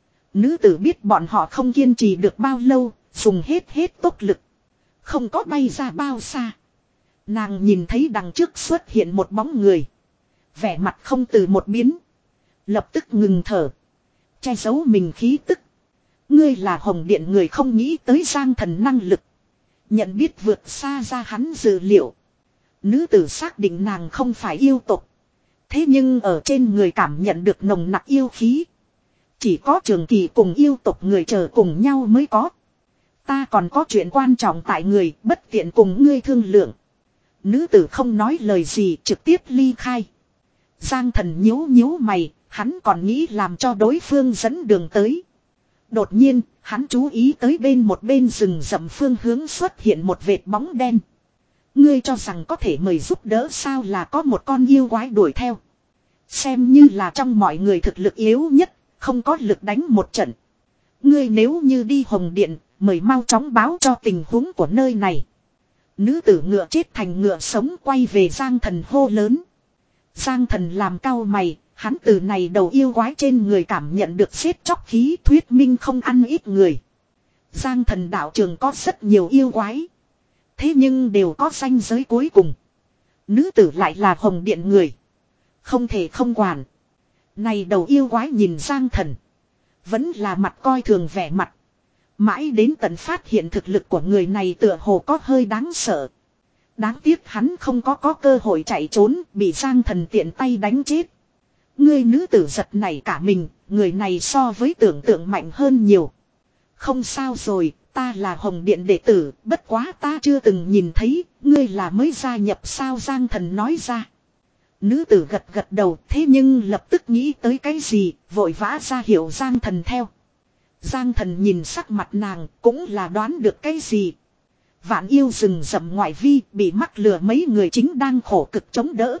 Nữ tử biết bọn họ không kiên trì được bao lâu, dùng hết hết tốc lực. Không có bay ra bao xa. Nàng nhìn thấy đằng trước xuất hiện một bóng người. Vẻ mặt không từ một biến. Lập tức ngừng thở. Che giấu mình khí tức. Ngươi là Hồng Điện người, không nghĩ tới Giang Thần năng lực. Nhận biết vượt xa ra hắn dự liệu. Nữ tử xác định nàng không phải yêu tộc. Thế nhưng ở trên người cảm nhận được nồng nặc yêu khí. Chỉ có Trường Kỳ cùng yêu tộc người chờ cùng nhau mới có. Ta còn có chuyện quan trọng tại người, bất tiện cùng ngươi thương lượng. Nữ tử không nói lời gì, trực tiếp ly khai. Giang Thần nhíu nhíu mày, hắn còn nghĩ làm cho đối phương dẫn đường tới. Đột nhiên, hắn chú ý tới bên một bên rừng rậm phương hướng xuất hiện một vệt bóng đen. Ngươi cho rằng có thể mời giúp đỡ sao, là có một con yêu quái đuổi theo. Xem như là trong mọi người thực lực yếu nhất, không có lực đánh một trận. Ngươi nếu như đi Hồng Điện, mời mau chóng báo cho tình huống của nơi này. Nữ tử ngựa chết thành ngựa sống quay về Giang Thần hô lớn. Giang Thần làm cau mày, hắn từ này đầu yêu quái trên người cảm nhận được xếp chóc khí, thuyết minh không ăn ít người. Giang Thần đạo trường có rất nhiều yêu quái. Thế nhưng đều có ranh giới cuối cùng. Nữ tử lại là Hồng Điện người. Không thể không quản. Này đầu yêu quái nhìn Giang Thần. Vẫn là mặt coi thường vẻ mặt. Mãi đến tận phát hiện thực lực của người này tựa hồ có hơi đáng sợ. Đáng tiếc hắn không có có cơ hội chạy trốn, bị Giang Thần tiện tay đánh chết. Ngươi nữ tử giật nảy cả mình, người này so với tưởng tượng mạnh hơn nhiều. Không sao rồi, ta là Hồng Điện đệ tử, bất quá ta chưa từng nhìn thấy, ngươi là mới gia nhập sao Giang Thần nói ra. Nữ tử gật gật đầu, thế nhưng lập tức nghĩ tới cái gì, vội vã ra hiệu Giang Thần theo. Giang Thần nhìn sắc mặt nàng, cũng là đoán được cái gì. Vạn yêu rừng rậm ngoại vi, bị mắc lừa mấy người chính đang khổ cực chống đỡ.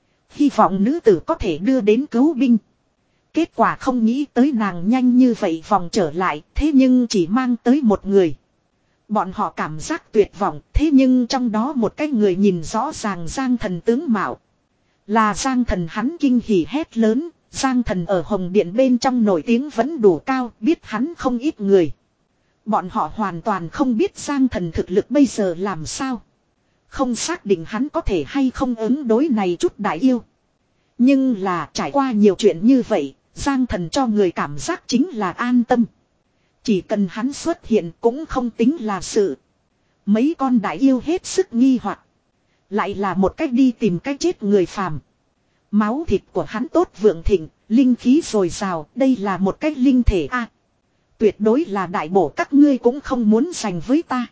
Hy vọng nữ tử có thể đưa đến cứu binh. Kết quả không nghĩ tới nàng nhanh như vậy vòng trở lại, thế nhưng chỉ mang tới một người. Bọn họ cảm giác tuyệt vọng, thế nhưng trong đó một cái người nhìn rõ ràng Giang Thần tướng mạo. Là Giang Thần, hắn kinh hỉ hét lớn, Giang Thần ở Hồng Điện bên trong nổi tiếng vẫn đủ cao, biết hắn không ít người. Bọn họ hoàn toàn không biết Giang Thần thực lực bây giờ làm sao. Không xác định hắn có thể hay không ứng đối này chút đại yêu. Nhưng là trải qua nhiều chuyện như vậy, Giang Thần cho người cảm giác chính là an tâm. Chỉ cần hắn xuất hiện cũng không tính là sự. Mấy con đại yêu hết sức nghi hoặc. Lại là một cách đi tìm cách chết người phàm. Máu thịt của hắn tốt vượng thịnh, linh khí dồi dào, đây là một cách linh thể a. Tuyệt đối là đại bổ, các ngươi cũng không muốn giành với ta.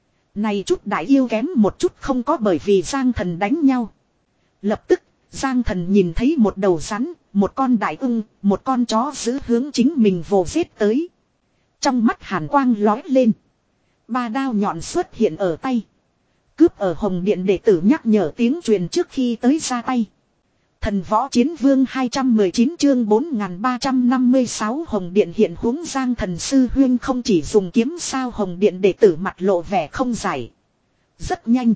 Này chút đại yêu kém một chút không có bởi vì Giang Thần đánh nhau. Lập tức, Giang Thần nhìn thấy một đầu rắn, một con đại ưng, một con chó giữ hướng chính mình vồ giết tới. Trong mắt hàn quang lói lên. Ba đao nhọn xuất hiện ở tay. Cướp ở Hồng Điện đệ tử nhắc nhở tiếng truyền trước khi tới ra tay. Thần Võ Chiến Vương hai trăm mười chín chương bốn nghìn ba trăm năm mươi sáu Hồng Điện hiện huống Giang Thần sư huyên không chỉ dùng kiếm sao Hồng Điện đệ tử mặt lộ vẻ không giải. Rất nhanh.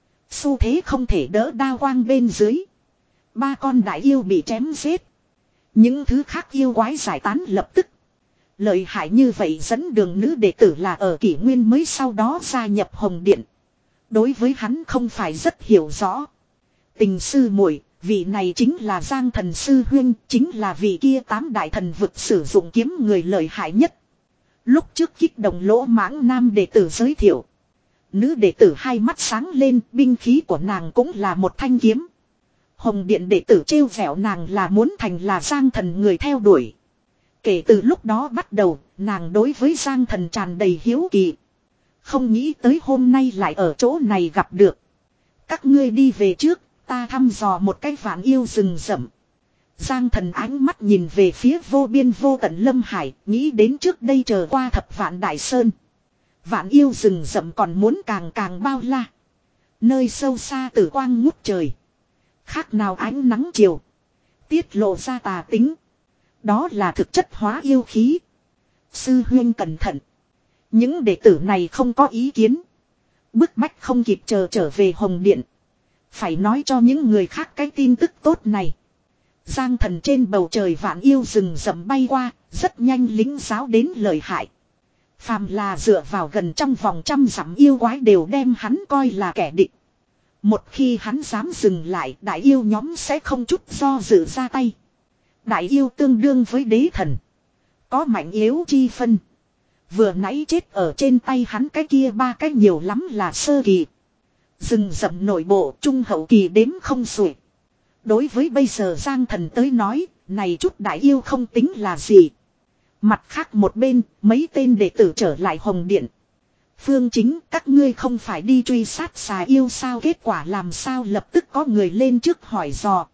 Xu thế không thể đỡ đao quang bên dưới. Ba con đại yêu bị chém giết. Những thứ khác yêu quái giải tán lập tức. Lợi hại như vậy dẫn đường nữ đệ tử là ở kỷ nguyên mới sau đó gia nhập Hồng Điện. Đối với hắn không phải rất hiểu rõ. Tình sư muội, vị này chính là Giang Thần sư huyên, chính là vị kia tám đại thần vực sử dụng kiếm người lợi hại nhất. Lúc trước kích động lỗ mãng nam đệ tử giới thiệu. Nữ đệ tử hai mắt sáng lên, binh khí của nàng cũng là một thanh kiếm. Hồng Điện đệ tử trêu vẻo nàng là muốn thành là Giang Thần người theo đuổi. Kể từ lúc đó bắt đầu, nàng đối với Giang Thần tràn đầy hiếu kỳ. Không nghĩ tới hôm nay lại ở chỗ này gặp được. Các ngươi đi về trước, ta thăm dò một cái vạn yêu rừng rậm. Giang Thần ánh mắt nhìn về phía vô biên vô tận Lâm Hải, nghĩ đến trước đây chờ qua thập vạn đại sơn. Vạn yêu rừng rậm còn muốn càng càng bao la. Nơi sâu xa tử quang ngút trời. Khác nào ánh nắng chiều. Tiết lộ ra tà tính. Đó là thực chất hóa yêu khí. Sư huyên cẩn thận. Những đệ tử này không có ý kiến. Bức bách không kịp chờ trở về Hồng Điện. Phải nói cho những người khác cái tin tức tốt này. Giang Thần trên bầu trời vạn yêu rừng rậm bay qua, rất nhanh lính giáo đến lợi hại. Phàm là dựa vào gần trong vòng trăm dặm yêu quái đều đem hắn coi là kẻ địch. Một khi hắn dám dừng lại, đại yêu nhóm sẽ không chút do dự ra tay. Đại yêu tương đương với đế thần. Có mạnh yếu chi phân. Vừa nãy chết ở trên tay hắn cái kia ba cái nhiều lắm là sơ kỳ. Rừng rậm nội bộ trung hậu kỳ đếm không xuể. Đối với bây giờ Giang Thần tới nói, này chút đại yêu không tính là gì. Mặt khác một bên, mấy tên đệ tử trở lại Hồng Điện. Phương Chính, các ngươi không phải đi truy sát xà yêu sao, kết quả làm sao lập tức có người lên trước hỏi dò.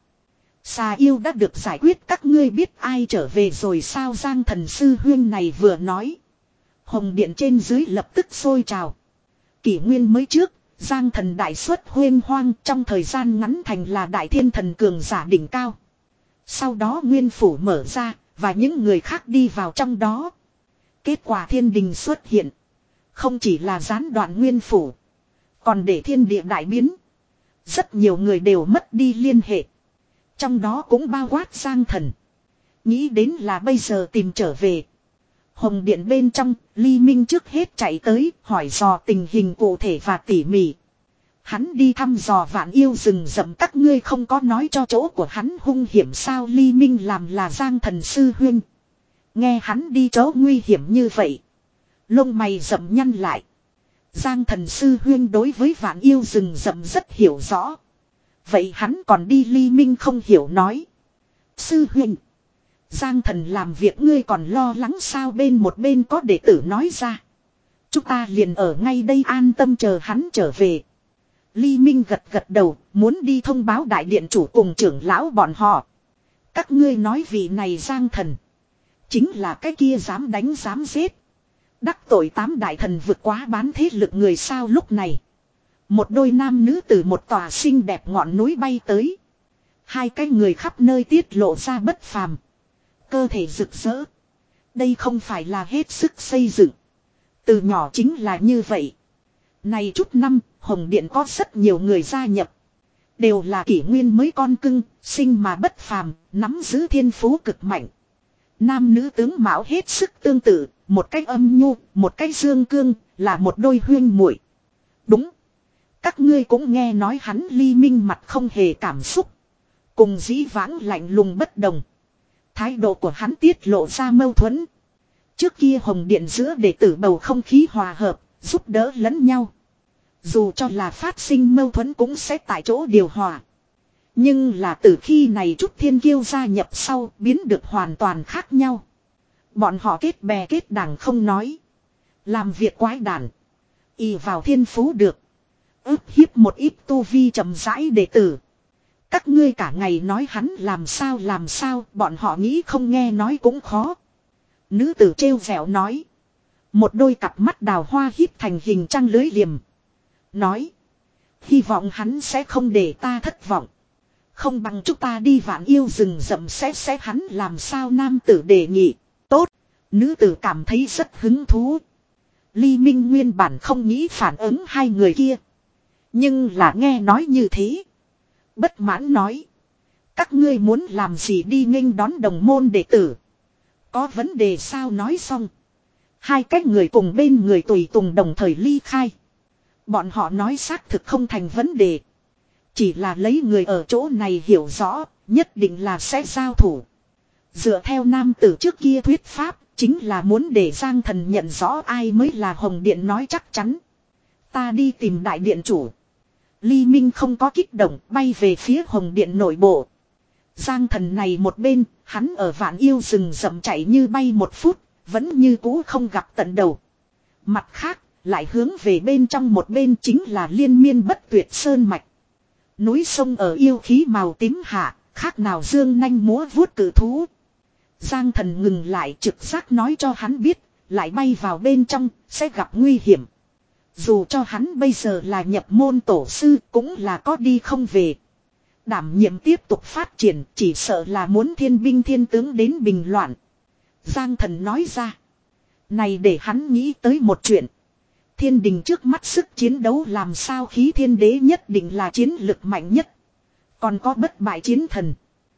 Xà yêu đã được giải quyết, các ngươi biết ai trở về rồi sao? Giang Thần sư huyên này vừa nói. Hồng Điện trên dưới lập tức sôi trào. Kỷ nguyên mới trước, Giang Thần đại xuất huyên hoang, trong thời gian ngắn thành là đại thiên thần cường giả đỉnh cao. Sau đó nguyên phủ mở ra, và những người khác đi vào trong đó. Kết quả thiên đình xuất hiện. Không chỉ là gián đoạn nguyên phủ, còn để thiên địa đại biến. Rất nhiều người đều mất đi liên hệ. Trong đó cũng bao quát Giang Thần. Nghĩ đến là bây giờ tìm trở về. Hồng Điện bên trong, Ly Minh trước hết chạy tới, hỏi dò tình hình cụ thể và tỉ mỉ. Hắn đi thăm dò vạn yêu rừng rậm, các ngươi không có nói cho chỗ của hắn hung hiểm sao? Ly Minh làm là Giang Thần sư huynh. Nghe hắn đi chỗ nguy hiểm như vậy. Lông mày rậm nhăn lại. Giang Thần sư huynh đối với vạn yêu rừng rậm rất hiểu rõ. Vậy hắn còn đi? Ly Minh không hiểu nói. Sư huynh. Giang Thần làm việc ngươi còn lo lắng sao? Bên một bên có đệ tử nói ra. Chúng ta liền ở ngay đây an tâm chờ hắn trở về. Ly Minh gật gật đầu, muốn đi thông báo đại điện chủ cùng trưởng lão bọn họ. Các ngươi nói vị này Giang Thần. Chính là cái kia dám đánh dám giết. Đắc tội tám đại thần vượt quá bán thế lực người sao? Lúc này. Một đôi nam nữ từ một tòa xinh đẹp ngọn núi bay tới. Hai cái người khắp nơi tiết lộ ra bất phàm. Cơ thể rực rỡ. Đây không phải là hết sức xây dựng. Từ nhỏ chính là như vậy. Này chút năm, Hồng Điện có rất nhiều người gia nhập. Đều là kỷ nguyên mới con cưng, sinh mà bất phàm, nắm giữ thiên phú cực mạnh. Nam nữ tướng mạo hết sức tương tự, một cách âm nhu, một cách dương cương, là một đôi huyên muội. Đúng. Các ngươi cũng nghe nói hắn. Ly Minh mặt không hề cảm xúc. Cùng dĩ vãng lạnh lùng bất đồng. Thái độ của hắn tiết lộ ra mâu thuẫn. Trước kia Hồng Điện giữa đệ tử bầu không khí hòa hợp, giúp đỡ lẫn nhau. Dù cho là phát sinh mâu thuẫn cũng sẽ tại chỗ điều hòa. Nhưng là từ khi này chút thiên kiêu gia nhập sau biến được hoàn toàn khác nhau. Bọn họ kết bè kết đảng không nói. Làm việc quái đản. Y vào thiên phú được. Ức hiếp một ít tu vi chậm rãi đệ tử. Các ngươi cả ngày nói hắn làm sao làm sao, bọn họ nghĩ không nghe nói cũng khó. Nữ tử trêu vẻo nói. Một đôi cặp mắt đào hoa híp thành hình trăng lưới liềm. Nói. Hy vọng hắn sẽ không để ta thất vọng. Không bằng chúng ta đi vạn yêu rừng rậm sẽ sẽ hắn làm sao? Nam tử đề nghị. Tốt. Nữ tử cảm thấy rất hứng thú. Ly Minh nguyên bản không nghĩ phản ứng hai người kia. Nhưng là nghe nói như thế. Bất mãn nói. Các ngươi muốn làm gì đi nghênh đón đồng môn đệ tử? Có vấn đề sao? Nói xong. Hai cách người cùng bên người tùy tùng đồng thời ly khai. Bọn họ nói xác thực không thành vấn đề. Chỉ là lấy người ở chỗ này hiểu rõ, nhất định là sẽ giao thủ. Dựa theo nam tử trước kia thuyết pháp, chính là muốn để Giang Thần nhận rõ ai mới là Hồng Điện nói chắc chắn. Ta đi tìm đại điện chủ. Ly Minh không có kích động, bay về phía Hồng Điện nội bộ. Giang Thần này một bên, hắn ở vạn yêu rừng rậm chạy như bay một phút, vẫn như cũ không gặp tận đầu. Mặt khác, lại hướng về bên trong một bên chính là liên miên bất tuyệt sơn mạch. Núi sông ở yêu khí màu tím hạ, khác nào dương nanh múa vuốt cử thú. Giang Thần ngừng lại, trực giác nói cho hắn biết, lại bay vào bên trong, sẽ gặp nguy hiểm. Dù cho hắn bây giờ là nhập môn tổ sư, cũng là có đi không về. Đảm nhiệm tiếp tục phát triển, chỉ sợ là muốn thiên binh thiên tướng đến bình loạn. Giang Thần nói ra. Này để hắn nghĩ tới một chuyện. Thiên đình trước mắt sức chiến đấu làm sao? Khí Thiên Đế nhất định là chiến lực mạnh nhất. Còn có bất bại chiến thần.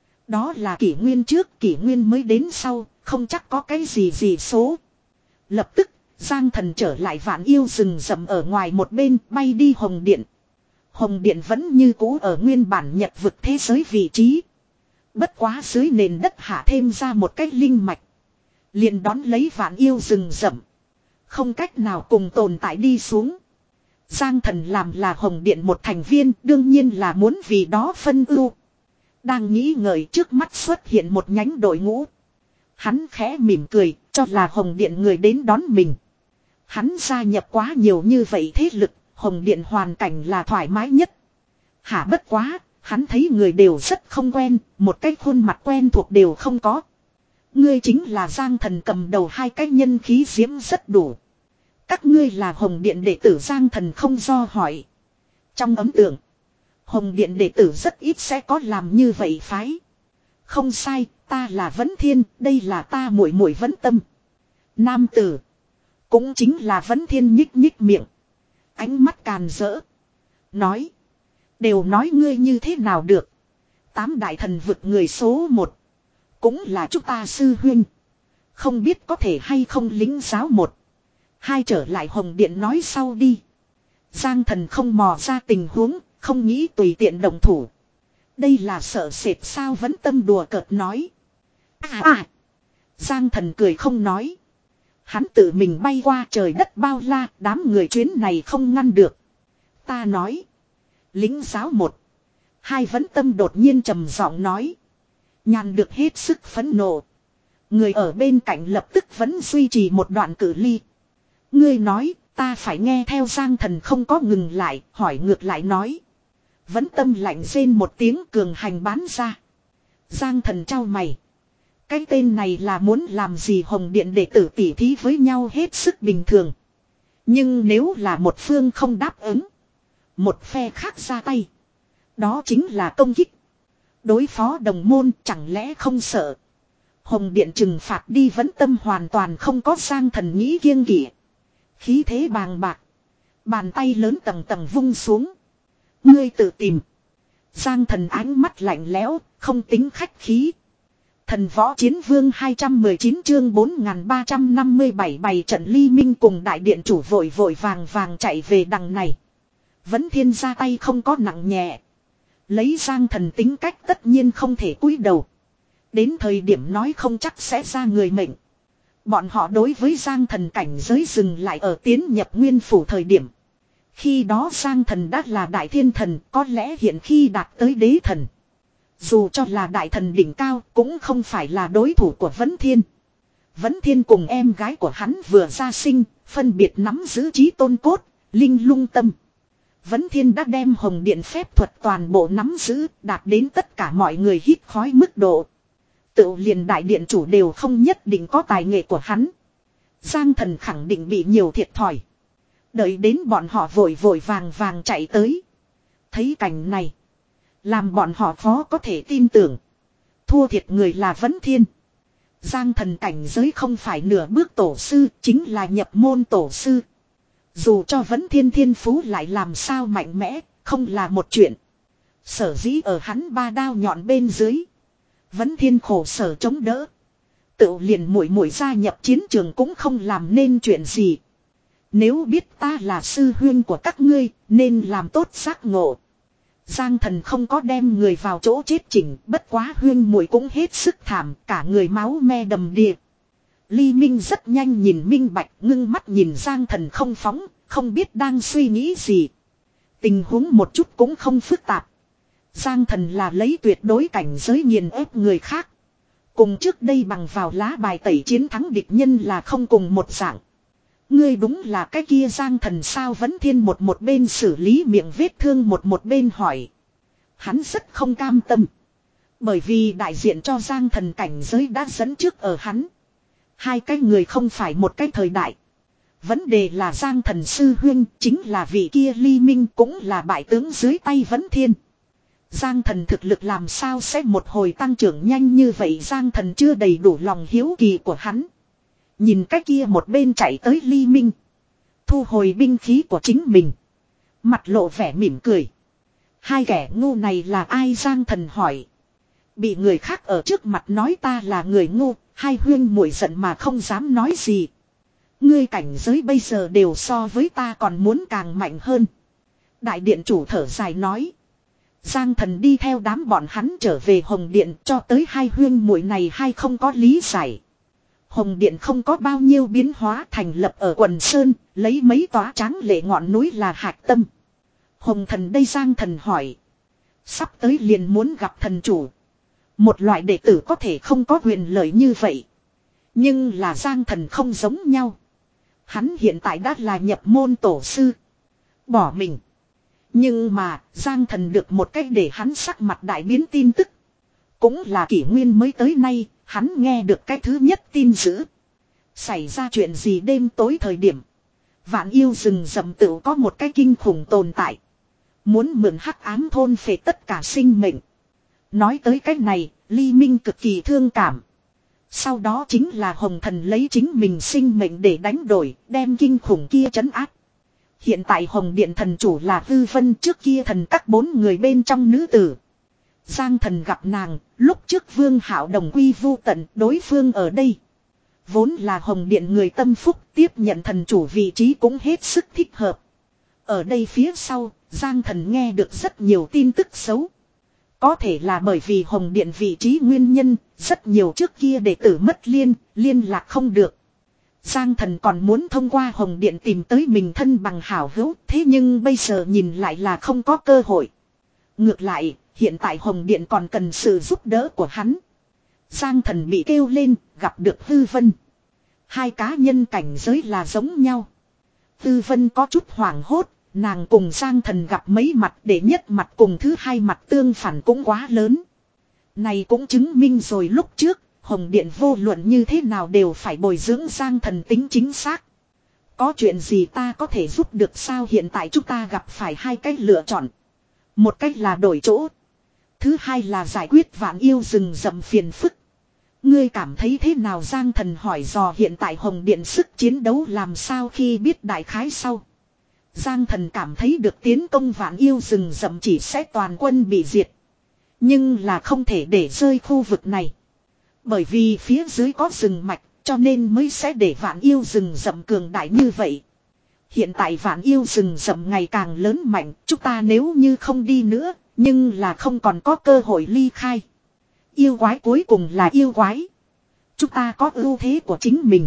Đó là kỷ nguyên trước, kỷ nguyên mới đến sau, không chắc có cái gì gì số. Lập tức, Giang Thần trở lại vạn yêu rừng rậm ở ngoài một bên, bay đi Hồng Điện. Hồng Điện vẫn như cũ ở nguyên bản nhật vực thế giới vị trí. Bất quá dưới nền đất hạ thêm ra một cái linh mạch. Liền đón lấy vạn yêu rừng rậm. Không cách nào cùng tồn tại đi xuống. Giang Thần làm là Hồng Điện một thành viên, đương nhiên là muốn vì đó phân ưu. Đang nghĩ ngợi, trước mắt xuất hiện một nhánh đội ngũ. Hắn khẽ mỉm cười, cho là Hồng Điện người đến đón mình. Hắn gia nhập quá nhiều như vậy thế lực, Hồng Điện hoàn cảnh là thoải mái nhất. Hả bất quá, hắn thấy người đều rất không quen, một cái khuôn mặt quen thuộc đều không có. Ngươi chính là Giang Thần cầm đầu, hai cái nhân khí diễm rất đủ. Các ngươi là Hồng Điện đệ tử? Giang Thần không do hỏi. Trong ấn tượng, Hồng Điện đệ tử rất ít sẽ có làm như vậy phái. Không sai, ta là Vấn Thiên, đây là ta muội muội Vấn Tâm. Nam tử, cũng chính là Vấn Thiên nhích nhích miệng. Ánh mắt càn rỡ. Nói, đều nói ngươi như thế nào được. Tám đại thần vực người số một. Cũng là chúng ta sư huynh. Không biết có thể hay không lính giáo một. Hai trở lại Hồng Điện nói sau đi. Giang Thần không mò ra tình huống, không nghĩ tùy tiện động thủ. Đây là sợ sệt sao vẫn tâm đùa cợt nói. À à. Giang Thần cười không nói. Hắn tự mình bay qua trời đất bao la, đám người chuyến này không ngăn được. Ta nói. Lính giáo một. Hai vẫn tâm đột nhiên trầm giọng nói. Nhàn được hết sức phẫn nộ. Người ở bên cạnh lập tức vẫn duy trì một đoạn cự ly. Ngươi nói, ta phải nghe theo. Giang Thần không có ngừng lại, hỏi ngược lại nói. Vẫn tâm lạnh rên một tiếng cường hành bán ra. Giang Thần trao mày. Cái tên này là muốn làm gì? Hồng Điện đệ tử tỉ thí với nhau hết sức bình thường. Nhưng nếu là một phương không đáp ứng, một phe khác ra tay, đó chính là công kích. Đối phó đồng môn chẳng lẽ không sợ? Hồng Điện trừng phạt đi Vẫn tâm hoàn toàn không có Giang Thần nghĩ kiêng kỵ. Khí thế bàng bạc. Bàn tay lớn tầng tầng vung xuống. Ngươi tự tìm. Giang Thần ánh mắt lạnh lẽo, không tính khách khí. Thần võ chiến vương hai trăm mười chín chương bốn nghìn ba trăm năm mươi bảy bày trận. Ly Minh cùng đại điện chủ vội vội vàng vàng chạy về đằng này. Vẫn Thiên ra tay không có nặng nhẹ. Lấy Giang Thần tính cách tất nhiên không thể cúi đầu. Đến thời điểm nói không chắc sẽ ra người mệnh. Bọn họ đối với Giang Thần cảnh giới dừng lại ở tiến nhập nguyên phủ thời điểm. Khi đó Giang Thần đã là đại thiên thần, có lẽ hiện khi đạt tới đế thần. Dù cho là đại thần đỉnh cao cũng không phải là đối thủ của Vẫn Thiên. Vẫn Thiên cùng em gái của hắn vừa ra sinh, phân biệt nắm giữ trí tôn cốt, linh lung tâm. Vẫn Thiên đã đem Hồng Điện phép thuật toàn bộ nắm giữ, đạt đến tất cả mọi người hít khói mức độ. Tự liền đại điện chủ đều không nhất định có tài nghệ của hắn. Giang Thần khẳng định bị nhiều thiệt thòi. Đợi đến bọn họ vội vội vàng vàng chạy tới. Thấy cảnh này, làm bọn họ khó có thể tin tưởng. Thua thiệt người là Vẫn Thiên. Giang Thần cảnh giới không phải nửa bước tổ sư, chính là nhập môn tổ sư. Dù cho Vẫn Thiên thiên phú lại làm sao mạnh mẽ, không là một chuyện. Sở dĩ ở hắn ba đao nhọn bên dưới, Vẫn Thiên khổ sở chống đỡ. Tự liền muội muội gia nhập chiến trường cũng không làm nên chuyện gì. Nếu biết ta là sư huynh của các ngươi, nên làm tốt giác ngộ. Giang Thần không có đem người vào chỗ chết chỉnh, bất quá huyên muội cũng hết sức thảm, cả người máu me đầm đìa. Ly Minh rất nhanh nhìn minh bạch, ngưng mắt nhìn Giang Thần không phóng, không biết đang suy nghĩ gì. Tình huống một chút cũng không phức tạp. Giang Thần là lấy tuyệt đối cảnh giới nghiền ép người khác. Cùng trước đây bằng vào lá bài tẩy chiến thắng địch nhân là không cùng một dạng. Ngươi đúng là cái kia Giang Thần sao? Vẫn Thiên một một bên xử lý miệng vết thương một một bên hỏi. Hắn rất không cam tâm. Bởi vì đại diện cho Giang Thần cảnh giới đã dẫn trước ở hắn. Hai cái người không phải một cái thời đại. Vấn đề là Giang Thần sư huynh chính là vị kia Ly Minh cũng là bại tướng dưới tay Vẫn Thiên. Giang Thần thực lực làm sao sẽ một hồi tăng trưởng nhanh như vậy? Giang Thần chưa đầy đủ lòng hiếu kỳ của hắn. Nhìn cái kia một bên chạy tới Ly Minh. Thu hồi binh khí của chính mình. Mặt lộ vẻ mỉm cười. Hai kẻ ngu này là ai? Giang Thần hỏi. Bị người khác ở trước mặt nói ta là người ngu. Hai huyên muội giận mà không dám nói gì. Ngươi cảnh giới bây giờ đều so với ta còn muốn càng mạnh hơn. Đại điện chủ thở dài nói. Giang Thần đi theo đám bọn hắn trở về Hồng Điện, cho tới hai huyên muội này hay không có lý giải. Hồng Điện không có bao nhiêu biến hóa, thành lập ở quần sơn, lấy mấy tòa tráng lệ ngọn núi là hạch tâm. Hồng Thần đây? Giang Thần hỏi. Sắp tới liền muốn gặp thần chủ. Một loại đệ tử có thể không có quyền lợi như vậy. Nhưng là Giang Thần không giống nhau. Hắn hiện tại đã là nhập môn tổ sư. Bỏ mình. Nhưng mà Giang Thần được một cách để hắn sắc mặt đại biến tin tức. Cũng là kỷ nguyên mới tới nay, hắn nghe được cái thứ nhất tin dữ. Xảy ra chuyện gì? Đêm tối thời điểm, vạn yêu rừng rậm tự có một cái kinh khủng tồn tại. Muốn mượn hắc ám thôn phệ tất cả sinh mệnh. Nói tới cái này, Ly Minh cực kỳ thương cảm. Sau đó chính là Hồng Thần lấy chính mình sinh mệnh để đánh đổi, đem kinh khủng kia trấn áp. Hiện tại Hồng Điện thần chủ là Hư Vân, trước kia thần các bốn người bên trong nữ tử. Giang Thần gặp nàng, lúc trước Vương Hạo đồng quy vu tận, đối phương ở đây. Vốn là Hồng Điện người tâm phúc, tiếp nhận thần chủ vị trí cũng hết sức thích hợp. Ở đây phía sau, Giang Thần nghe được rất nhiều tin tức xấu. Có thể là bởi vì Hồng Điện vị trí nguyên nhân, rất nhiều trước kia đệ tử mất liên, liên lạc không được. Giang Thần còn muốn thông qua Hồng Điện tìm tới mình thân bằng hảo hữu, thế nhưng bây giờ nhìn lại là không có cơ hội. Ngược lại, hiện tại Hồng Điện còn cần sự giúp đỡ của hắn. Giang Thần bị kêu lên, gặp được Hư Vân. Hai cá nhân cảnh giới là giống nhau. Hư Vân có chút hoảng hốt, nàng cùng Giang Thần gặp mấy mặt để nhất mặt cùng thứ hai mặt tương phản cũng quá lớn. Này cũng chứng minh rồi lúc trước, Hồng Điện vô luận như thế nào đều phải bồi dưỡng Giang Thần tính chính xác. Có chuyện gì ta có thể giúp được sao? Hiện tại chúng ta gặp phải hai cách lựa chọn. Một cách là đổi chỗ. Thứ hai là giải quyết vạn yêu rừng rậm phiền phức. Ngươi cảm thấy thế nào? Giang Thần hỏi dò hiện tại Hồng Điện sức chiến đấu làm sao khi biết đại khái sau. Giang Thần cảm thấy được tiến công vạn yêu rừng rậm chỉ sẽ toàn quân bị diệt. Nhưng là không thể để rơi khu vực này. Bởi vì phía dưới có rừng mạch cho nên mới sẽ để vạn yêu rừng rậm cường đại như vậy. Hiện tại vạn yêu rừng rậm ngày càng lớn mạnh, chúng ta nếu như không đi nữa, nhưng là không còn có cơ hội ly khai. Yêu quái cuối cùng là yêu quái. Chúng ta có ưu thế của chính mình.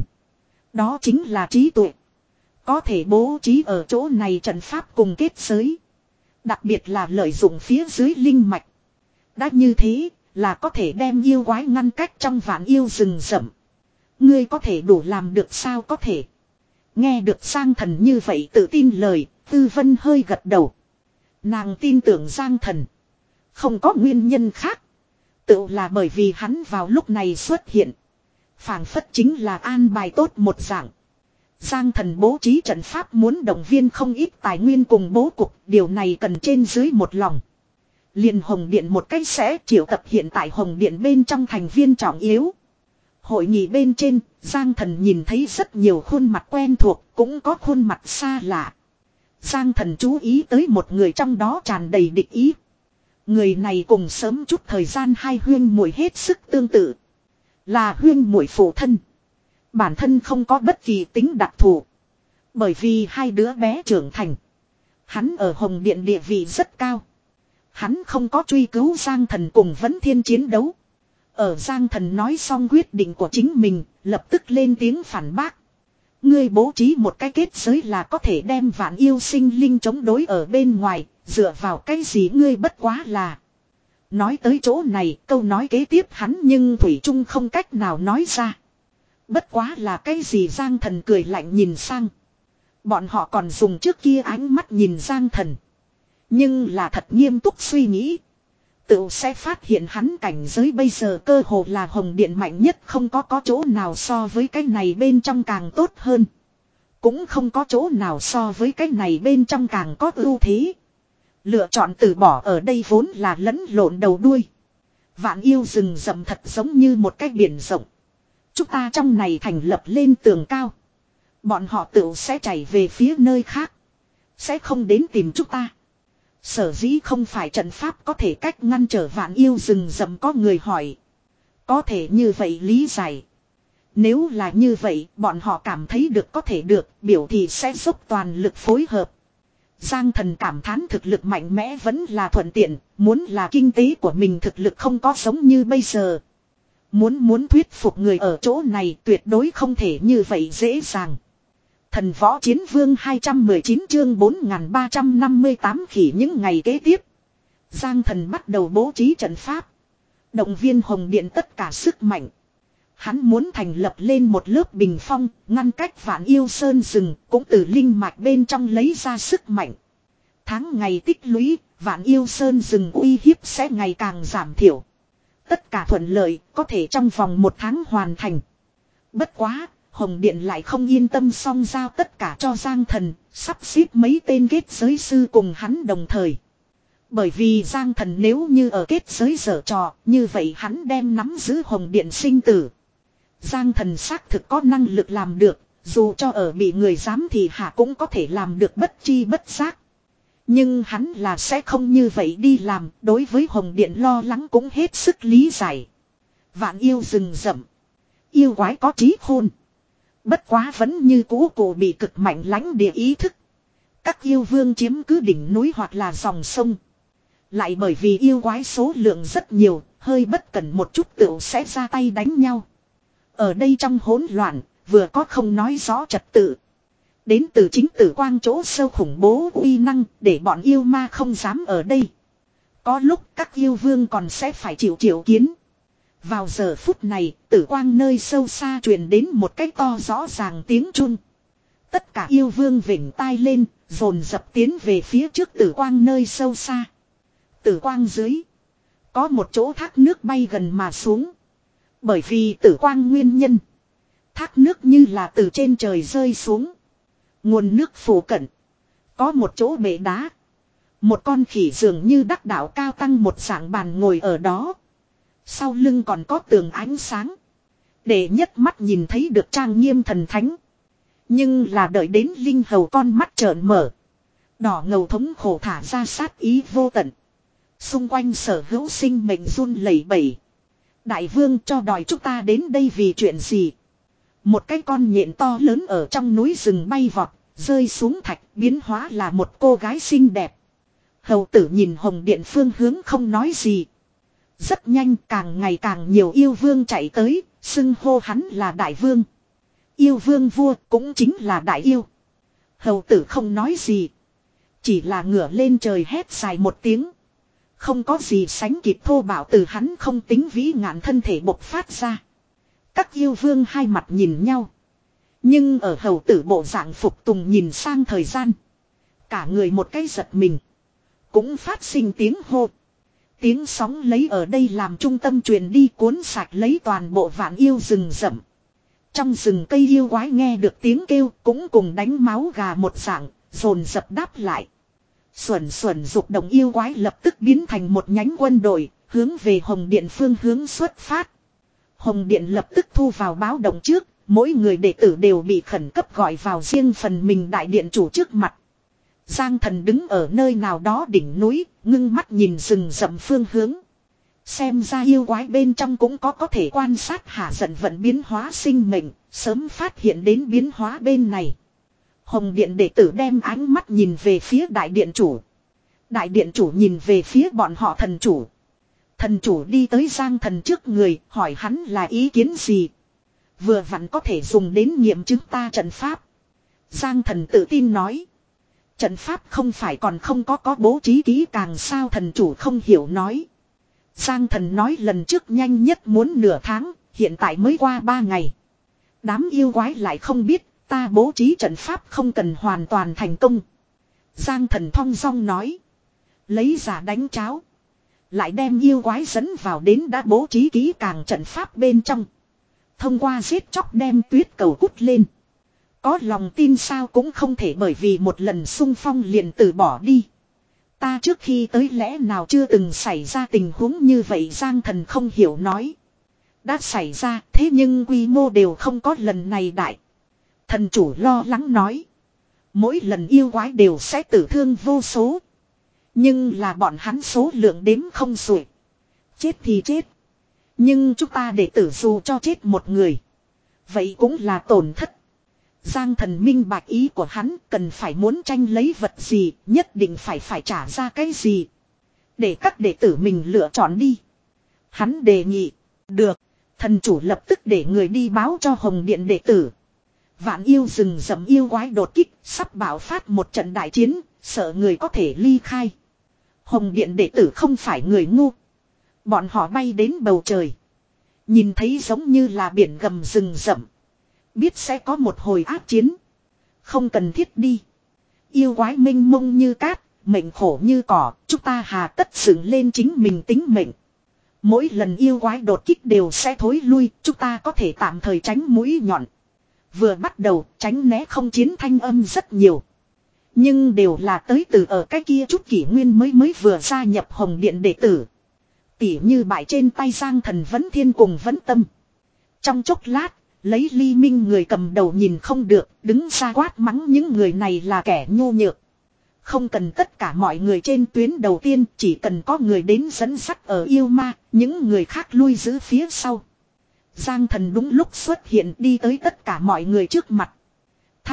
Đó chính là trí tuệ. Có thể bố trí ở chỗ này trận pháp cùng kết giới. Đặc biệt là lợi dụng phía dưới linh mạch. Đã như thế là có thể đem yêu quái ngăn cách trong vạn yêu rừng rậm. Ngươi có thể đủ làm được sao? Có thể. Nghe được Giang Thần như vậy tự tin lời, Tư Vân hơi gật đầu. Nàng tin tưởng Giang Thần. Không có nguyên nhân khác. Tự là bởi vì hắn vào lúc này xuất hiện. Phảng phất chính là an bài tốt một dạng. Giang Thần bố trí trận pháp muốn động viên không ít tài nguyên cùng bố cục. Điều này cần trên dưới một lòng. Liền Hồng Điện một cách sẽ triệu tập hiện tại Hồng Điện bên trong thành viên trọng yếu. Hội nghị bên trên, Giang Thần nhìn thấy rất nhiều khuôn mặt quen thuộc, cũng có khuôn mặt xa lạ. Giang Thần chú ý tới một người trong đó tràn đầy địch ý. Người này cùng sớm chút thời gian hai huyên muội hết sức tương tự. Là huyên muội phụ thân. Bản thân không có bất kỳ tính đặc thù. Bởi vì hai đứa bé trưởng thành. Hắn ở Hồng Điện địa vị rất cao. Hắn không có truy cứu Giang Thần cùng Vấn Thiên chiến đấu. Ở Giang Thần nói xong quyết định của chính mình, lập tức lên tiếng phản bác. Ngươi bố trí một cái kết giới là có thể đem vạn yêu sinh linh chống đối ở bên ngoài, dựa vào cái gì ngươi bất quá là. Nói tới chỗ này, câu nói kế tiếp hắn nhưng Thủy Trung không cách nào nói ra. Bất quá là cái gì? Giang Thần cười lạnh nhìn sang. Bọn họ còn dùng trước kia ánh mắt nhìn Giang Thần. Nhưng là thật nghiêm túc suy nghĩ. Tự sẽ phát hiện hắn cảnh giới bây giờ cơ hồ là Hồng Điện mạnh nhất, không có có chỗ nào so với cái này bên trong càng tốt hơn. Cũng không có chỗ nào so với cái này bên trong càng có ưu thế. Lựa chọn từ bỏ ở đây vốn là lẫn lộn đầu đuôi. Vạn yêu rừng rậm thật giống như một cái biển rộng. Chúng ta trong này thành lập lên tường cao. Bọn họ tự sẽ chảy về phía nơi khác. Sẽ không đến tìm chúng ta. Sở dĩ không phải trận pháp có thể cách ngăn trở vạn yêu rừng rậm, có người hỏi. Có thể như vậy lý giải. Nếu là như vậy, bọn họ cảm thấy được có thể được, biểu thì sẽ dốc toàn lực phối hợp. Giang Thần cảm thán thực lực mạnh mẽ vẫn là thuận tiện, muốn là kinh tế của mình thực lực không có giống như bây giờ. Muốn muốn thuyết phục người ở chỗ này tuyệt đối không thể như vậy dễ dàng. Thần Võ Chiến Vương hai trăm mười chín chương bốn nghìn ba trăm năm mươi tám khỉ những ngày kế tiếp. Giang Thần bắt đầu bố trí trận pháp. Động viên Hồng Điện tất cả sức mạnh. Hắn muốn thành lập lên một lớp bình phong, ngăn cách vạn yêu sơn rừng, cũng từ linh mạch bên trong lấy ra sức mạnh. Tháng ngày tích lũy, vạn yêu sơn rừng uy hiếp sẽ ngày càng giảm thiểu. Tất cả thuận lợi, có thể trong vòng một tháng hoàn thành. Bất quá, Hồng Điện lại không yên tâm song giao tất cả cho Giang Thần, sắp xếp mấy tên kết giới sư cùng hắn đồng thời. Bởi vì Giang Thần nếu như ở kết giới giở trò, như vậy hắn đem nắm giữ Hồng Điện sinh tử. Giang Thần xác thực có năng lực làm được, dù cho ở bị người giám thì hạ cũng có thể làm được bất chi bất giác. Nhưng hắn là sẽ không như vậy đi làm, đối với Hồng Điện lo lắng cũng hết sức lý giải. Vạn yêu rừng rậm. Yêu quái có trí khôn. Bất quá vẫn như cũ cổ bị cực mạnh lãnh địa ý thức. Các yêu vương chiếm cứ đỉnh núi hoặc là dòng sông. Lại bởi vì yêu quái số lượng rất nhiều, hơi bất cẩn một chút tựu sẽ ra tay đánh nhau. Ở đây trong hỗn loạn, vừa có không nói rõ trật tự. Đến từ chính tử quang chỗ sâu khủng bố uy năng để bọn yêu ma không dám ở đây. Có lúc các yêu vương còn sẽ phải chịu triệu kiến. Vào giờ phút này, tử quang nơi sâu xa truyền đến một cách to rõ ràng tiếng chun. Tất cả yêu vương vểnh tai lên, dồn dập tiến về phía trước tử quang nơi sâu xa. Tử quang dưới, có một chỗ thác nước bay gần mà xuống. Bởi vì tử quang nguyên nhân, thác nước như là từ trên trời rơi xuống. Nguồn nước phủ cận, có một chỗ bể đá. Một con khỉ dường như đắc đạo cao tăng một dạng bàn ngồi ở đó. Sau lưng còn có tường ánh sáng. Để nhất mắt nhìn thấy được trang nghiêm thần thánh. Nhưng là đợi đến linh hầu con mắt trợn mở. Đỏ ngầu thống khổ thả ra sát ý vô tận. Xung quanh sở hữu sinh mệnh run lẩy bẩy. Đại vương cho đòi chúng ta đến đây vì chuyện gì? Một cái con nhện to lớn ở trong núi rừng bay vọt, rơi xuống thạch, biến hóa là một cô gái xinh đẹp. Hầu tử nhìn hồng điện phương hướng không nói gì. Rất nhanh càng ngày càng nhiều yêu vương chạy tới, xưng hô hắn là đại vương. Yêu vương vua cũng chính là đại yêu. Hầu tử không nói gì. Chỉ là ngửa lên trời hét dài một tiếng. Không có gì sánh kịp thô bạo từ hắn không tính vĩ ngạn thân thể bộc phát ra. Các yêu vương hai mặt nhìn nhau. Nhưng ở hầu tử bộ dạng phục tùng nhìn sang thời gian. Cả người một cái giật mình. Cũng phát sinh tiếng hô. Tiếng sóng lấy ở đây làm trung tâm truyền đi cuốn sạch lấy toàn bộ vạn yêu rừng rậm. Trong rừng cây yêu quái nghe được tiếng kêu cũng cùng đánh máu gà một dạng, dồn dập đáp lại. Xuẩn xuẩn dục động yêu quái lập tức biến thành một nhánh quân đội, hướng về Hồng Điện phương hướng xuất phát. Hồng Điện lập tức thu vào báo động trước, mỗi người đệ tử đều bị khẩn cấp gọi vào riêng phần mình đại điện chủ trước mặt. Giang Thần đứng ở nơi nào đó đỉnh núi, ngưng mắt nhìn rừng rậm phương hướng. Xem ra yêu quái bên trong cũng có có thể quan sát hạ giận vận biến hóa sinh mệnh, sớm phát hiện đến biến hóa bên này. Hồng Điện đệ tử đem ánh mắt nhìn về phía đại điện chủ. Đại điện chủ nhìn về phía bọn họ thần chủ. Thần chủ đi tới Giang Thần trước người, hỏi hắn là ý kiến gì. Vừa vặn có thể dùng đến nghiệm chứng ta trận pháp. Giang Thần tự tin nói. Trận pháp không phải còn không có có bố trí kỹ càng sao, thần chủ không hiểu nói. Giang Thần nói lần trước nhanh nhất muốn nửa tháng, hiện tại mới qua ba ngày. Đám yêu quái lại không biết, ta bố trí trận pháp không cần hoàn toàn thành công. Giang Thần thong dong nói. Lấy giả đánh cháo. Lại đem yêu quái dẫn vào đến đã bố trí kỹ càng trận pháp bên trong. Thông qua giết chóc đem tuyết cầu cút lên. Có lòng tin sao cũng không thể bởi vì một lần xung phong liền từ bỏ đi. Ta trước khi tới lẽ nào chưa từng xảy ra tình huống như vậy, Giang Thần không hiểu nói. Đã xảy ra thế nhưng quy mô đều không có lần này đại. Thần chủ lo lắng nói. Mỗi lần yêu quái đều sẽ tử thương vô số. Nhưng là bọn hắn số lượng đếm không xuể. Chết thì chết. Nhưng chúng ta để tử dù cho chết một người. Vậy cũng là tổn thất. Giang Thần minh bạch ý của hắn, cần phải muốn tranh lấy vật gì, nhất định phải phải trả ra cái gì. Để các đệ tử mình lựa chọn đi. Hắn đề nghị. Được. Thần chủ lập tức để người đi báo cho Hồng Điện đệ tử. Vạn yêu rừng rậm yêu quái đột kích, sắp bạo phát một trận đại chiến, sợ người có thể ly khai. Hồng Điện đệ tử không phải người ngu. Bọn họ bay đến bầu trời. Nhìn thấy giống như là biển gầm rừng rậm. Biết sẽ có một hồi ác chiến. Không cần thiết đi. Yêu quái mênh mông như cát, mệnh khổ như cỏ, chúng ta hà tất dựng lên chính mình tính mệnh. Mỗi lần yêu quái đột kích đều sẽ thối lui, chúng ta có thể tạm thời tránh mũi nhọn. Vừa bắt đầu, tránh né không chiến thanh âm rất nhiều. Nhưng đều là tới từ ở cái kia chút kỷ nguyên mới mới vừa gia nhập Hồng Điện đệ tử. Tỉ như bại trên tay Giang Thần Vấn Thiên cùng Vấn Tâm. Trong chốc lát, lấy Ly Minh người cầm đầu nhìn không được, đứng ra quát mắng những người này là kẻ nhu nhược. Không cần tất cả mọi người trên tuyến đầu tiên, chỉ cần có người đến dẫn sắt ở yêu ma, những người khác lui giữ phía sau. Giang Thần đúng lúc xuất hiện đi tới tất cả mọi người trước mặt. Tha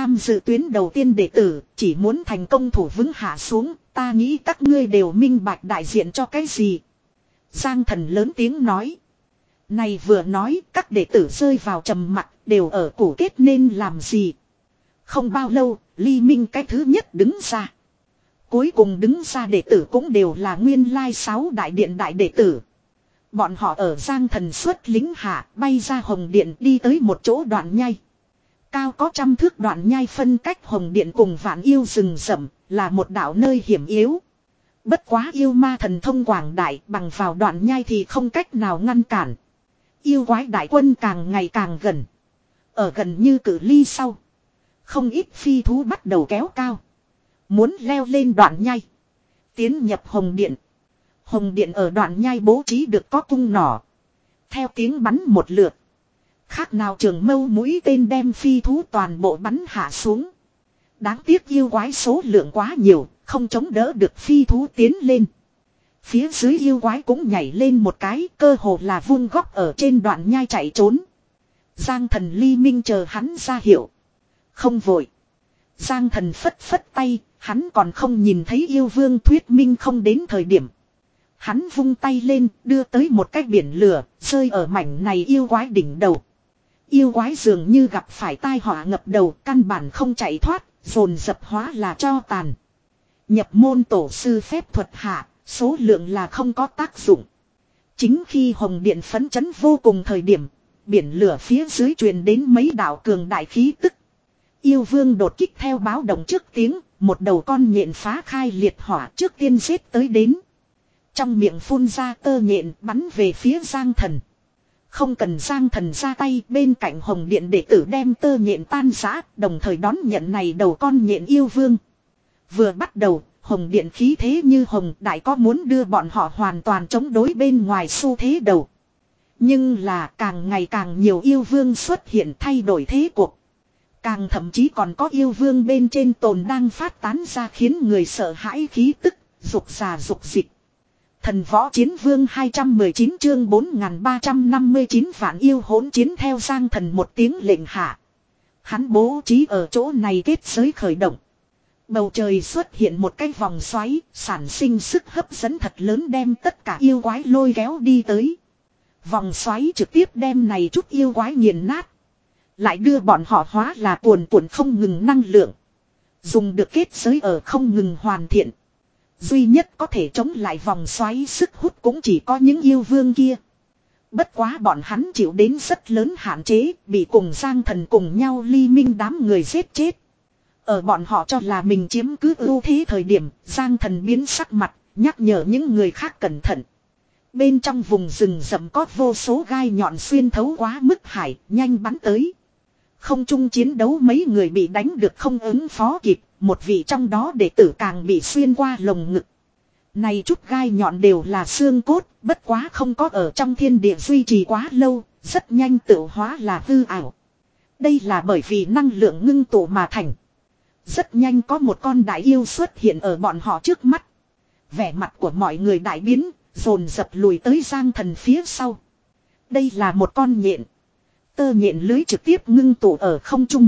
tham dự tuyến đầu tiên đệ tử, chỉ muốn thành công thủ vững hạ xuống, ta nghĩ các ngươi đều minh bạch đại diện cho cái gì. Giang Thần lớn tiếng nói. Này vừa nói, các đệ tử rơi vào trầm mặc, đều ở cổ kết nên làm gì. Không bao lâu, Ly Minh cái thứ nhất đứng ra. Cuối cùng đứng ra đệ tử cũng đều là nguyên lai sáu đại điện đại đệ tử. Bọn họ ở Giang Thần xuất lính hạ, bay ra Hồng Điện đi tới một chỗ đoạn nhai. Cao có trăm thước đoạn nhai phân cách Hồng Điện cùng Vạn Yêu rừng rậm, là một đảo nơi hiểm yếu. Bất quá yêu ma thần thông quảng đại, bằng vào đoạn nhai thì không cách nào ngăn cản. Yêu quái đại quân càng ngày càng gần. Ở gần như cự ly sau, không ít phi thú bắt đầu kéo cao. Muốn leo lên đoạn nhai, tiến nhập Hồng Điện. Hồng Điện ở đoạn nhai bố trí được có cung nỏ. Theo tiếng bắn một lượt, khác nào trường mâu mũi tên đem phi thú toàn bộ bắn hạ xuống. Đáng tiếc yêu quái số lượng quá nhiều, không chống đỡ được phi thú tiến lên. Phía dưới yêu quái cũng nhảy lên một cái, cơ hồ là vung góc ở trên đoạn nhai chạy trốn. Giang Thần Ly Minh chờ hắn ra hiệu. Không vội. Giang Thần phất phất tay, hắn còn không nhìn thấy yêu vương thuyết minh không đến thời điểm. Hắn vung tay lên, đưa tới một cái biển lửa, rơi ở mảnh này yêu quái đỉnh đầu. Yêu quái dường như gặp phải tai họa ngập đầu, căn bản không chạy thoát, dồn dập hóa là cho tàn. Nhập môn tổ sư phép thuật hạ, số lượng là không có tác dụng. Chính khi Hồng Điện phấn chấn vô cùng thời điểm, biển lửa phía dưới truyền đến mấy đạo cường đại khí tức. Yêu vương đột kích theo báo động trước tiếng, một đầu con nhện phá khai liệt hỏa trước tiên giết tới đến. Trong miệng phun ra tơ nhện bắn về phía Giang Thần. Không cần Giang Thần ra tay, bên cạnh Hồng Điện đệ tử đem tơ nhện tan rã, đồng thời đón nhận này đầu con nhện yêu vương. Vừa bắt đầu, Hồng Điện khí thế như hồng đại có muốn đưa bọn họ hoàn toàn chống đối bên ngoài xu thế đầu. Nhưng là càng ngày càng nhiều yêu vương xuất hiện thay đổi thế cuộc. Càng thậm chí còn có yêu vương bên trên tồn đang phát tán ra khiến người sợ hãi khí tức, dục già dục dịch. Thần võ chiến vương hai trăm mười chín chương bốn nghìn ba trăm năm mươi chín vạn yêu hỗn chiến theo Giang Thần một tiếng lệnh hạ. Hắn bố trí ở chỗ này kết giới khởi động. Bầu trời xuất hiện một cái vòng xoáy, sản sinh sức hấp dẫn thật lớn đem tất cả yêu quái lôi kéo đi tới. Vòng xoáy trực tiếp đem này chút yêu quái nghiền nát. Lại đưa bọn họ hóa là cuồn cuộn không ngừng năng lượng. Dùng được kết giới ở không ngừng hoàn thiện. Duy nhất có thể chống lại vòng xoáy sức hút cũng chỉ có những yêu vương kia. Bất quá bọn hắn chịu đến rất lớn hạn chế, bị cùng Giang Thần cùng nhau Ly Minh đám người giết chết. Ở bọn họ cho là mình chiếm cứ ưu thế thời điểm, Giang Thần biến sắc mặt, nhắc nhở những người khác cẩn thận. Bên trong vùng rừng rậm có vô số gai nhọn xuyên thấu quá mức hải, nhanh bắn tới. Không chung chiến đấu mấy người bị đánh được không ứng phó kịp, một vị trong đó đệ tử càng bị xuyên qua lồng ngực. Này chút gai nhọn đều là xương cốt, bất quá không có ở trong thiên địa duy trì quá lâu, rất nhanh tự hóa là hư ảo. Đây là bởi vì năng lượng ngưng tụ mà thành. Rất nhanh có một con đại yêu xuất hiện ở bọn họ trước mắt. Vẻ mặt của mọi người đại biến, dồn dập lùi tới Giang Thần phía sau. Đây là một con nhện. Tơ nhện lưới trực tiếp ngưng tụ ở không trung.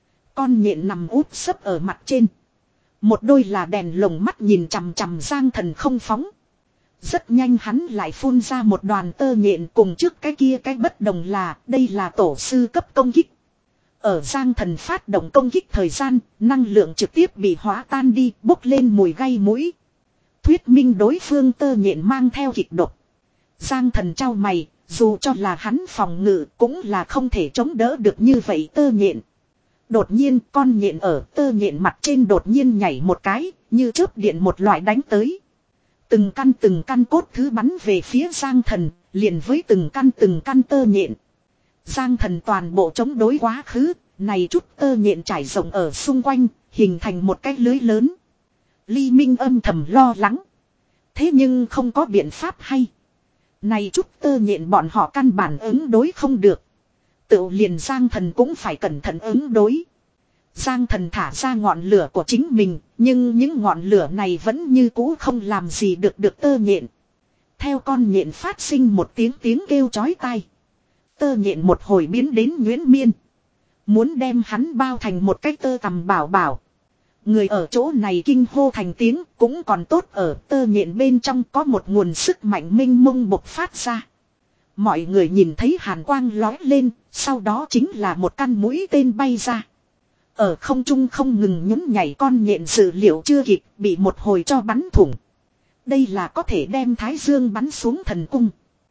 Con nhện nằm úp sấp ở mặt trên. Một đôi là đèn lồng mắt nhìn chằm chằm Giang Thần không phóng. Rất nhanh hắn lại phun ra một đoàn tơ nhện cùng trước cái kia cái bất đồng là đây là tổ sư cấp công kích. Ở Giang Thần phát động công kích thời gian, năng lượng trực tiếp bị hóa tan đi, bốc lên mùi gây mũi. Thuyết minh đối phương tơ nhện mang theo kịch độc. Giang Thần trao mày, dù cho là hắn phòng ngự cũng là không thể chống đỡ được như vậy tơ nhện. Đột nhiên con nhện ở tơ nhện mặt trên đột nhiên nhảy một cái, như chớp điện một loại đánh tới. Từng căn từng căn cốt thứ bắn về phía Giang Thần, liền với từng căn từng căn tơ nhện. Giang Thần toàn bộ chống đối quá khứ, này chút tơ nhện trải rộng ở xung quanh, hình thành một cái lưới lớn. Ly Minh âm thầm lo lắng. Thế nhưng không có biện pháp hay. Này chút tơ nhện bọn họ căn bản ứng đối không được. Tự liền Giang Thần cũng phải cẩn thận ứng đối. Giang Thần thả ra ngọn lửa của chính mình, nhưng những ngọn lửa này vẫn như cũ không làm gì được được tơ nhện. Theo con nhện phát sinh một tiếng tiếng kêu chói tai. Tơ nhện một hồi biến đến nhuyễn miên. Muốn đem hắn bao thành một cái tơ tằm bảo bảo. Người ở chỗ này kinh hô thành tiếng, cũng còn tốt ở tơ nhện bên trong có một nguồn sức mạnh minh mông bộc phát ra. Mọi người nhìn thấy hàn quang lói lên, sau đó chính là một căn mũi tên bay ra. Ở không trung không ngừng nhún nhảy con nhện dự liệu chưa kịp bị một hồi cho bắn thủng. Đây là có thể đem thái dương bắn xuống thần cung.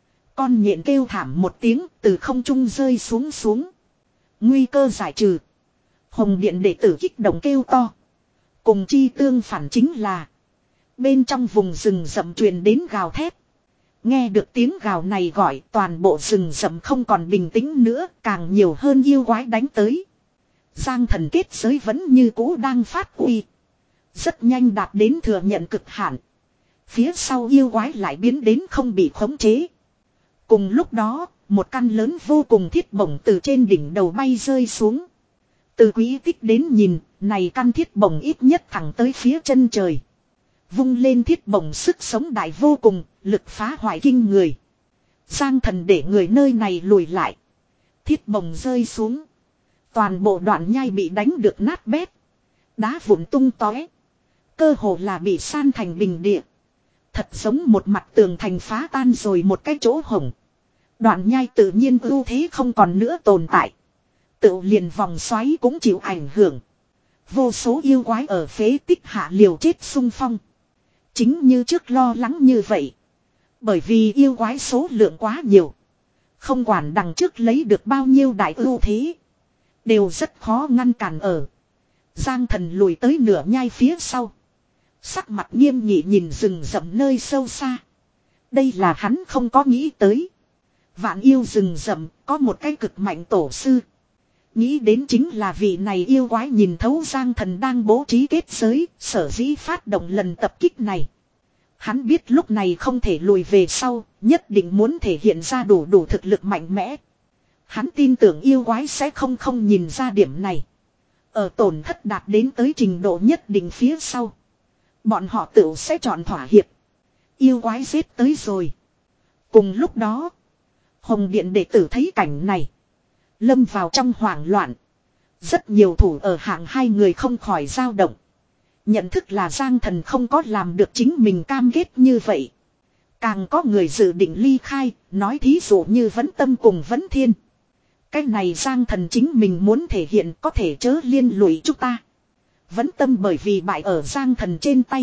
Con nhện kêu thảm một tiếng từ không trung rơi xuống xuống. Nguy cơ giải trừ. Hồng điện đệ tử kích động kêu to. Cùng chi tương phản chính là. Bên trong vùng rừng rậm truyền đến gào thét. Nghe được tiếng gào này gọi toàn bộ rừng rậm không còn bình tĩnh nữa. Càng nhiều hơn yêu quái đánh tới. Giang thần kết giới vẫn như cũ đang phát uy. Rất nhanh đạt đến thừa nhận cực hạn. Phía sau yêu quái lại biến đến không bị khống chế. Cùng lúc đó, một căn lớn vô cùng thiết bổng từ trên đỉnh đầu bay rơi xuống. Từ quý tích đến nhìn, này căn thiết bổng ít nhất thẳng tới phía chân trời. Vung lên thiết bổng sức sống đại vô cùng, lực phá hoại kinh người. Giang thần để người nơi này lùi lại. Thiết bổng rơi xuống. Toàn bộ đoạn nhai bị đánh được nát bét. Đá vụn tung tóe. Cơ hồ là bị san thành bình địa. Thật giống một mặt tường thành phá tan rồi một cái chỗ hổng. Đoạn nhai tự nhiên ưu thế không còn nữa tồn tại. Tự liền vòng xoáy cũng chịu ảnh hưởng. Vô số yêu quái ở phế tích hạ liều chết xung phong. Chính như trước lo lắng như vậy. Bởi vì yêu quái số lượng quá nhiều. Không quản đằng trước lấy được bao nhiêu đại ưu thế. Đều rất khó ngăn cản ở. Giang thần lùi tới nửa nhai phía sau. Sắc mặt nghiêm nghị nhìn rừng rậm nơi sâu xa. Đây là hắn không có nghĩ tới. Vạn yêu rừng rậm có một cái cực mạnh tổ sư. Nghĩ đến chính là vị này yêu quái nhìn thấu Giang thần đang bố trí kết giới, sở dĩ phát động lần tập kích này. Hắn biết lúc này không thể lùi về sau, nhất định muốn thể hiện ra đủ đủ thực lực mạnh mẽ. Hắn tin tưởng yêu quái sẽ không không nhìn ra điểm này. Ở tổn thất đạt đến tới trình độ nhất định phía sau. Bọn họ tự sẽ chọn thỏa hiệp. Yêu quái giết tới rồi. Cùng lúc đó, Hồng điện đệ tử thấy cảnh này. Lâm vào trong hoảng loạn. Rất nhiều thủ ở hạng hai người không khỏi dao động. Nhận thức là Giang thần không có làm được chính mình cam kết như vậy. Càng có người dự định ly khai, nói thí dụ như Vấn Tâm cùng Vấn Thiên. Cái này Giang thần chính mình muốn thể hiện có thể chớ liên lụy chúng ta. Vấn Tâm bởi vì bại ở Giang thần trên tay.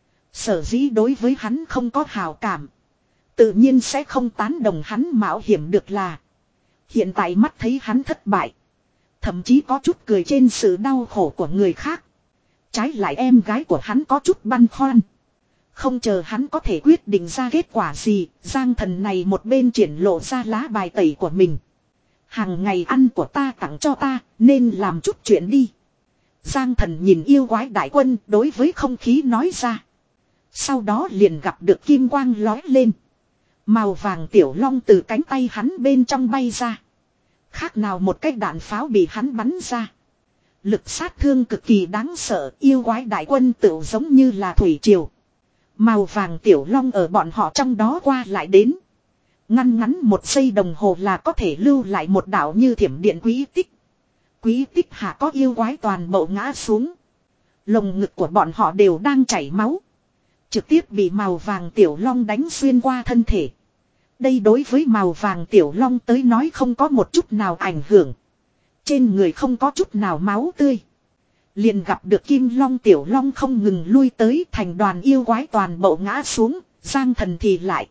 Sở dĩ đối với hắn không có hào cảm. Tự nhiên sẽ không tán đồng hắn mạo hiểm được là. Hiện tại mắt thấy hắn thất bại. Thậm chí có chút cười trên sự đau khổ của người khác. Trái lại em gái của hắn có chút băn khoăn. Không chờ hắn có thể quyết định ra kết quả gì. Giang thần này một bên triển lộ ra lá bài tẩy của mình. Hàng ngày ăn của ta tặng cho ta. Nên làm chút chuyện đi. Giang thần nhìn yêu quái đại quân đối với không khí nói ra. Sau đó liền gặp được kim quang lói lên. Màu vàng tiểu long từ cánh tay hắn bên trong bay ra. Khác nào một cái đạn pháo bị hắn bắn ra. Lực sát thương cực kỳ đáng sợ, yêu quái đại quân tựu giống như là thủy triều. Màu vàng tiểu long ở bọn họ trong đó qua lại đến. Ngăn ngắn một giây đồng hồ là có thể lưu lại một đảo như thiểm điện quý tích. Quý tích hạ có yêu quái toàn bộ ngã xuống. Lồng ngực của bọn họ đều đang chảy máu. Trực tiếp bị màu vàng tiểu long đánh xuyên qua thân thể. Đây đối với màu vàng tiểu long tới nói không có một chút nào ảnh hưởng. Trên người không có chút nào máu tươi. Liền gặp được kim long tiểu long không ngừng lui tới thành đoàn yêu quái toàn bộ ngã xuống. Giang thần thì lại.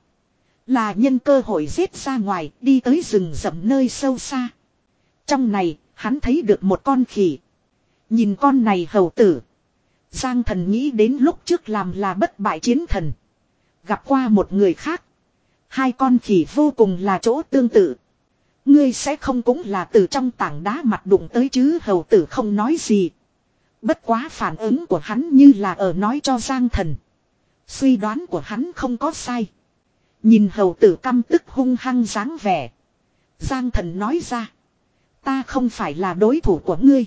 Là nhân cơ hội giết ra ngoài đi tới rừng rậm nơi sâu xa. Trong này hắn thấy được một con khỉ. Nhìn con này hầu tử. Giang thần nghĩ đến lúc trước làm là bất bại chiến thần. Gặp qua một người khác. Hai con khỉ vô cùng là chỗ tương tự. Ngươi sẽ không cũng là từ trong tảng đá mặt đụng tới chứ hầu tử không nói gì. Bất quá phản ứng của hắn như là ở nói cho Giang thần. Suy đoán của hắn không có sai. Nhìn hầu tử căm tức hung hăng dáng vẻ. Giang thần nói ra. Ta không phải là đối thủ của ngươi.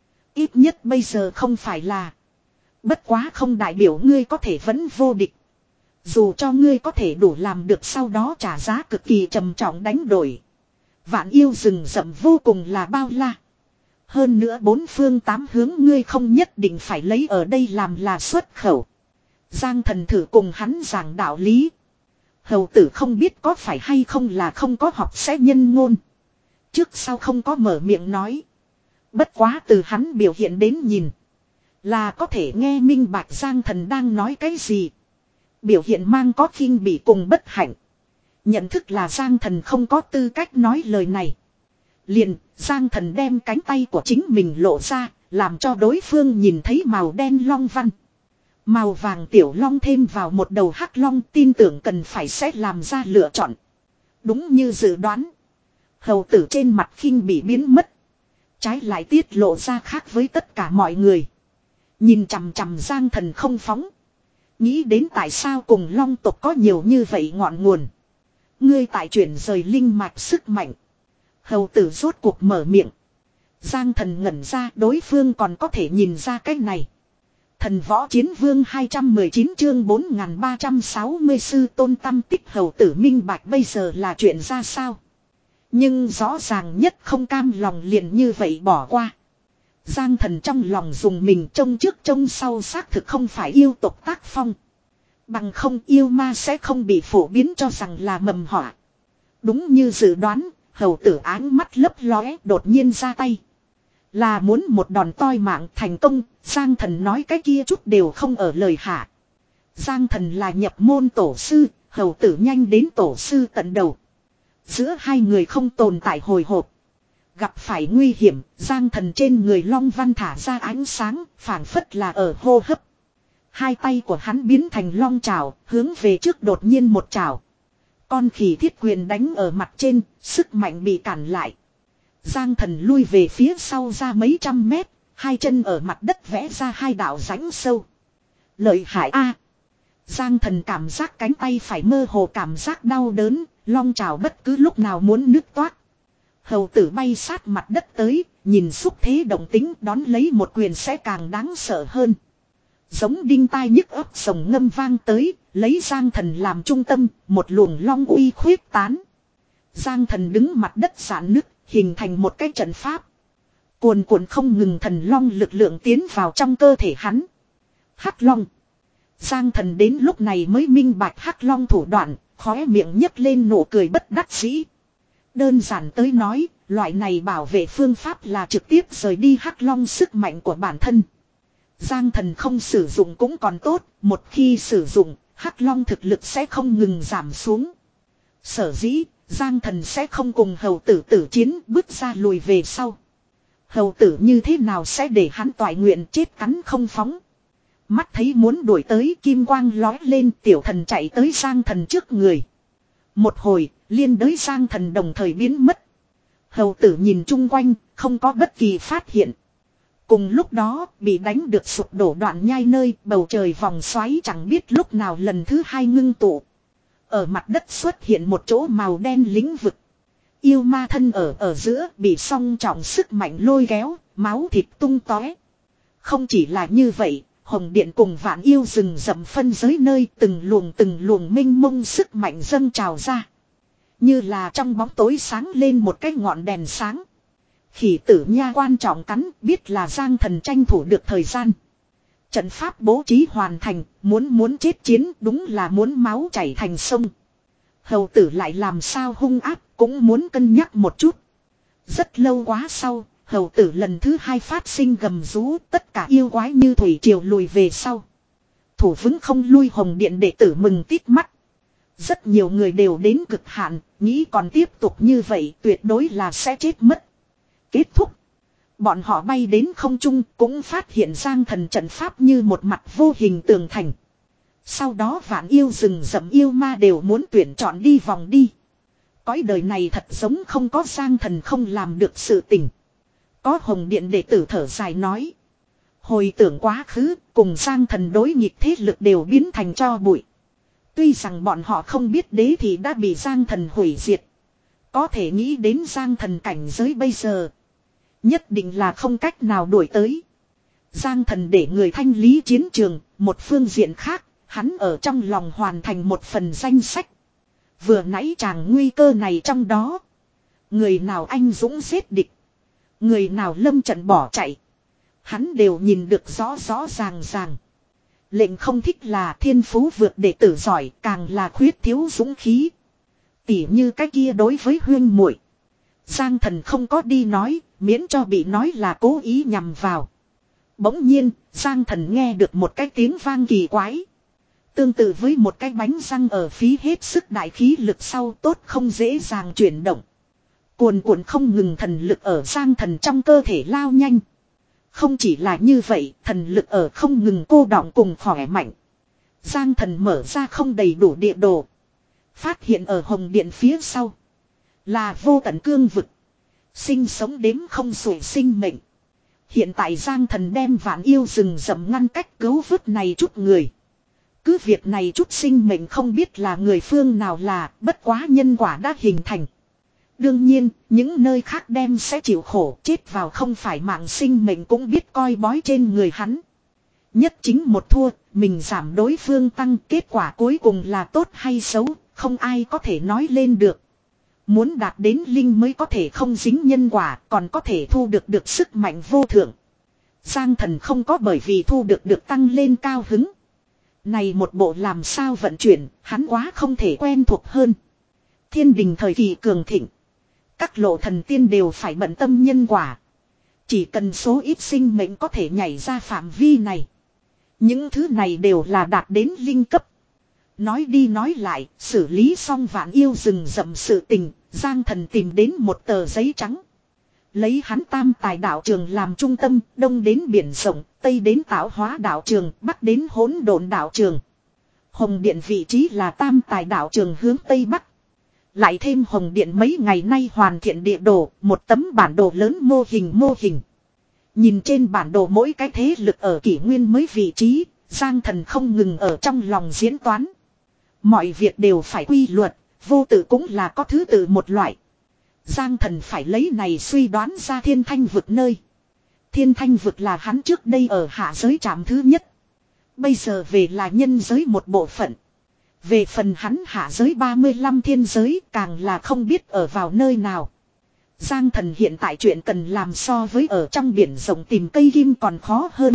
Ít nhất bây giờ không phải là. Bất quá không đại biểu ngươi có thể vẫn vô địch. Dù cho ngươi có thể đủ làm được sau đó trả giá cực kỳ trầm trọng đánh đổi. Vạn yêu rừng rậm vô cùng là bao la. Hơn nữa bốn phương tám hướng ngươi không nhất định phải lấy ở đây làm là xuất khẩu. Giang thần thử cùng hắn giảng đạo lý. Hầu tử không biết có phải hay không là không có học sẽ nhân ngôn. Trước sau không có mở miệng nói. Bất quá từ hắn biểu hiện đến nhìn. Là có thể nghe minh bạch Giang thần đang nói cái gì. Biểu hiện mang có khinh bỉ cùng bất hạnh. Nhận thức là Giang thần không có tư cách nói lời này. Liền, Giang thần đem cánh tay của chính mình lộ ra, làm cho đối phương nhìn thấy màu đen long văn. Màu vàng tiểu long thêm vào một đầu hắc long, tin tưởng cần phải sẽ làm ra lựa chọn. Đúng như dự đoán. Hầu tử trên mặt khinh bị biến mất. Trái lại tiết lộ ra khác với tất cả mọi người. Nhìn chằm chằm Giang thần không phóng. Nghĩ đến tại sao cùng long tộc có nhiều như vậy ngọn nguồn. Ngươi tại chuyển rời linh mạch sức mạnh. Hầu tử rốt cuộc mở miệng. Giang thần ngẩn ra, đối phương còn có thể nhìn ra cái này. Thần võ chiến vương hai trăm mười chín chương bốn nghìn ba trăm sáu mươi sư tôn tâm tích hầu tử minh bạch bây giờ là chuyện ra sao. Nhưng rõ ràng nhất không cam lòng liền như vậy bỏ qua. Giang thần trong lòng dùng mình trông trước trông sau xác thực không phải yêu tộc tác phong. Bằng không yêu ma sẽ không bị phổ biến cho rằng là mầm họa. Đúng như dự đoán, hầu tử áng mắt lấp lóe đột nhiên ra tay. Là muốn một đòn toi mạng thành công, Giang thần nói cái kia chút đều không ở lời hạ. Giang thần là nhập môn tổ sư, hầu tử nhanh đến tổ sư tận đầu. Giữa hai người không tồn tại hồi hộp. Gặp phải nguy hiểm, Giang thần trên người long văn thả ra ánh sáng, phảng phất là ở hô hấp. Hai tay của hắn biến thành long trào, hướng về trước đột nhiên một trào. Con khỉ thiết quyền đánh ở mặt trên, sức mạnh bị cản lại. Giang thần lui về phía sau ra mấy trăm mét, hai chân ở mặt đất vẽ ra hai đạo rãnh sâu. Lợi hại a! Giang thần cảm giác cánh tay phải mơ hồ cảm giác đau đớn, long trào bất cứ lúc nào muốn nứt toát. Hầu tử bay sát mặt đất tới, nhìn xúc thế động tính đón lấy một quyền sẽ càng đáng sợ hơn. Giống đinh tai nhức ấp sồng ngâm vang tới, lấy Giang thần làm trung tâm, một luồng long uy khuyết tán. Giang thần đứng mặt đất giãn nứt, hình thành một cái trận pháp. Cuồn cuộn không ngừng thần long lực lượng tiến vào trong cơ thể hắn. Hắc long. Giang thần đến lúc này mới minh bạch hắc long thủ đoạn, khóe miệng nhấc lên nụ cười bất đắc dĩ. Đơn giản tới nói, loại này bảo vệ phương pháp là trực tiếp rời đi hắc long sức mạnh của bản thân. Giang thần không sử dụng cũng còn tốt, một khi sử dụng, hắc long thực lực sẽ không ngừng giảm xuống. Sở dĩ, Giang thần sẽ không cùng hầu tử tử chiến bước ra lùi về sau. Hầu tử như thế nào sẽ để hắn toại nguyện chết cắn không phóng. Mắt thấy muốn đuổi tới kim quang lói lên tiểu thần chạy tới Giang thần trước người. Một hồi, liên đới Giang thần đồng thời biến mất. Hầu tử nhìn chung quanh, không có bất kỳ phát hiện. Cùng lúc đó, bị đánh được sụp đổ đoạn nhai nơi bầu trời vòng xoáy chẳng biết lúc nào lần thứ hai ngưng tụ. Ở mặt đất xuất hiện một chỗ màu đen lĩnh vực. Yêu ma thân ở ở giữa bị song trọng sức mạnh lôi kéo, máu thịt tung tóe. Không chỉ là như vậy, hồng điện cùng vạn yêu rừng rậm phân giới nơi từng luồng từng luồng minh mông sức mạnh dâng trào ra. Như là trong bóng tối sáng lên một cái ngọn đèn sáng. Khỉ tử nha quan trọng cắn biết là Giang thần tranh thủ được thời gian. Trận pháp bố trí hoàn thành, muốn muốn chết chiến đúng là muốn máu chảy thành sông. Hầu tử lại làm sao hung ác cũng muốn cân nhắc một chút. Rất lâu quá sau, hầu tử lần thứ hai phát sinh gầm rú, tất cả yêu quái như thủy triều lùi về sau. Thủ vững không lui hồng điện đệ tử mừng tít mắt. Rất nhiều người đều đến cực hạn, nghĩ còn tiếp tục như vậy tuyệt đối là sẽ chết mất. Kết thúc. Bọn họ bay đến không trung cũng phát hiện Giang thần trận pháp như một mặt vô hình tường thành. Sau đó vạn yêu rừng rậm yêu ma đều muốn tuyển chọn đi vòng đi. Cõi đời này thật giống không có Giang thần không làm được sự tình. Có hồng điện đệ tử thở dài nói. Hồi tưởng quá khứ cùng Giang thần đối nghịch thế lực đều biến thành tro bụi. Tuy rằng bọn họ không biết đế thì đã bị Giang thần hủy diệt. Có thể nghĩ đến Giang thần cảnh giới bây giờ. Nhất định là không cách nào đuổi tới. Giang thần để người thanh lý chiến trường, một phương diện khác, hắn ở trong lòng hoàn thành một phần danh sách. Vừa nãy chàng nguy cơ này trong đó. Người nào anh dũng giết địch. Người nào lâm trận bỏ chạy. Hắn đều nhìn được rõ rõ ràng ràng. Lệnh không thích là thiên phú vượt đệ tử giỏi, càng là khuyết thiếu dũng khí. Tỉ như cái kia đối với huyên muội, Giang Thần không có đi nói, miễn cho bị nói là cố ý nhằm vào. Bỗng nhiên, Giang Thần nghe được một cái tiếng vang kỳ quái. Tương tự với một cái bánh răng ở phí hết sức đại khí lực sau, tốt không dễ dàng chuyển động. Cuồn cuộn không ngừng thần lực ở Giang Thần trong cơ thể lao nhanh. Không chỉ là như vậy, thần lực ở không ngừng cô đọng cùng khỏe mạnh. Giang Thần mở ra không đầy đủ địa đồ. Phát hiện ở hồng điện phía sau là vô tận cương vực. Sinh sống đếm không xuể sinh mệnh. Hiện tại Giang Thần đem vạn yêu rừng rậm ngăn cách cứu vớt này chút người. Cứ việc này chút sinh mệnh không biết là người phương nào là, bất quá nhân quả đã hình thành. Đương nhiên, những nơi khác đem sẽ chịu khổ, chết vào không phải mạng sinh mệnh cũng biết coi bói trên người hắn. Nhất chính một thua, mình giảm đối phương tăng, kết quả cuối cùng là tốt hay xấu, không ai có thể nói lên được. Muốn đạt đến linh mới có thể không dính nhân quả, còn có thể thu được được sức mạnh vô thượng. Giang Thần không có bởi vì thu được được tăng lên cao hứng. Này một bộ làm sao vận chuyển, hắn quá không thể quen thuộc hơn. Thiên đình thời kỳ cường thịnh. Các lộ thần tiên đều phải bận tâm nhân quả. Chỉ cần số ít sinh mệnh có thể nhảy ra phạm vi này. Những thứ này đều là đạt đến linh cấp. Nói đi nói lại, xử lý xong vạn yêu rừng rậm sự tình, Giang Thần tìm đến một tờ giấy trắng. Lấy hắn tam tài đạo trường làm trung tâm, đông đến biển rộng, tây đến tạo hóa đạo trường, bắc đến hỗn độn đạo trường. Hồng điện vị trí là tam tài đạo trường hướng tây bắc. Lại thêm hồng điện mấy ngày nay hoàn thiện địa đồ, một tấm bản đồ lớn mô hình mô hình. Nhìn trên bản đồ mỗi cái thế lực ở kỷ nguyên mới vị trí, Giang Thần không ngừng ở trong lòng diễn toán. Mọi việc đều phải quy luật, vô tự cũng là có thứ tự một loại. Giang Thần phải lấy này suy đoán ra thiên thanh vực nơi. Thiên thanh vực là hắn trước đây ở hạ giới trạm thứ nhất. Bây giờ về là nhân giới một bộ phận. Về phần hắn hạ giới ba mươi lăm thiên giới càng là không biết ở vào nơi nào. Giang Thần hiện tại chuyện cần làm so với ở trong biển rộng tìm cây kim còn khó hơn.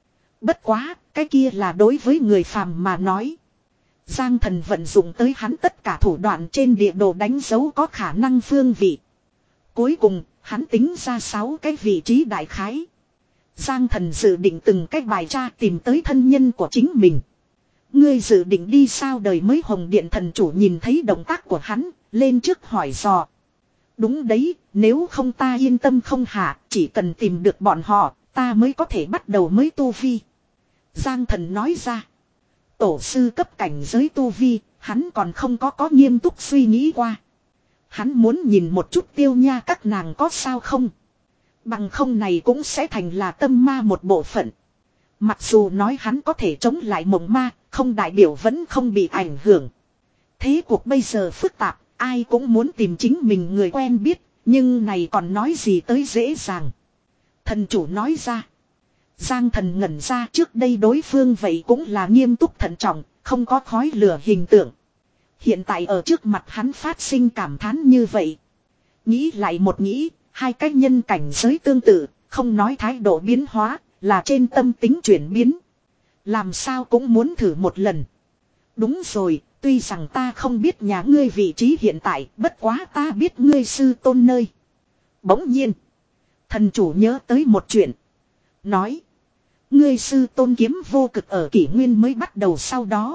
Bất quá, cái kia là đối với người phàm mà nói. Giang Thần vận dụng tới hắn tất cả thủ đoạn trên địa đồ đánh dấu có khả năng phương vị. Cuối cùng, hắn tính ra sáu cái vị trí đại khái. Giang Thần dự định từng cách bài tra tìm tới thân nhân của chính mình. Ngươi dự định đi sao đời mới hồng điện thần chủ nhìn thấy động tác của hắn, lên trước hỏi dò. Đúng đấy, nếu không ta yên tâm không hạ, chỉ cần tìm được bọn họ, ta mới có thể bắt đầu mới tu vi. Giang Thần nói ra. Tổ sư cấp cảnh giới tu vi, hắn còn không có có nghiêm túc suy nghĩ qua. Hắn muốn nhìn một chút Tiêu Nha các nàng có sao không. Bằng không này cũng sẽ thành là tâm ma một bộ phận. Mặc dù nói hắn có thể chống lại mộng ma, không đại biểu vẫn không bị ảnh hưởng. Thế cuộc bây giờ phức tạp, ai cũng muốn tìm chính mình người quen biết, nhưng này còn nói gì tới dễ dàng. Thần chủ nói ra. Giang Thần ngẩn ra, trước đây đối phương vậy cũng là nghiêm túc thận trọng, không có khói lửa hình tượng. Hiện tại ở trước mặt hắn phát sinh cảm thán như vậy. Nghĩ lại một nghĩ, hai cái nhân cảnh giới tương tự, không nói thái độ biến hóa, là trên tâm tính chuyển biến. Làm sao cũng muốn thử một lần. Đúng rồi, tuy rằng ta không biết nhà ngươi vị trí hiện tại, bất quá ta biết ngươi sư tôn nơi. Bỗng nhiên, thần chủ nhớ tới một chuyện. Nói, ngươi sư tôn kiếm vô cực ở kỷ nguyên mới bắt đầu sau đó.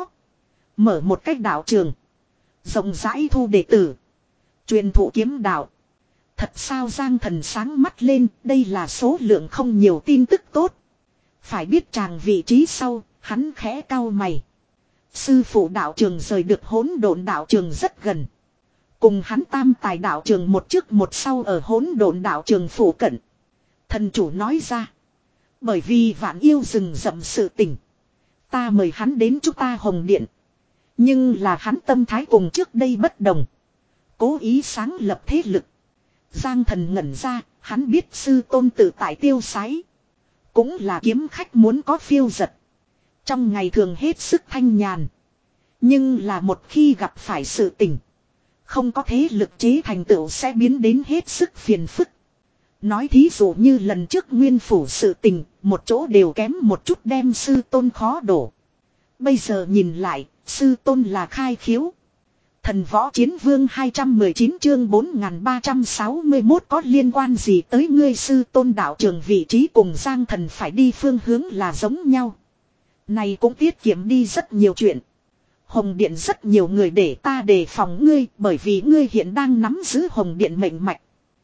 Mở một cách đạo trường. Rộng rãi thu đệ tử. Truyền thụ kiếm đạo. Thật sao Giang Thần sáng mắt lên, đây là số lượng không nhiều tin tức tốt. Phải biết chàng vị trí sau, hắn khẽ cau mày. Sư phụ đạo trường rời được hỗn độn đạo trường rất gần. Cùng hắn tam tài đạo trường một trước một sau ở hỗn độn đạo trường phụ cận. Thần chủ nói ra. Bởi vì vạn yêu rừng rậm sự tình. Ta mời hắn đến chúng ta hồng điện. Nhưng là hắn tâm thái cùng trước đây bất đồng. Cố ý sáng lập thế lực. Giang Thần ngẩn ra, hắn biết sư tôn tự tại tiêu sái. Cũng là kiếm khách muốn có phiêu giật. Trong ngày thường hết sức thanh nhàn. Nhưng là một khi gặp phải sự tình. Không có thế lực chế thành tựu sẽ biến đến hết sức phiền phức. Nói thí dụ như lần trước nguyên phủ sự tình, một chỗ đều kém một chút đem sư tôn khó đổ. Bây giờ nhìn lại, sư tôn là khai khiếu. Thần võ chiến vương hai trăm mười chín chương bốn nghìn ba trăm sáu mươi mốt có liên quan gì tới ngươi sư tôn đạo trường vị trí cùng Giang Thần phải đi phương hướng là giống nhau. Này cũng tiết kiệm đi rất nhiều chuyện. Hồng Điện rất nhiều người để ta đề phòng ngươi bởi vì ngươi hiện đang nắm giữ Hồng Điện mệnh mạch.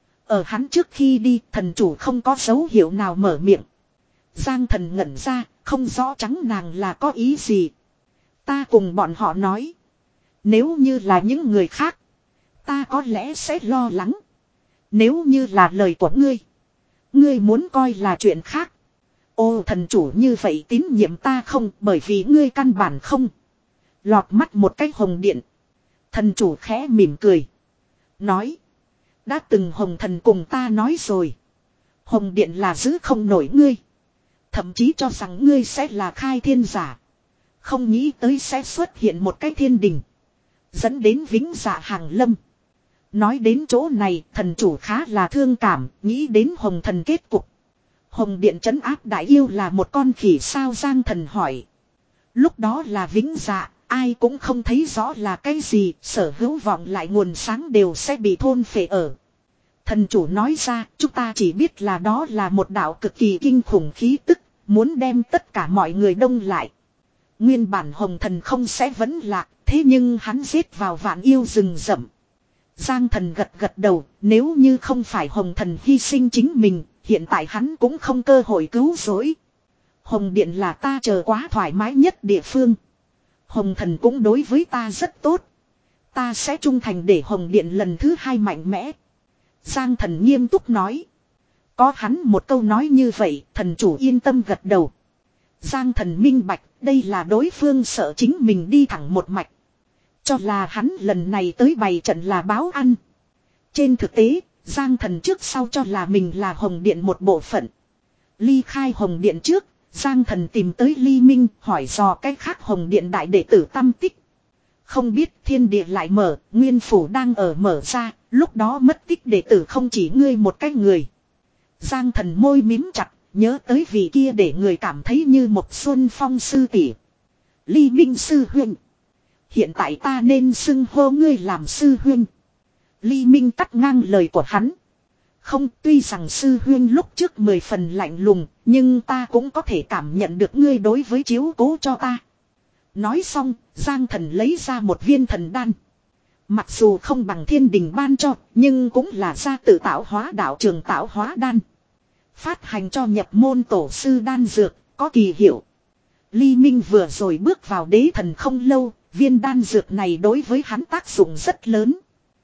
Ở hắn trước khi đi thần chủ không có dấu hiệu nào mở miệng. Giang Thần ngẩn ra không rõ trắng nàng là có ý gì. Ta cùng bọn họ nói. Nếu như là những người khác. Ta có lẽ sẽ lo lắng. Nếu như là lời của ngươi. Ngươi muốn coi là chuyện khác. Ô thần chủ như vậy tín nhiệm ta không bởi vì ngươi căn bản không. Lọt mắt một cái Hồng Điện. Thần chủ khẽ mỉm cười. Nói. Đã từng Hồng Thần cùng ta nói rồi. Hồng Điện là giữ không nổi ngươi. Thậm chí cho rằng ngươi sẽ là khai thiên giả. Không nghĩ tới sẽ xuất hiện một cái thiên đình. Dẫn đến vĩnh dạ hàng lâm. Nói đến chỗ này thần chủ khá là thương cảm. Nghĩ đến Hồng Thần kết cục. Hồng Điện trấn áp đại yêu là một con khỉ sao Giang Thần hỏi. Lúc đó là vĩnh dạ. Ai cũng không thấy rõ là cái gì. Sở hữu vọng lại nguồn sáng đều sẽ bị thôn phệ ở. Thần chủ nói ra chúng ta chỉ biết là đó là một đạo cực kỳ kinh khủng khí tức. Muốn đem tất cả mọi người đông lại. Nguyên bản Hồng Thần không sẽ vẫn lạc. Thế nhưng hắn giết vào vạn yêu rừng rậm. Giang Thần gật gật đầu. Nếu như không phải Hồng Thần hy sinh chính mình. Hiện tại hắn cũng không cơ hội cứu rỗi. Hồng Điện là ta chờ quá thoải mái nhất địa phương. Hồng Thần cũng đối với ta rất tốt. Ta sẽ trung thành để Hồng Điện lần thứ hai mạnh mẽ. Giang Thần nghiêm túc nói. Có hắn một câu nói như vậy, thần chủ yên tâm gật đầu. Giang Thần minh bạch, đây là đối phương sợ chính mình đi thẳng một mạch. Cho là hắn lần này tới bày trận là báo ăn. Trên thực tế, Giang Thần trước sau cho là mình là Hồng Điện một bộ phận. Ly khai Hồng Điện trước, Giang Thần tìm tới Ly Minh hỏi dò cách khác Hồng Điện đại đệ tử tâm tích. Không biết thiên địa lại mở, nguyên phủ đang ở mở ra, lúc đó mất tích đệ tử không chỉ ngươi một cái người. Giang Thần môi mím chặt, nhớ tới vị kia để người cảm thấy như một xuân phong sư tỷ. Ly Minh sư huynh. Hiện tại ta nên xưng hô ngươi làm sư huynh. Ly Minh cắt ngang lời của hắn. Không, tuy rằng sư huynh lúc trước mười phần lạnh lùng, nhưng ta cũng có thể cảm nhận được ngươi đối với chiếu cố cho ta. Nói xong, Giang Thần lấy ra một viên thần đan. Mặc dù không bằng thiên đình ban cho, nhưng cũng là gia tự tạo hóa đạo trường tạo hóa đan. Phát hành cho nhập môn tổ sư đan dược, có kỳ hiệu. Ly Minh vừa rồi bước vào đế thần không lâu, viên đan dược này đối với hắn tác dụng rất lớn.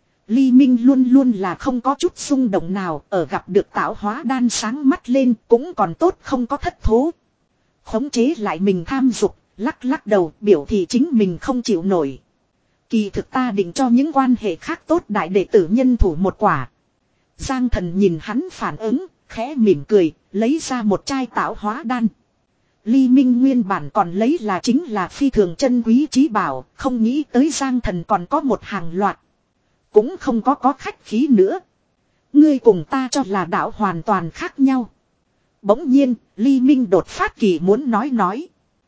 Ly Minh luôn luôn là không có chút xung động nào, ở gặp được tạo hóa đan sáng mắt lên cũng còn tốt không có thất thố. Khống chế lại mình tham dục, lắc lắc đầu biểu thị chính mình không chịu nổi. Kỳ thực ta định cho những quan hệ khác tốt đại đệ tử nhân thủ một quả. Giang Thần nhìn hắn phản ứng, khẽ mỉm cười, lấy ra một chai tạo hóa đan. Ly Minh nguyên bản còn lấy là chính là phi thường chân quý trí bảo, không nghĩ tới Giang Thần còn có một hàng loạt. Cũng không có có khách khí nữa. Ngươi cùng ta cho là đạo hoàn toàn khác nhau. Bỗng nhiên, Ly Minh đột phát kỳ muốn nói nói.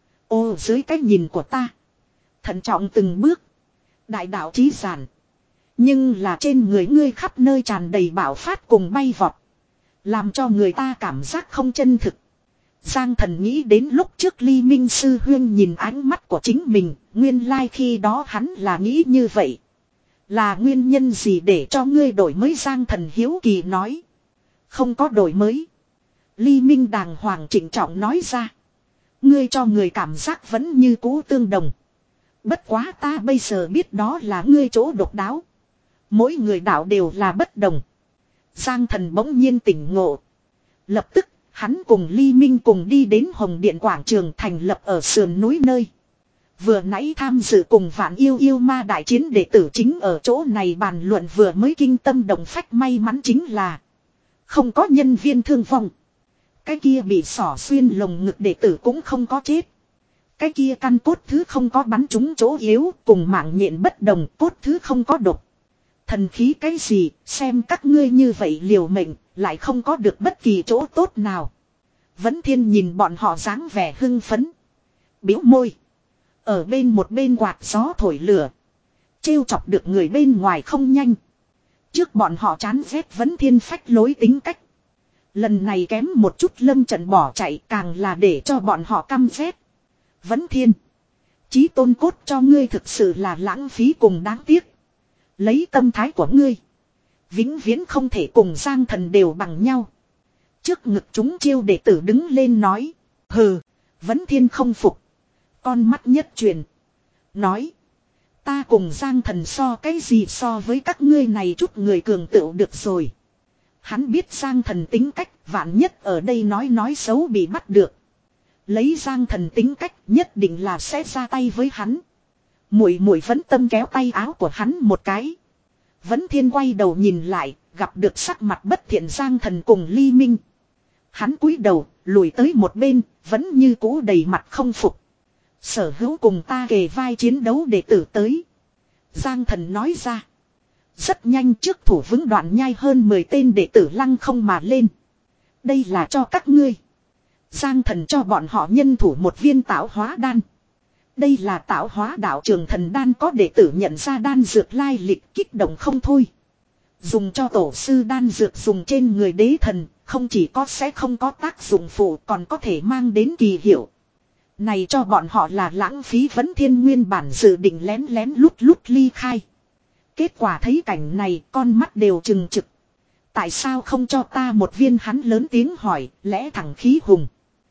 Ô dưới cái nhìn của ta. Thận trọng từng bước. Đại đạo chí giản. Nhưng là trên người ngươi khắp nơi tràn đầy bảo phát cùng bay vọt. Làm cho người ta cảm giác không chân thực. Giang Thần nghĩ đến lúc trước Ly Minh sư huyên nhìn ánh mắt của chính mình. Nguyên lai khi đó hắn là nghĩ như vậy. Là nguyên nhân gì để cho ngươi đổi mới Giang Thần hiếu kỳ nói. Không có đổi mới. Ly Minh đàng hoàng trịnh trọng nói ra. Ngươi cho người cảm giác vẫn như cũ tương đồng. Bất quá ta bây giờ biết đó là ngươi chỗ độc đáo. Mỗi người đạo đều là bất đồng. Giang Thần bỗng nhiên tỉnh ngộ. Lập tức hắn cùng Ly Minh cùng đi đến Hồng Điện quảng trường thành lập ở sườn núi nơi. Vừa nãy tham dự cùng vạn yêu yêu ma đại chiến đệ tử chính ở chỗ này bàn luận vừa mới kinh tâm động phách may mắn chính là không có nhân viên thương vong. Cái kia bị xỏ xuyên lồng ngực đệ tử cũng không có chết. Cái kia căn cốt thứ không có bắn trúng chỗ yếu cùng mạng nhện bất đồng cốt thứ không có độc. Thần khí cái gì xem các ngươi như vậy liều mệnh lại không có được bất kỳ chỗ tốt nào. Vấn Thiên nhìn bọn họ dáng vẻ hưng phấn. Bĩu môi. Ở bên một bên quạt gió thổi lửa. Trêu chọc được người bên ngoài không nhanh. Trước bọn họ chán ghét Vấn Thiên phách lối tính cách. Lần này kém một chút lâm trận bỏ chạy càng là để cho bọn họ căm ghét. Vấn Thiên. Chí tôn cốt cho ngươi thực sự là lãng phí cùng đáng tiếc. Lấy tâm thái của ngươi. Vĩnh viễn không thể cùng Giang Thần đều bằng nhau. Trước ngực chúng chiêu đệ tử đứng lên nói. Hừ. Vấn Thiên không phục. Con mắt nhất truyền. Nói. Ta cùng Giang Thần so cái gì so với các ngươi này chút người cường tựu được rồi. Hắn biết Giang Thần tính cách vạn nhất ở đây nói nói xấu bị bắt được. Lấy Giang Thần tính cách nhất định là sẽ ra tay với hắn. Muội muội vẫn tâm kéo tay áo của hắn một cái. Vấn Thiên quay đầu nhìn lại, gặp được sắc mặt bất thiện Giang Thần cùng Ly Minh. Hắn cúi đầu, lùi tới một bên, vẫn như cũ đầy mặt không phục. Sở hữu cùng ta kề vai chiến đấu đệ tử tới. Giang Thần nói ra. Rất nhanh trước thủ vững đoạn nhai hơn mười tên đệ tử lăng không mà lên. Đây là cho các ngươi. Giang Thần cho bọn họ nhân thủ một viên tạo hóa đan. Đây là tạo hóa đạo trường thần đan, có đệ tử nhận ra đan dược lai lịch kích động không thôi. Dùng cho tổ sư đan dược dùng trên người đế thần, không chỉ có sẽ không có tác dụng phụ còn có thể mang đến kỳ hiệu. Này cho bọn họ là lãng phí. Vấn Thiên nguyên bản dự định lén lén lút lút ly khai. Kết quả thấy cảnh này con mắt đều trừng trực. Tại sao không cho ta một viên, hắn lớn tiếng hỏi, lẽ thẳng khí hùng.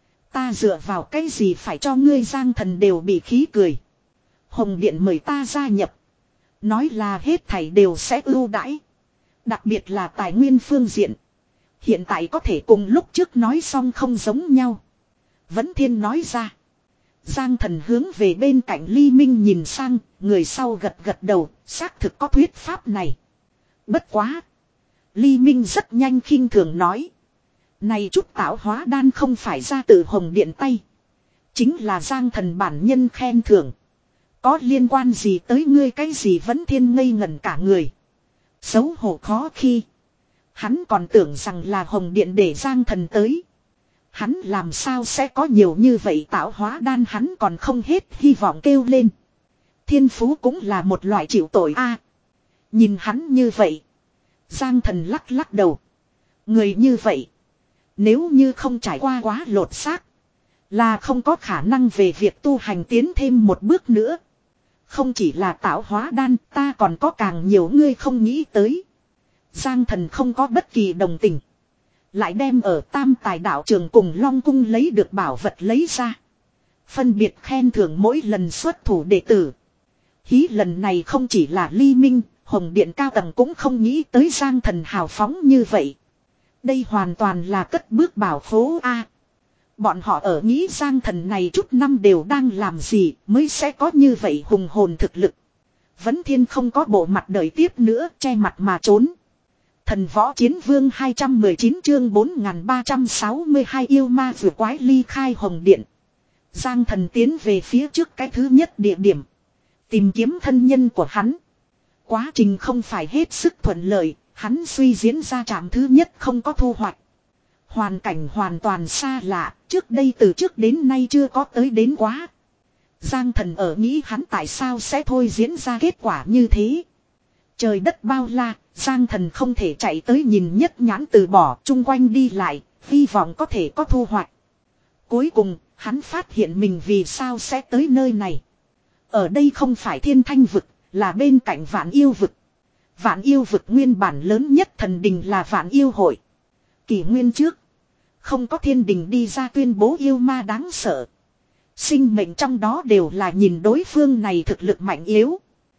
Ta dựa vào cái gì phải cho ngươi? Giang Thần đều bị khí cười. Hồng Điện mời ta gia nhập. Nói là hết thảy đều sẽ ưu đãi. Đặc biệt là tài nguyên phương diện. Hiện tại có thể cùng lúc trước nói xong không giống nhau. Vấn Thiên nói ra. Giang Thần hướng về bên cạnh Ly Minh nhìn sang, người sau gật gật đầu, xác thực có thuyết pháp này. Bất quá. Ly Minh rất nhanh khinh thường nói. Này chút tạo hóa đan không phải ra từ Hồng Điện tay. Chính là Giang Thần bản nhân khen thưởng. Có liên quan gì tới ngươi? Cái gì? Vấn Thiên ngây ngẩn cả người. Xấu hổ khó khi. Hắn còn tưởng rằng là Hồng Điện để Giang Thần tới. Hắn làm sao sẽ có nhiều như vậy tạo hóa đan? Hắn còn không hết hy vọng kêu lên. Thiên phú cũng là một loại chịu tội a. Nhìn hắn như vậy. Giang Thần lắc lắc đầu. Người như vậy. Nếu như không trải qua quá lột xác. Là không có khả năng về việc tu hành tiến thêm một bước nữa. Không chỉ là tạo hóa đan, ta còn có càng nhiều ngươi không nghĩ tới. Giang Thần không có bất kỳ đồng tình. Lại đem ở Tam Tài Đạo Trường cùng Long Cung lấy được bảo vật lấy ra. Phân biệt khen thưởng mỗi lần xuất thủ đệ tử. Hí lần này không chỉ là Ly Minh, Hồng Điện cao tầng cũng không nghĩ tới Giang Thần hào phóng như vậy. Đây hoàn toàn là cất bước bảo khố A. Bọn họ ở nghĩ Giang Thần này chút năm đều đang làm gì mới sẽ có như vậy hùng hồn thực lực. Vấn Thiên không có bộ mặt đời tiếp nữa, che mặt mà trốn. Thần Võ Chiến Vương hai trăm mười chín chương bốn nghìn ba trăm sáu mươi hai yêu ma vừa quái ly khai Hồng Điện. Giang Thần tiến về phía trước cái thứ nhất địa điểm. Tìm kiếm thân nhân của hắn. Quá trình không phải hết sức thuận lợi, hắn suy diễn ra trạm thứ nhất không có thu hoạch. Hoàn cảnh hoàn toàn xa lạ, trước đây từ trước đến nay chưa có tới đến quá. Giang Thần ở nghĩ hắn tại sao sẽ thôi diễn ra kết quả như thế. Trời đất bao la, Giang Thần không thể chạy tới nhìn nhất nhãn từ bỏ, chung quanh đi lại, hy vọng có thể có thu hoạch. Cuối cùng, hắn phát hiện mình vì sao sẽ tới nơi này. Ở đây không phải Thiên Thanh vực, là bên cạnh Vạn Yêu vực. Vạn Yêu vực nguyên bản lớn nhất thần đình là Vạn Yêu hội. Kỷ nguyên trước, không có thiên đình đi ra tuyên bố yêu ma đáng sợ. Sinh mệnh trong đó đều là nhìn đối phương này thực lực mạnh yếu.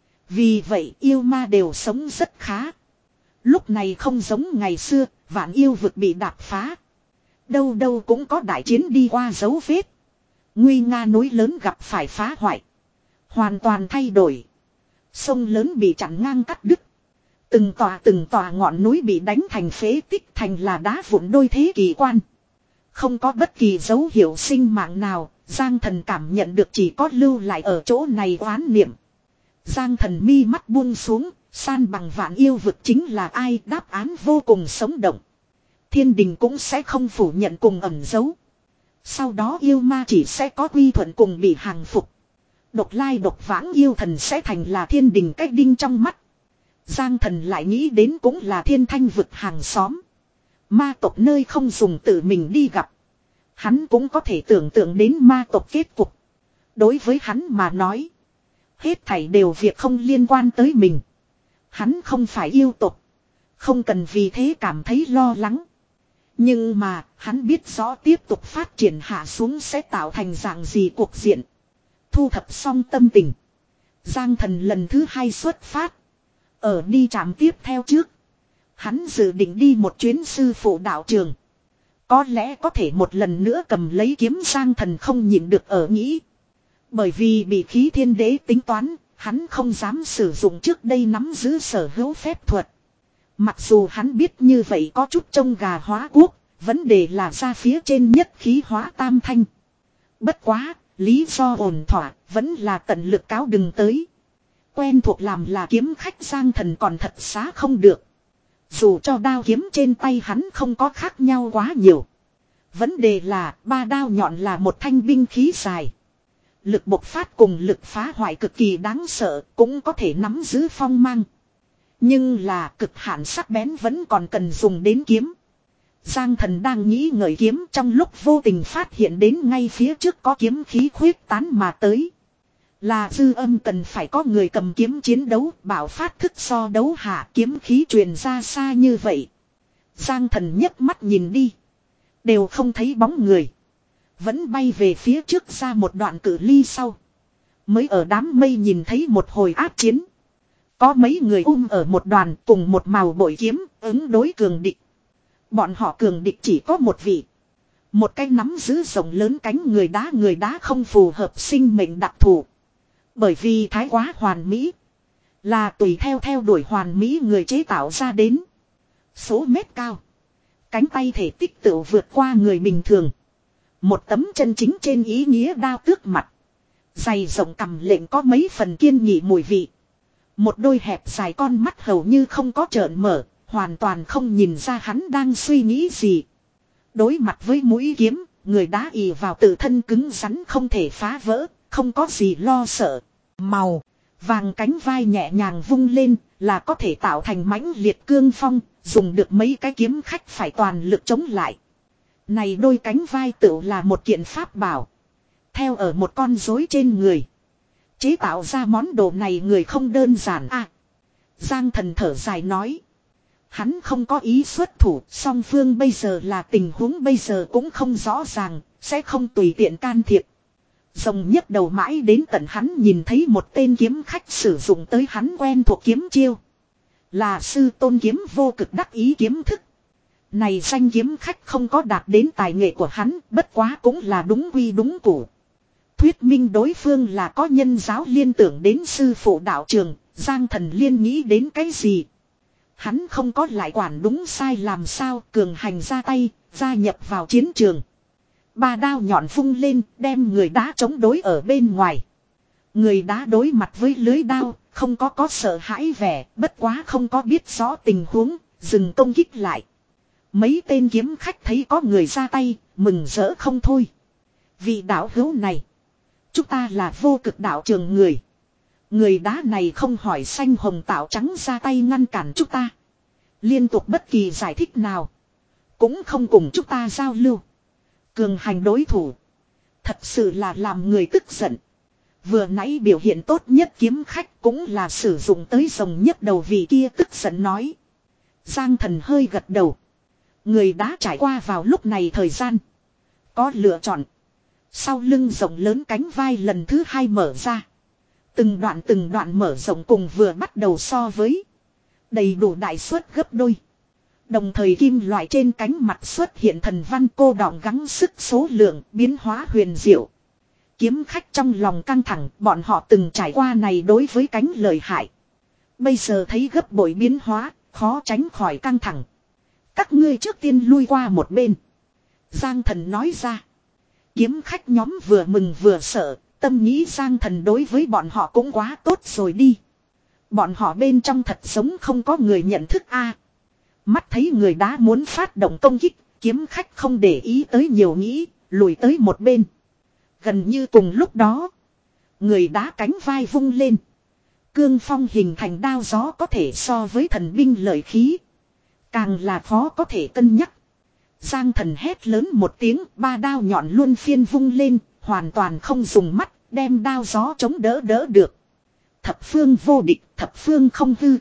Vì vậy yêu ma đều sống rất khá. Lúc này không giống ngày xưa, Vạn Yêu vực bị đạp phá. Đâu đâu cũng có đại chiến đi qua dấu vết. Nguy nga núi lớn gặp phải phá hoại. Hoàn toàn thay đổi. Sông lớn bị chặn ngang cắt đứt. Từng tòa từng tòa ngọn núi bị đánh thành phế tích, thành là đá vụn đôi thế kỳ quan. Không có bất kỳ dấu hiệu sinh mạng nào, Giang Thần cảm nhận được chỉ có lưu lại ở chỗ này oán niệm. Giang Thần mi mắt buông xuống, san bằng Vạn Yêu vực chính là ai, đáp án vô cùng sống động. thiên đình cũng sẽ không phủ nhận cùng ẩn giấu. Sau đó yêu ma chỉ sẽ có quy thuận cùng bị hàng phục. Độc lai độc vãng yêu thần sẽ thành là thiên đình cách đinh trong mắt. Giang Thần lại nghĩ đến cũng là thiên thanh vực hàng xóm. Ma tộc nơi không dùng tự mình đi gặp. Hắn cũng có thể tưởng tượng đến ma tộc kết cục. Đối với hắn mà nói. Hết thảy đều việc không liên quan tới mình. Hắn không phải yêu tộc. Không cần vì thế cảm thấy lo lắng. Nhưng mà hắn biết rõ tiếp tục phát triển hạ xuống sẽ tạo thành dạng gì cuộc diện. Thu thập xong tâm tình. Giang Thần lần thứ hai xuất phát. Ở đi trạm tiếp theo trước. Hắn dự định đi một chuyến sư phụ đạo trường. Có lẽ có thể một lần nữa cầm lấy kiếm. Giang Thần không nhịn được ở nghĩ. Bởi vì bị khí thiên đế tính toán. Hắn không dám sử dụng trước đây nắm giữ sở hữu phép thuật. Mặc dù hắn biết như vậy có chút trông gà hóa quốc. Vấn đề là ra phía trên nhất khí hóa tam thanh. Bất quá, lý do ổn thỏa, vẫn là tận lực cáo đừng tới. Quen thuộc làm là kiếm khách Giang Thần còn thật xá không được. Dù cho đao kiếm trên tay hắn không có khác nhau quá nhiều. Vấn đề là ba đao nhọn là một thanh binh khí dài. Lực bộc phát cùng lực phá hoại cực kỳ đáng sợ, cũng có thể nắm giữ phong mang. Nhưng là cực hạn sắc bén vẫn còn cần dùng đến kiếm. Giang Thần đang nghĩ ngợi kiếm trong lúc vô tình phát hiện đến ngay phía trước có kiếm khí khuyết tán mà tới. Là dư âm cần phải có người cầm kiếm chiến đấu, bảo phát thức so đấu hạ kiếm khí truyền ra xa như vậy. Giang Thần nhấc mắt nhìn đi. Đều không thấy bóng người. Vẫn bay về phía trước ra một đoạn cự ly sau. Mới ở đám mây nhìn thấy một hồi ác chiến. Có mấy người um ở một đoàn cùng một màu bội kiếm ứng đối cường địch. Bọn họ cường địch chỉ có một vị. Một cái nắm giữ rộng lớn cánh người đá người đá không phù hợp sinh mệnh đặc thù. Bởi vì thái quá hoàn mỹ. Là tùy theo theo đuổi hoàn mỹ người chế tạo ra đến. Số mét cao. Cánh tay thể tích tự vượt qua người bình thường. Một tấm chân chính trên ý nghĩa đao tước mặt. Dày rộng cầm lệnh có mấy phần kiên nghị mùi vị. Một đôi hẹp dài con mắt hầu như không có trợn mở. Hoàn toàn không nhìn ra hắn đang suy nghĩ gì. Đối mặt với mũi kiếm, người đá ì vào tự thân cứng rắn không thể phá vỡ, không có gì lo sợ. Màu vàng cánh vai nhẹ nhàng vung lên là có thể tạo thành mãnh liệt cương phong, dùng được mấy cái kiếm khách phải toàn lực chống lại. Này đôi cánh vai tựu là một kiện pháp bảo. Theo ở một con rối trên người. Chế tạo ra món đồ này người không đơn giản à. Giang Thần thở dài nói. Hắn không có ý xuất thủ, song phương bây giờ là tình huống bây giờ cũng không rõ ràng, sẽ không tùy tiện can thiệp. Rồng nhấc đầu mãi đến tận hắn nhìn thấy một tên kiếm khách sử dụng tới hắn quen thuộc kiếm chiêu. Là sư tôn kiếm vô cực đắc ý kiếm thức. Này danh kiếm khách không có đạt đến tài nghệ của hắn, bất quá cũng là đúng quy đúng củ. Thuyết minh đối phương là có nhân giáo liên tưởng đến sư phụ đạo trường, Giang Thần liên nghĩ đến cái gì. Hắn không có lại quản đúng sai làm sao, cường hành ra tay, gia nhập vào chiến trường. Ba đao nhọn vung lên, đem người đá chống đối ở bên ngoài. Người đá đối mặt với lưới đao, không có có sợ hãi vẻ, bất quá không có biết rõ tình huống, dừng công kích lại. Mấy tên kiếm khách thấy có người ra tay, mừng rỡ không thôi. Vị đạo hữu này, chúng ta là vô cực đạo trường người. Người đá này không hỏi xanh hồng tạo trắng ra tay ngăn cản chúng ta. Liên tục bất kỳ giải thích nào. Cũng không cùng chúng ta giao lưu. Cường hành đối thủ. Thật sự là làm người tức giận. Vừa nãy biểu hiện tốt nhất kiếm khách cũng là sử dụng tới rồng nhất đầu vị kia tức giận nói. Giang Thần hơi gật đầu. Người đã trải qua vào lúc này thời gian. Có lựa chọn. Sau lưng rộng lớn cánh vai lần thứ hai mở ra. Từng đoạn từng đoạn mở rộng cùng vừa bắt đầu so với. Đầy đủ đại suất gấp đôi. Đồng thời kim loại trên cánh mặt xuất hiện thần văn cô đọng gắng sức số lượng biến hóa huyền diệu. Kiếm khách trong lòng căng thẳng, bọn họ từng trải qua này đối với cánh lợi hại. Bây giờ thấy gấp bội biến hóa, khó tránh khỏi căng thẳng. Các ngươi trước tiên lui qua một bên. Giang Thần nói ra. Kiếm khách nhóm vừa mừng vừa sợ, tâm nghĩ Giang Thần đối với bọn họ cũng quá tốt rồi đi. Bọn họ bên trong thật giống không có người nhận thức a. Mắt thấy người đá muốn phát động công kích, kiếm khách không để ý tới nhiều nghĩ, lùi tới một bên. Gần như cùng lúc đó, người đá cánh vai vung lên. Cương phong hình thành đao gió có thể so với thần binh lợi khí. Càng là khó có thể cân nhắc. Giang Thần hét lớn một tiếng, ba đao nhọn luân phiên vung lên, hoàn toàn không dùng mắt, đem đao gió chống đỡ đỡ được. Thập phương vô địch, thập phương không hư.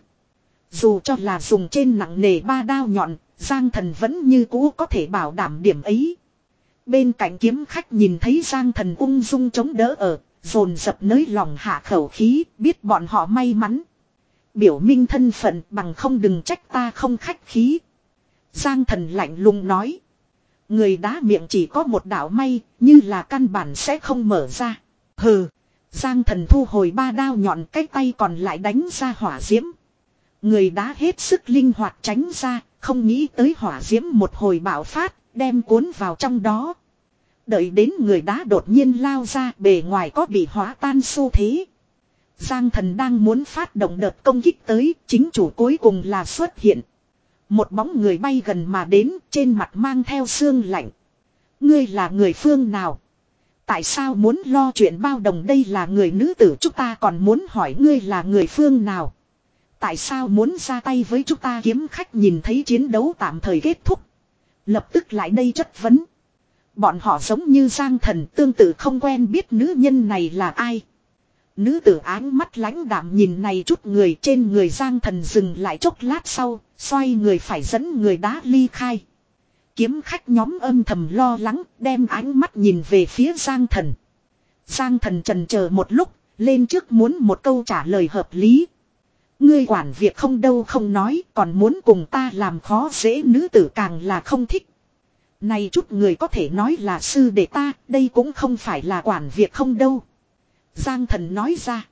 Dù cho là dùng trên nặng nề ba đao nhọn, Giang Thần vẫn như cũ có thể bảo đảm điểm ấy. Bên cạnh kiếm khách nhìn thấy Giang Thần ung dung chống đỡ ở, dồn dập nới lòng hạ khẩu khí, biết bọn họ may mắn. Biểu minh thân phận bằng không đừng trách ta không khách khí. Giang Thần lạnh lùng nói. Người đá miệng chỉ có một đạo may, như là căn bản sẽ không mở ra. Hừ. Giang Thần thu hồi ba đao nhọn, cái tay còn lại đánh ra hỏa diễm. Người đá hết sức linh hoạt tránh ra, không nghĩ tới hỏa diễm một hồi bạo phát, đem cuốn vào trong đó. Đợi đến người đá đột nhiên lao ra, bề ngoài có bị hóa tan xu thế. Giang Thần đang muốn phát động đợt công kích tới, chính chủ cuối cùng là xuất hiện. Một bóng người bay gần mà đến, trên mặt mang theo sương lạnh. Ngươi là người phương nào? Tại sao muốn lo chuyện bao đồng? Đây là người nữ tử, chúng ta còn muốn hỏi ngươi là người phương nào? Tại sao muốn ra tay với chúng ta? Kiếm khách nhìn thấy chiến đấu tạm thời kết thúc, lập tức lại đây chất vấn. Bọn họ giống như Giang Thần, tương tự không quen biết nữ nhân này là ai. Nữ tử áng mắt lãnh đạm nhìn này chút người, trên người Giang Thần dừng lại chốc lát sau, xoay người phải dẫn người đá ly khai. Kiếm khách nhóm âm thầm lo lắng, đem ánh mắt nhìn về phía Giang Thần. Giang Thần chần chờ một lúc, lên trước muốn một câu trả lời hợp lý. Ngươi quản việc không đâu không nói, còn muốn cùng ta làm khó dễ. Nữ tử càng là không thích. Này chút người có thể nói là sư đệ ta, đây cũng không phải là quản việc không đâu. Giang Thần nói ra.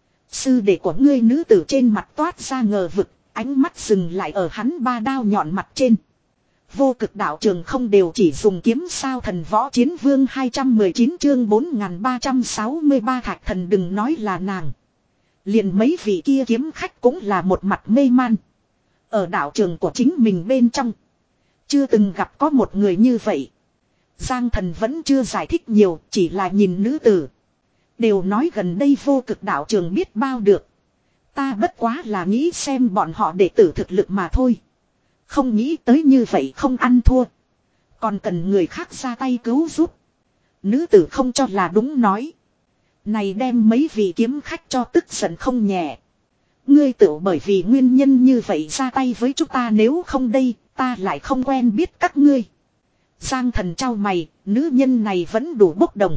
Sư đệ của ngươi? Nữ tử trên mặt toát ra ngờ vực, ánh mắt dừng lại ở hắn ba đao nhọn mặt trên. Vô cực đạo trường không đều chỉ dùng kiếm sao? Thần võ chiến vương hai trăm mười chín chương bốn nghìn ba trăm sáu mươi ba. Thạch Thần đừng nói là nàng. Liền mấy vị kia kiếm khách cũng là một mặt mê man. Ở đạo trường của chính mình bên trong, chưa từng gặp có một người như vậy. Giang Thần vẫn chưa giải thích nhiều, chỉ là nhìn nữ tử. Đều nói gần đây vô cực đạo trường biết bao được. Ta bất quá là nghĩ xem bọn họ đệ tử thực lực mà thôi. Không nghĩ tới như vậy không ăn thua. Còn cần người khác ra tay cứu giúp. Nữ tử không cho là đúng nói. Này đem mấy vị kiếm khách cho tức giận không nhẹ. Ngươi tự bởi vì nguyên nhân như vậy ra tay với chúng ta, nếu không đây, ta lại không quen biết các ngươi. Giang Thần trao mày, nữ nhân này vẫn đủ bốc đồng.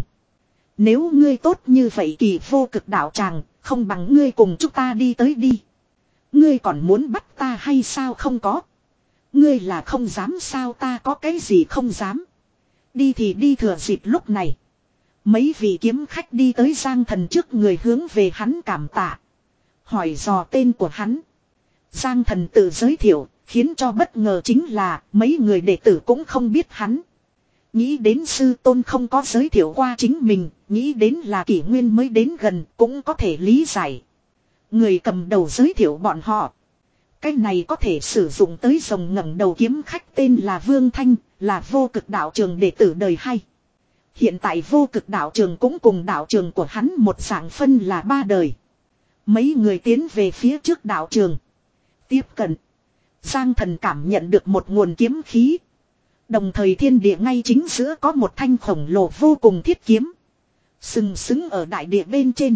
Nếu ngươi tốt như vậy kỳ vô cực đạo tràng, không bằng ngươi cùng chúng ta đi tới đi. Ngươi còn muốn bắt ta hay sao? Không có. Ngươi là không dám sao? Ta có cái gì không dám. Đi thì đi. Thừa dịp lúc này, mấy vị kiếm khách đi tới Giang Thần trước người, hướng về hắn cảm tạ. Hỏi dò tên của hắn. Giang Thần tự giới thiệu, khiến cho bất ngờ chính là mấy người đệ tử cũng không biết hắn. Nghĩ đến sư tôn không có giới thiệu qua chính mình, nghĩ đến là kỷ nguyên mới đến gần, cũng có thể lý giải. Người cầm đầu giới thiệu bọn họ. Cái này có thể sử dụng tới rồng ngẩng đầu kiếm khách tên là Vương Thanh, là vô cực đạo trường đệ tử đời hai. Hiện tại vô cực đạo trường cũng cùng đạo trường của hắn một dạng phân là ba đời. Mấy người tiến về phía trước đạo trường. Tiếp cận. Giang Thần cảm nhận được một nguồn kiếm khí. Đồng thời thiên địa ngay chính giữa có một thanh khổng lồ vô cùng thiết kiếm. Sừng sững ở đại địa bên trên.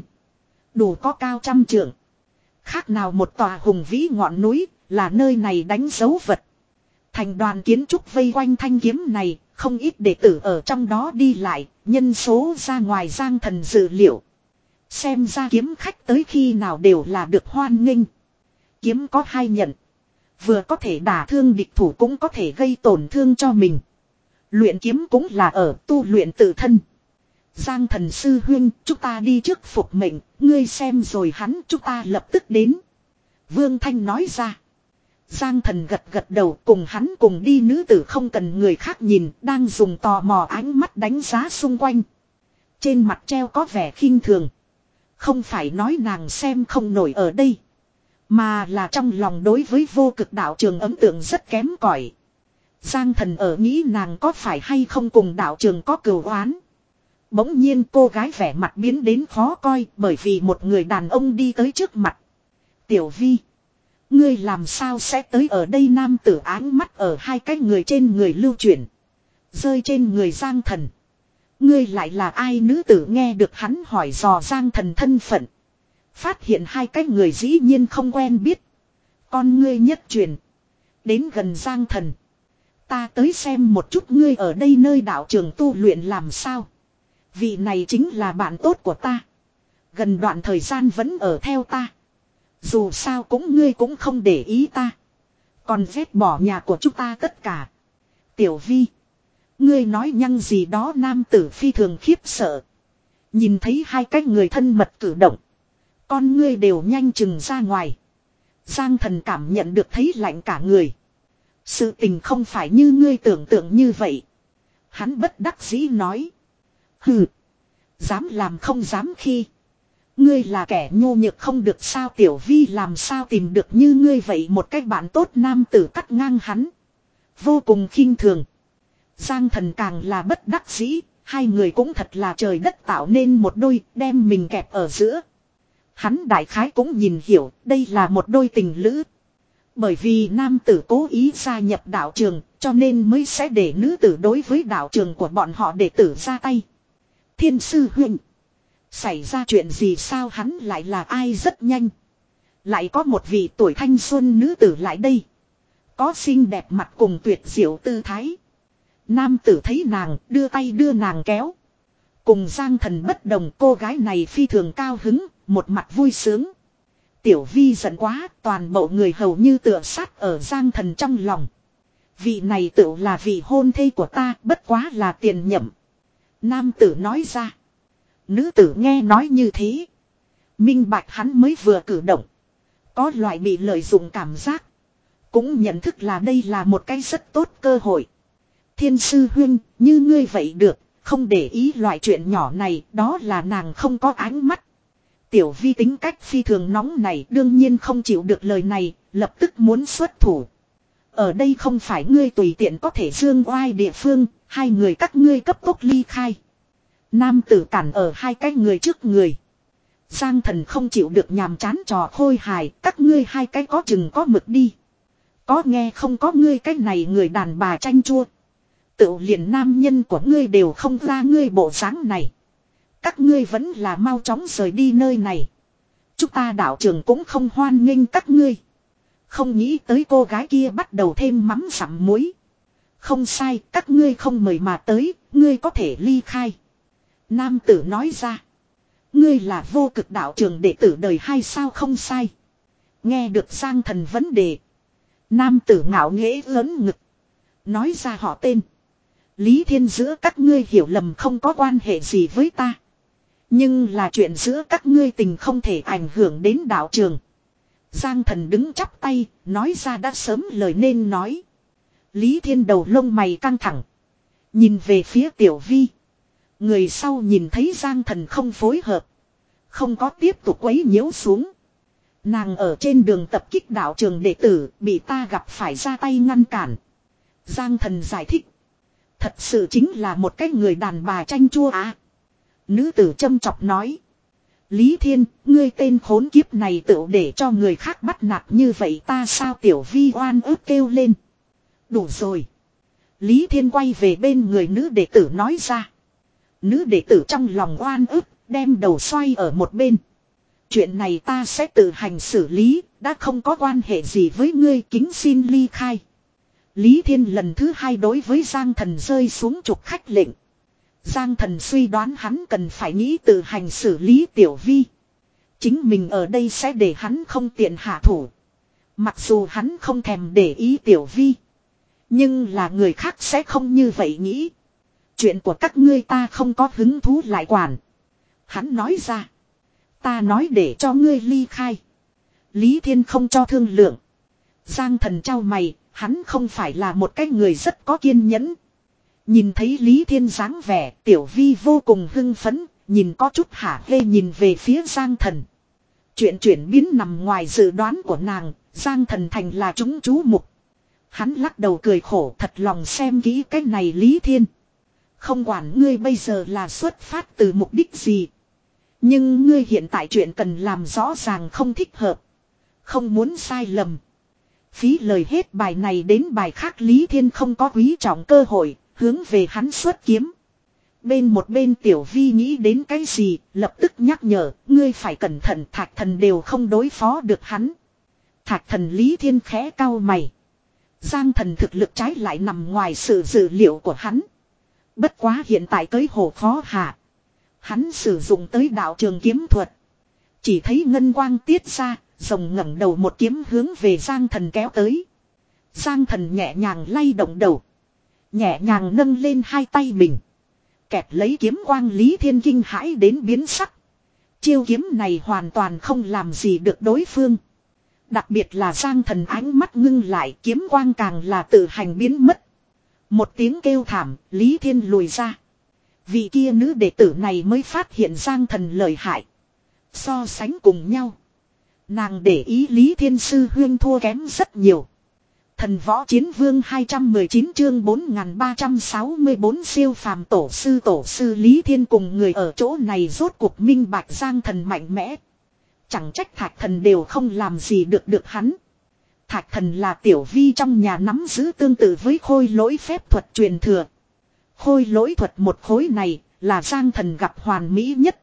Đủ có cao trăm trượng. Khác nào một tòa hùng vĩ ngọn núi, là nơi này đánh dấu vật. Thành đoàn kiến trúc vây quanh thanh kiếm này, không ít đệ tử ở trong đó đi lại, nhân số ra ngoài Giang Thần dự liệu. Xem ra kiếm khách tới khi nào đều là được hoan nghênh. Kiếm có hai nhận. Vừa có thể đả thương địch thủ, cũng có thể gây tổn thương cho mình. Luyện kiếm cũng là ở tu luyện tự thân. Giang Thần sư huynh, chúng ta đi trước phục mệnh, ngươi xem rồi hắn, chúng ta lập tức đến. Vương Thanh nói ra. Giang Thần gật gật đầu, cùng hắn cùng đi. Nữ tử không cần người khác nhìn, đang dùng tò mò ánh mắt đánh giá xung quanh. Trên mặt treo có vẻ khinh thường. Không phải nói nàng xem không nổi ở đây, Mà là trong lòng đối với vô cực đạo trường ấn tượng rất kém cỏi. Giang Thần ở nghĩ nàng có phải hay không cùng đạo trường có cừu oán. Bỗng nhiên cô gái vẻ mặt biến đến khó coi bởi vì một người đàn ông đi tới trước mặt. Tiểu Vi. Ngươi làm sao sẽ tới ở đây, nam tử áng mắt ở hai cái người trên người lưu chuyển. Rơi trên người Giang Thần. Ngươi lại là ai, nữ tử nghe được hắn hỏi dò Giang Thần thân phận. Phát hiện hai cái người dĩ nhiên không quen biết. Con ngươi nhất truyền. Đến gần Giang Thần. Ta tới xem một chút ngươi ở đây nơi đạo trường tu luyện làm sao. Vị này chính là bạn tốt của ta. Gần đoạn thời gian vẫn ở theo ta. Dù sao cũng ngươi cũng không để ý ta. Còn vét bỏ nhà của chúng ta tất cả. Tiểu Vi. Ngươi nói nhăng gì đó, nam tử phi thường khiếp sợ. Nhìn thấy hai cái người thân mật cử động. Con ngươi đều nhanh chừng ra ngoài. Giang Thần cảm nhận được thấy lạnh cả người. Sự tình không phải như ngươi tưởng tượng như vậy. Hắn bất đắc dĩ nói. Hừ. Dám làm không dám khi. Ngươi là kẻ nhu nhược không được sao, Tiểu Vi làm sao tìm được như ngươi vậy một cách bạn tốt, nam tử cắt ngang hắn. Vô cùng khinh thường. Giang Thần càng là bất đắc dĩ. Hai người cũng thật là trời đất tạo nên một đôi, đem mình kẹp ở giữa. Hắn đại khái cũng nhìn hiểu đây là một đôi tình lữ. Bởi vì nam tử cố ý gia nhập đạo trường, cho nên mới sẽ để nữ tử đối với đạo trường của bọn họ đệ tử ra tay. Thiên sư huynh. Xảy ra chuyện gì sao, hắn lại là ai, rất nhanh. Lại có một vị tuổi thanh xuân nữ tử lại đây. Có xinh đẹp mặt cùng tuyệt diệu tư thái. Nam tử thấy nàng, đưa tay đưa nàng kéo. Cùng Giang Thần bất đồng, cô gái này phi thường cao hứng, một mặt vui sướng. Tiểu Vi giận quá, toàn bộ người hầu như tựa sát ở Giang Thần trong lòng. Vị này tự là vị hôn thê của ta, bất quá là tiền nhậm. Nam tử nói ra. Nữ tử nghe nói như thế. Minh bạch hắn mới vừa cử động. Có loại bị lợi dụng cảm giác. Cũng nhận thức là đây là một cái rất tốt cơ hội. Thiên sư huynh, như ngươi vậy được, không để ý loại chuyện nhỏ này, đó là nàng không có ánh mắt. Tiểu Vi tính cách phi thường nóng này, đương nhiên không chịu được lời này, lập tức muốn xuất thủ. Ở đây không phải ngươi tùy tiện có thể dương oai địa phương, hai người các ngươi cấp tốc ly khai. Nam tử cản ở hai cái người trước người. Giang Thần không chịu được nhàm chán trò khôi hài, các ngươi hai cái có chừng có mực đi. Có nghe không, có ngươi cái này người đàn bà chanh chua. Tự liền nam nhân của ngươi đều không ra ngươi bộ dáng này. Các ngươi vẫn là mau chóng rời đi nơi này. Chúng ta đạo trường cũng không hoan nghênh các ngươi. Không nghĩ tới cô gái kia bắt đầu thêm mắm sắm muối. Không sai, các ngươi không mời mà tới, ngươi có thể ly khai. Nam tử nói ra. Ngươi là vô cực đạo trường đệ tử đời hai sao, không sai. Nghe được Giang Thần vấn đề. Nam tử ngạo nghễ lớn ngực. Nói ra họ tên. Lý Thiên, giữa các ngươi hiểu lầm không có quan hệ gì với ta. Nhưng là chuyện giữa các ngươi tình không thể ảnh hưởng đến đạo trường. Giang Thần đứng chắp tay, nói ra đã sớm lời nên nói. Lý Thiên đầu lông mày căng thẳng. Nhìn về phía Tiểu Vi. Người sau nhìn thấy Giang Thần không phối hợp. Không có tiếp tục quấy nhiễu xuống. Nàng ở trên đường tập kích đạo trường đệ tử, bị ta gặp phải ra tay ngăn cản. Giang Thần giải thích. Thật sự chính là một cái người đàn bà chanh chua à. Nữ tử châm chọc nói. Lý Thiên, ngươi tên khốn kiếp này tự để cho người khác bắt nạt như vậy ta sao, Tiểu Vi oan ức kêu lên. Đủ rồi. Lý Thiên quay về bên người nữ đệ tử nói ra. Nữ đệ tử trong lòng oan ức, đem đầu xoay ở một bên. Chuyện này ta sẽ tự hành xử lý, đã không có quan hệ gì với ngươi, kính xin ly khai. Lý Thiên lần thứ hai đối với Giang Thần rơi xuống trục khách lệnh. Giang Thần suy đoán hắn cần phải nghĩ tự hành xử lý Tiểu Vi. Chính mình ở đây sẽ để hắn không tiện hạ thủ. Mặc dù hắn không thèm để ý Tiểu Vi. Nhưng là người khác sẽ không như vậy nghĩ. Chuyện của các ngươi ta không có hứng thú lại quản. Hắn nói ra. Ta nói để cho ngươi ly khai. Lý Thiên không cho thương lượng. Giang Thần trao mày, hắn không phải là một cái người rất có kiên nhẫn. Nhìn thấy Lý Thiên dáng vẻ, Tiểu Vi vô cùng hưng phấn, nhìn có chút hả hê nhìn về phía Giang Thần. Chuyện chuyển biến nằm ngoài dự đoán của nàng, Giang Thần Thành là chúng chú mục. Hắn lắc đầu cười khổ, thật lòng xem kỹ cái này Lý Thiên. Không quản ngươi bây giờ là xuất phát từ mục đích gì. Nhưng ngươi hiện tại chuyện cần làm rõ ràng không thích hợp. Không muốn sai lầm. Phí lời hết bài này đến bài khác, Lý Thiên không có quý trọng cơ hội, hướng về hắn xuất kiếm. Bên một bên Tiểu Vi nghĩ đến cái gì, lập tức nhắc nhở, ngươi phải cẩn thận, Thạch Thần đều không đối phó được hắn. Thạch Thần Lý Thiên khẽ cau mày. Giang Thần thực lực trái lại nằm ngoài sự dự liệu của hắn. Bất quá hiện tại tới hồ khó hạ. Hắn sử dụng tới đạo trường kiếm thuật. Chỉ thấy ngân quang tiết ra, rồng ngẩng đầu một kiếm hướng về Giang Thần kéo tới. Giang Thần nhẹ nhàng lay động đầu. Nhẹ nhàng nâng lên hai tay mình. Kẹp lấy kiếm quang, Lý Thiên kinh hãi đến biến sắc. Chiêu kiếm này hoàn toàn không làm gì được đối phương. Đặc biệt là Giang Thần ánh mắt ngưng lại, kiếm quang càng là tự hành biến mất. Một tiếng kêu thảm, Lý Thiên lùi ra. Vị kia nữ đệ tử này mới phát hiện Giang Thần lợi hại. So sánh cùng nhau, nàng để ý Lý Thiên sư huyên thua kém rất nhiều. Thần Võ Chiến Vương hai trăm mười chín chương bốn nghìn ba trăm sáu mươi bốn siêu phàm tổ sư tổ sư Lý Thiên cùng người ở chỗ này rốt cuộc minh bạch Giang Thần mạnh mẽ. Chẳng trách Thạch Thần đều không làm gì được được hắn. Thạch Thần là Tiểu Vi trong nhà nắm giữ tương tự với khôi lỗi phép thuật truyền thừa. Khôi lỗi thuật một khối này là Giang Thần gặp hoàn mỹ nhất.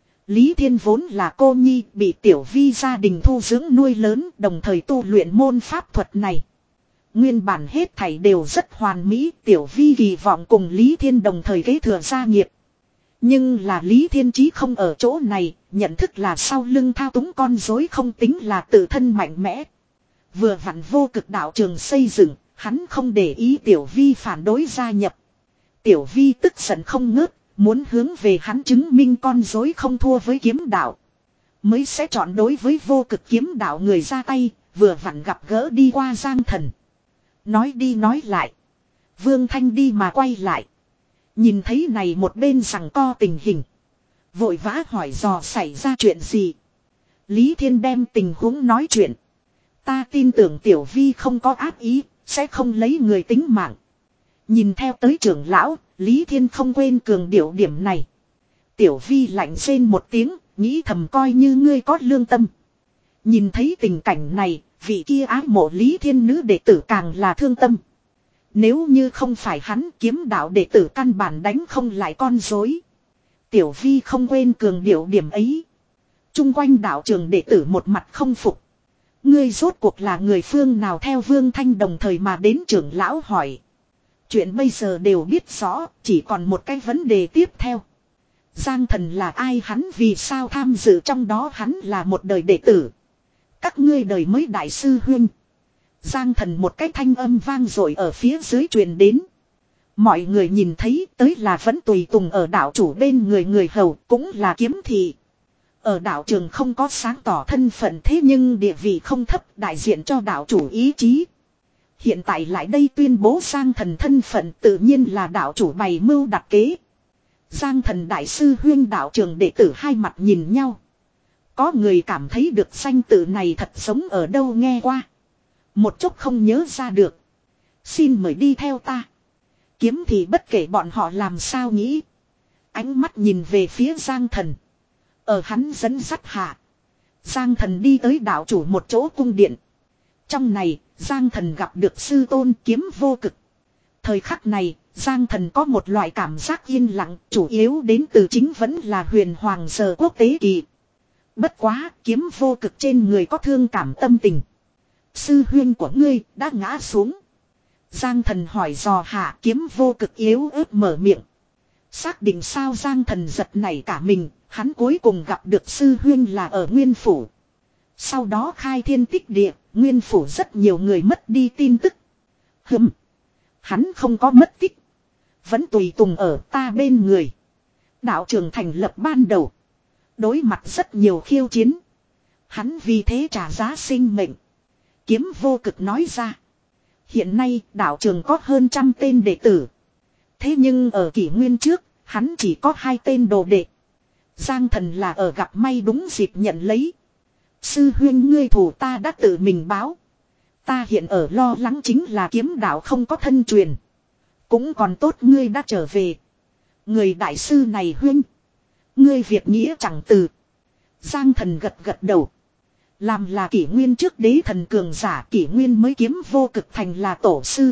Lý Thiên vốn là cô nhi, bị Tiểu Vi gia đình thu dưỡng nuôi lớn, đồng thời tu luyện môn pháp thuật này. Nguyên bản hết thảy đều rất hoàn mỹ, Tiểu Vi kỳ vọng cùng Lý Thiên đồng thời kế thừa gia nghiệp. Nhưng là Lý Thiên chí không ở chỗ này, nhận thức là sau lưng thao túng con rối không tính là tự thân mạnh mẽ. Vừa vặn vô cực đạo trường xây dựng, hắn không để ý Tiểu Vi phản đối gia nhập. Tiểu Vi tức giận không ngớt, muốn hướng về hắn chứng minh con rối không thua với kiếm đạo. Mới sẽ chọn đối với vô cực kiếm đạo người ra tay, vừa vặn gặp gỡ đi qua Giang Thần. Nói đi nói lại, Vương Thanh đi mà quay lại. Nhìn thấy này một bên rằng co tình hình, vội vã hỏi dò xảy ra chuyện gì. Lý Thiên đem tình huống nói chuyện. Ta tin tưởng Tiểu Vi không có ác ý, sẽ không lấy người tính mạng. Nhìn theo tới trưởng lão, Lý Thiên không quên cường điệu điểm này. Tiểu Vi lạnh rên một tiếng, nghĩ thầm coi như ngươi có lương tâm. Nhìn thấy tình cảnh này, vị kia ái mộ Lý Thiên nữ đệ tử càng là thương tâm. Nếu như không phải hắn, kiếm đạo đệ tử căn bản đánh không lại con rối. Tiểu Vi không quên cường điệu điểm ấy. Trung quanh đạo trường đệ tử một mặt không phục. Ngươi rốt cuộc là người phương nào, theo Vương Thanh đồng thời mà đến trưởng lão hỏi. Chuyện bây giờ đều biết rõ, chỉ còn một cái vấn đề tiếp theo. Giang Thần là ai, hắn vì sao tham dự trong đó, hắn là một đời đệ tử. Các ngươi đời mới đại sư huynh. Giang Thần một cái thanh âm vang dội ở phía dưới truyền đến. Mọi người nhìn thấy tới là vẫn tùy tùng ở đạo chủ bên người người hầu, cũng là kiếm thị. Ở đạo trường không có sáng tỏ thân phận, thế nhưng địa vị không thấp, đại diện cho đạo chủ ý chí. Hiện tại lại đây tuyên bố Giang Thần thân phận, tự nhiên là đạo chủ bày mưu đặt kế. Giang Thần đại sư huyên đạo trường đệ tử hai mặt nhìn nhau. Có người cảm thấy được danh tự này thật giống ở đâu nghe qua. Một chút không nhớ ra được. Xin mời đi theo ta. Kiếm thì bất kể bọn họ làm sao nghĩ. Ánh mắt nhìn về phía Giang Thần. Ở hắn dẫn dắt hạ, Giang Thần đi tới đạo chủ một chỗ cung điện. Trong này, Giang Thần gặp được sư tôn kiếm vô cực. Thời khắc này, Giang Thần có một loại cảm giác yên lặng, chủ yếu đến từ chính vẫn là huyền hoàng giờ quốc tế kỳ. Bất quá, kiếm vô cực trên người có thương cảm tâm tình. Sư huyên của ngươi đã ngã xuống. Giang Thần hỏi dò hạ, kiếm vô cực yếu ớt mở miệng. Xác định sao, Giang Thần giật nảy cả mình, hắn cuối cùng gặp được sư huyên là ở Nguyên Phủ. Sau đó khai thiên tích địa, Nguyên Phủ rất nhiều người mất đi tin tức. Hừm, hắn không có mất tích, vẫn tùy tùng ở ta bên người. Đạo trường thành lập ban đầu, đối mặt rất nhiều khiêu chiến, hắn vì thế trả giá sinh mệnh. Kiếm vô cực nói ra. Hiện nay đạo trường có hơn trăm tên đệ tử. Thế nhưng ở kỷ nguyên trước, hắn chỉ có hai tên đồ đệ. Giang Thần là ở gặp may đúng dịp nhận lấy. Sư huyên ngươi thủ ta đã tự mình báo. Ta hiện ở lo lắng chính là kiếm đạo không có thân truyền. Cũng còn tốt ngươi đã trở về. Người đại sư này huynh. Ngươi việc nghĩa chẳng từ. Giang thần gật gật đầu. Làm là kỷ nguyên trước đế thần cường giả, kỷ nguyên mới kiếm vô cực thành là tổ sư.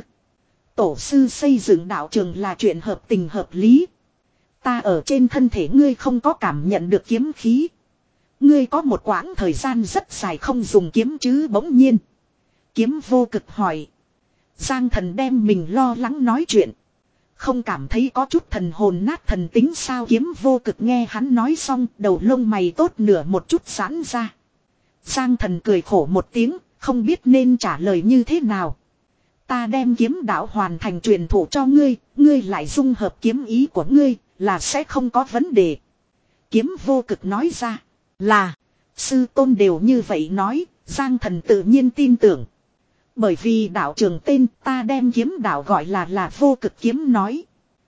Tổ sư xây dựng đạo trường là chuyện hợp tình hợp lý. Ta ở trên thân thể ngươi không có cảm nhận được kiếm khí. Ngươi có một quãng thời gian rất dài không dùng kiếm chứ. Bỗng nhiên kiếm vô cực hỏi. Giang thần đem mình lo lắng nói chuyện. Không cảm thấy có chút thần hồn nát thần tính sao? Kiếm vô cực nghe hắn nói xong, đầu lông mày tốt nửa một chút giãn ra. Giang thần cười khổ một tiếng, không biết nên trả lời như thế nào. Ta đem kiếm đạo hoàn thành truyền thụ cho ngươi, ngươi lại dung hợp kiếm ý của ngươi, là sẽ không có vấn đề. Kiếm vô cực nói ra, là, sư tôn đều như vậy nói, Giang thần tự nhiên tin tưởng. Bởi vì đạo trường tên ta đem kiếm đạo gọi là là vô cực kiếm nói.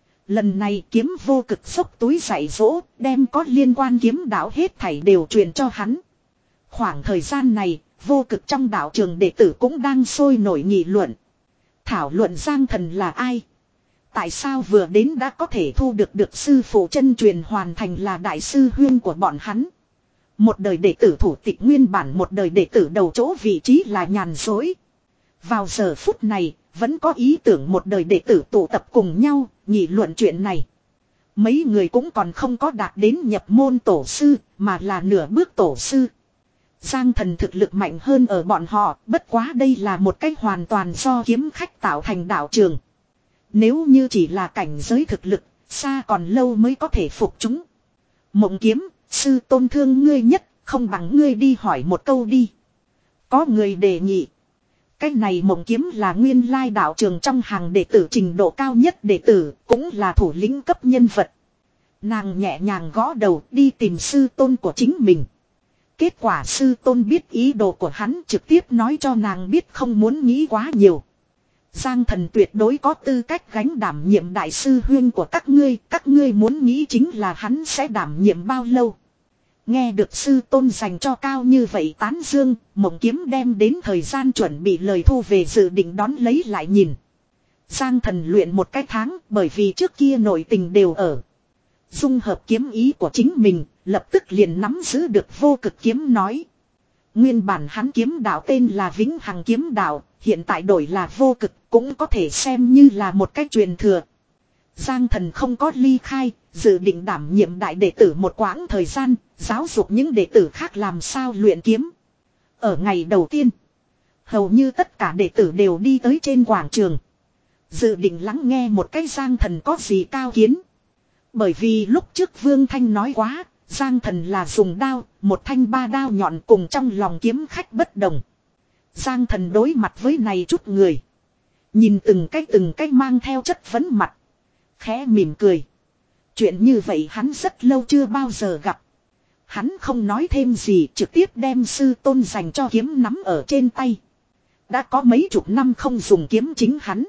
Lần này kiếm vô cực xốc túi dạy dỗ, đem có liên quan kiếm đạo hết thảy đều truyền cho hắn. Khoảng thời gian này, vô cực trong đạo trường đệ tử cũng đang sôi nổi nghị luận. Thảo luận Giang thần là ai? Tại sao vừa đến đã có thể thu được được sư phụ chân truyền hoàn thành là đại sư huyên của bọn hắn? Một đời đệ tử thủ tịch nguyên bản, một đời đệ tử đầu chỗ vị trí là nhàn dối. Vào giờ phút này, vẫn có ý tưởng một đời đệ tử tụ tập cùng nhau, nghị luận chuyện này. Mấy người cũng còn không có đạt đến nhập môn tổ sư, mà là nửa bước tổ sư. Giang thần thực lực mạnh hơn ở bọn họ, bất quá đây là một cách hoàn toàn do kiếm khách tạo thành đạo trường. Nếu như chỉ là cảnh giới thực lực, xa còn lâu mới có thể phục chúng. Mộng kiếm, sư tôn thương ngươi nhất, không bằng ngươi đi hỏi một câu đi. Có người đề nghị. Cái này mộng kiếm là nguyên lai đạo trường trong hàng đệ tử trình độ cao nhất đệ tử, cũng là thủ lĩnh cấp nhân vật. Nàng nhẹ nhàng gõ đầu đi tìm sư tôn của chính mình. Kết quả sư tôn biết ý đồ của hắn, trực tiếp nói cho nàng biết không muốn nghĩ quá nhiều. Giang thần tuyệt đối có tư cách gánh đảm nhiệm đại sư huyên của các ngươi, các ngươi muốn nghĩ chính là hắn sẽ đảm nhiệm bao lâu. Nghe được sư tôn dành cho cao như vậy tán dương, mộng kiếm đem đến thời gian chuẩn bị lời thu về dự định đón lấy lại nhìn. Giang thần luyện một cái tháng, bởi vì trước kia nội tình đều ở. Dung hợp kiếm ý của chính mình, lập tức liền nắm giữ được vô cực kiếm nói. Nguyên bản hắn kiếm đạo tên là Vĩnh Hằng kiếm đạo, hiện tại đổi là vô cực, cũng có thể xem như là một cách truyền thừa. Giang thần không có ly khai, dự định đảm nhiệm đại đệ tử một quãng thời gian, giáo dục những đệ tử khác làm sao luyện kiếm. Ở ngày đầu tiên, hầu như tất cả đệ tử đều đi tới trên quảng trường. Dự định lắng nghe một cái Giang thần có gì cao kiến. Bởi vì lúc trước Vương Thanh nói quá, Giang thần là dùng đao, một thanh ba đao nhọn cùng trong lòng kiếm khách bất đồng. Giang thần đối mặt với này chút người. Nhìn từng cái từng cái mang theo chất vấn mặt. Khẽ mỉm cười. Chuyện như vậy hắn rất lâu chưa bao giờ gặp. Hắn không nói thêm gì, trực tiếp đem sư tôn dành cho kiếm nắm ở trên tay. Đã có mấy chục năm không dùng kiếm chính hắn.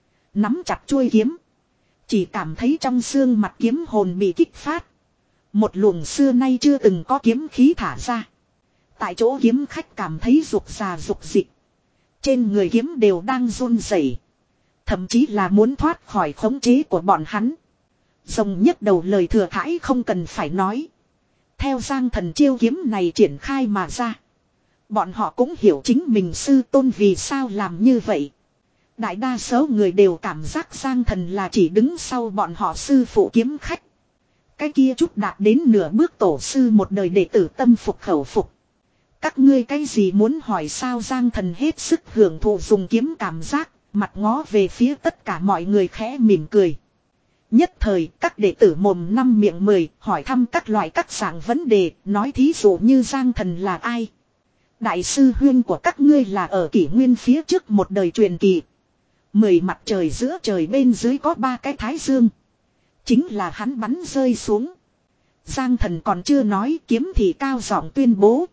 Nắm chặt chuôi kiếm. Chỉ cảm thấy trong xương mặt kiếm hồn bị kích phát. Một luồng xưa nay chưa từng có kiếm khí thả ra. Tại chỗ kiếm khách cảm thấy rục rà rục dịch. Trên người kiếm đều đang run rẩy, thậm chí là muốn thoát khỏi khống chế của bọn hắn. Rồng nhấc đầu lời thừa thãi không cần phải nói. Theo Giang thần chiêu kiếm này triển khai mà ra. Bọn họ cũng hiểu chính mình sư tôn vì sao làm như vậy. Đại đa số người đều cảm giác Giang thần là chỉ đứng sau bọn họ sư phụ kiếm khách. Cái kia chút đạt đến nửa bước tổ sư một đời đệ tử tâm phục khẩu phục. Các ngươi cái gì muốn hỏi sao? Giang thần hết sức hưởng thụ dùng kiếm cảm giác, mặt ngó về phía tất cả mọi người khẽ mỉm cười. Nhất thời các đệ tử mồm năm miệng mười hỏi thăm các loại các dạng vấn đề, nói thí dụ như Giang thần là ai. Đại sư huyên của các ngươi là ở kỷ nguyên phía trước một đời truyền kỳ. Mười mặt trời giữa trời bên dưới có ba cái thái dương. Chính là hắn bắn rơi xuống. Giang thần còn chưa nói, kiếm thì cao giọng tuyên bố.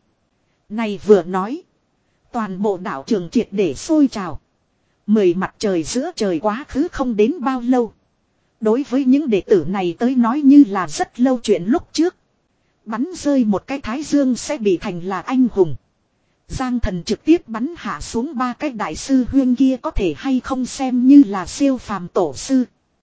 Này vừa nói. Toàn bộ đạo trường triệt để sôi trào. Mười mặt trời giữa trời quá khứ không đến bao lâu. Đối với những đệ tử này tới nói như là rất lâu chuyện lúc trước. Bắn rơi một cái thái dương sẽ bị thành là anh hùng. Giang Thần trực tiếp bắn hạ xuống ba cái đại sư huyên kia có thể hay không xem như là siêu phàm tổ sư.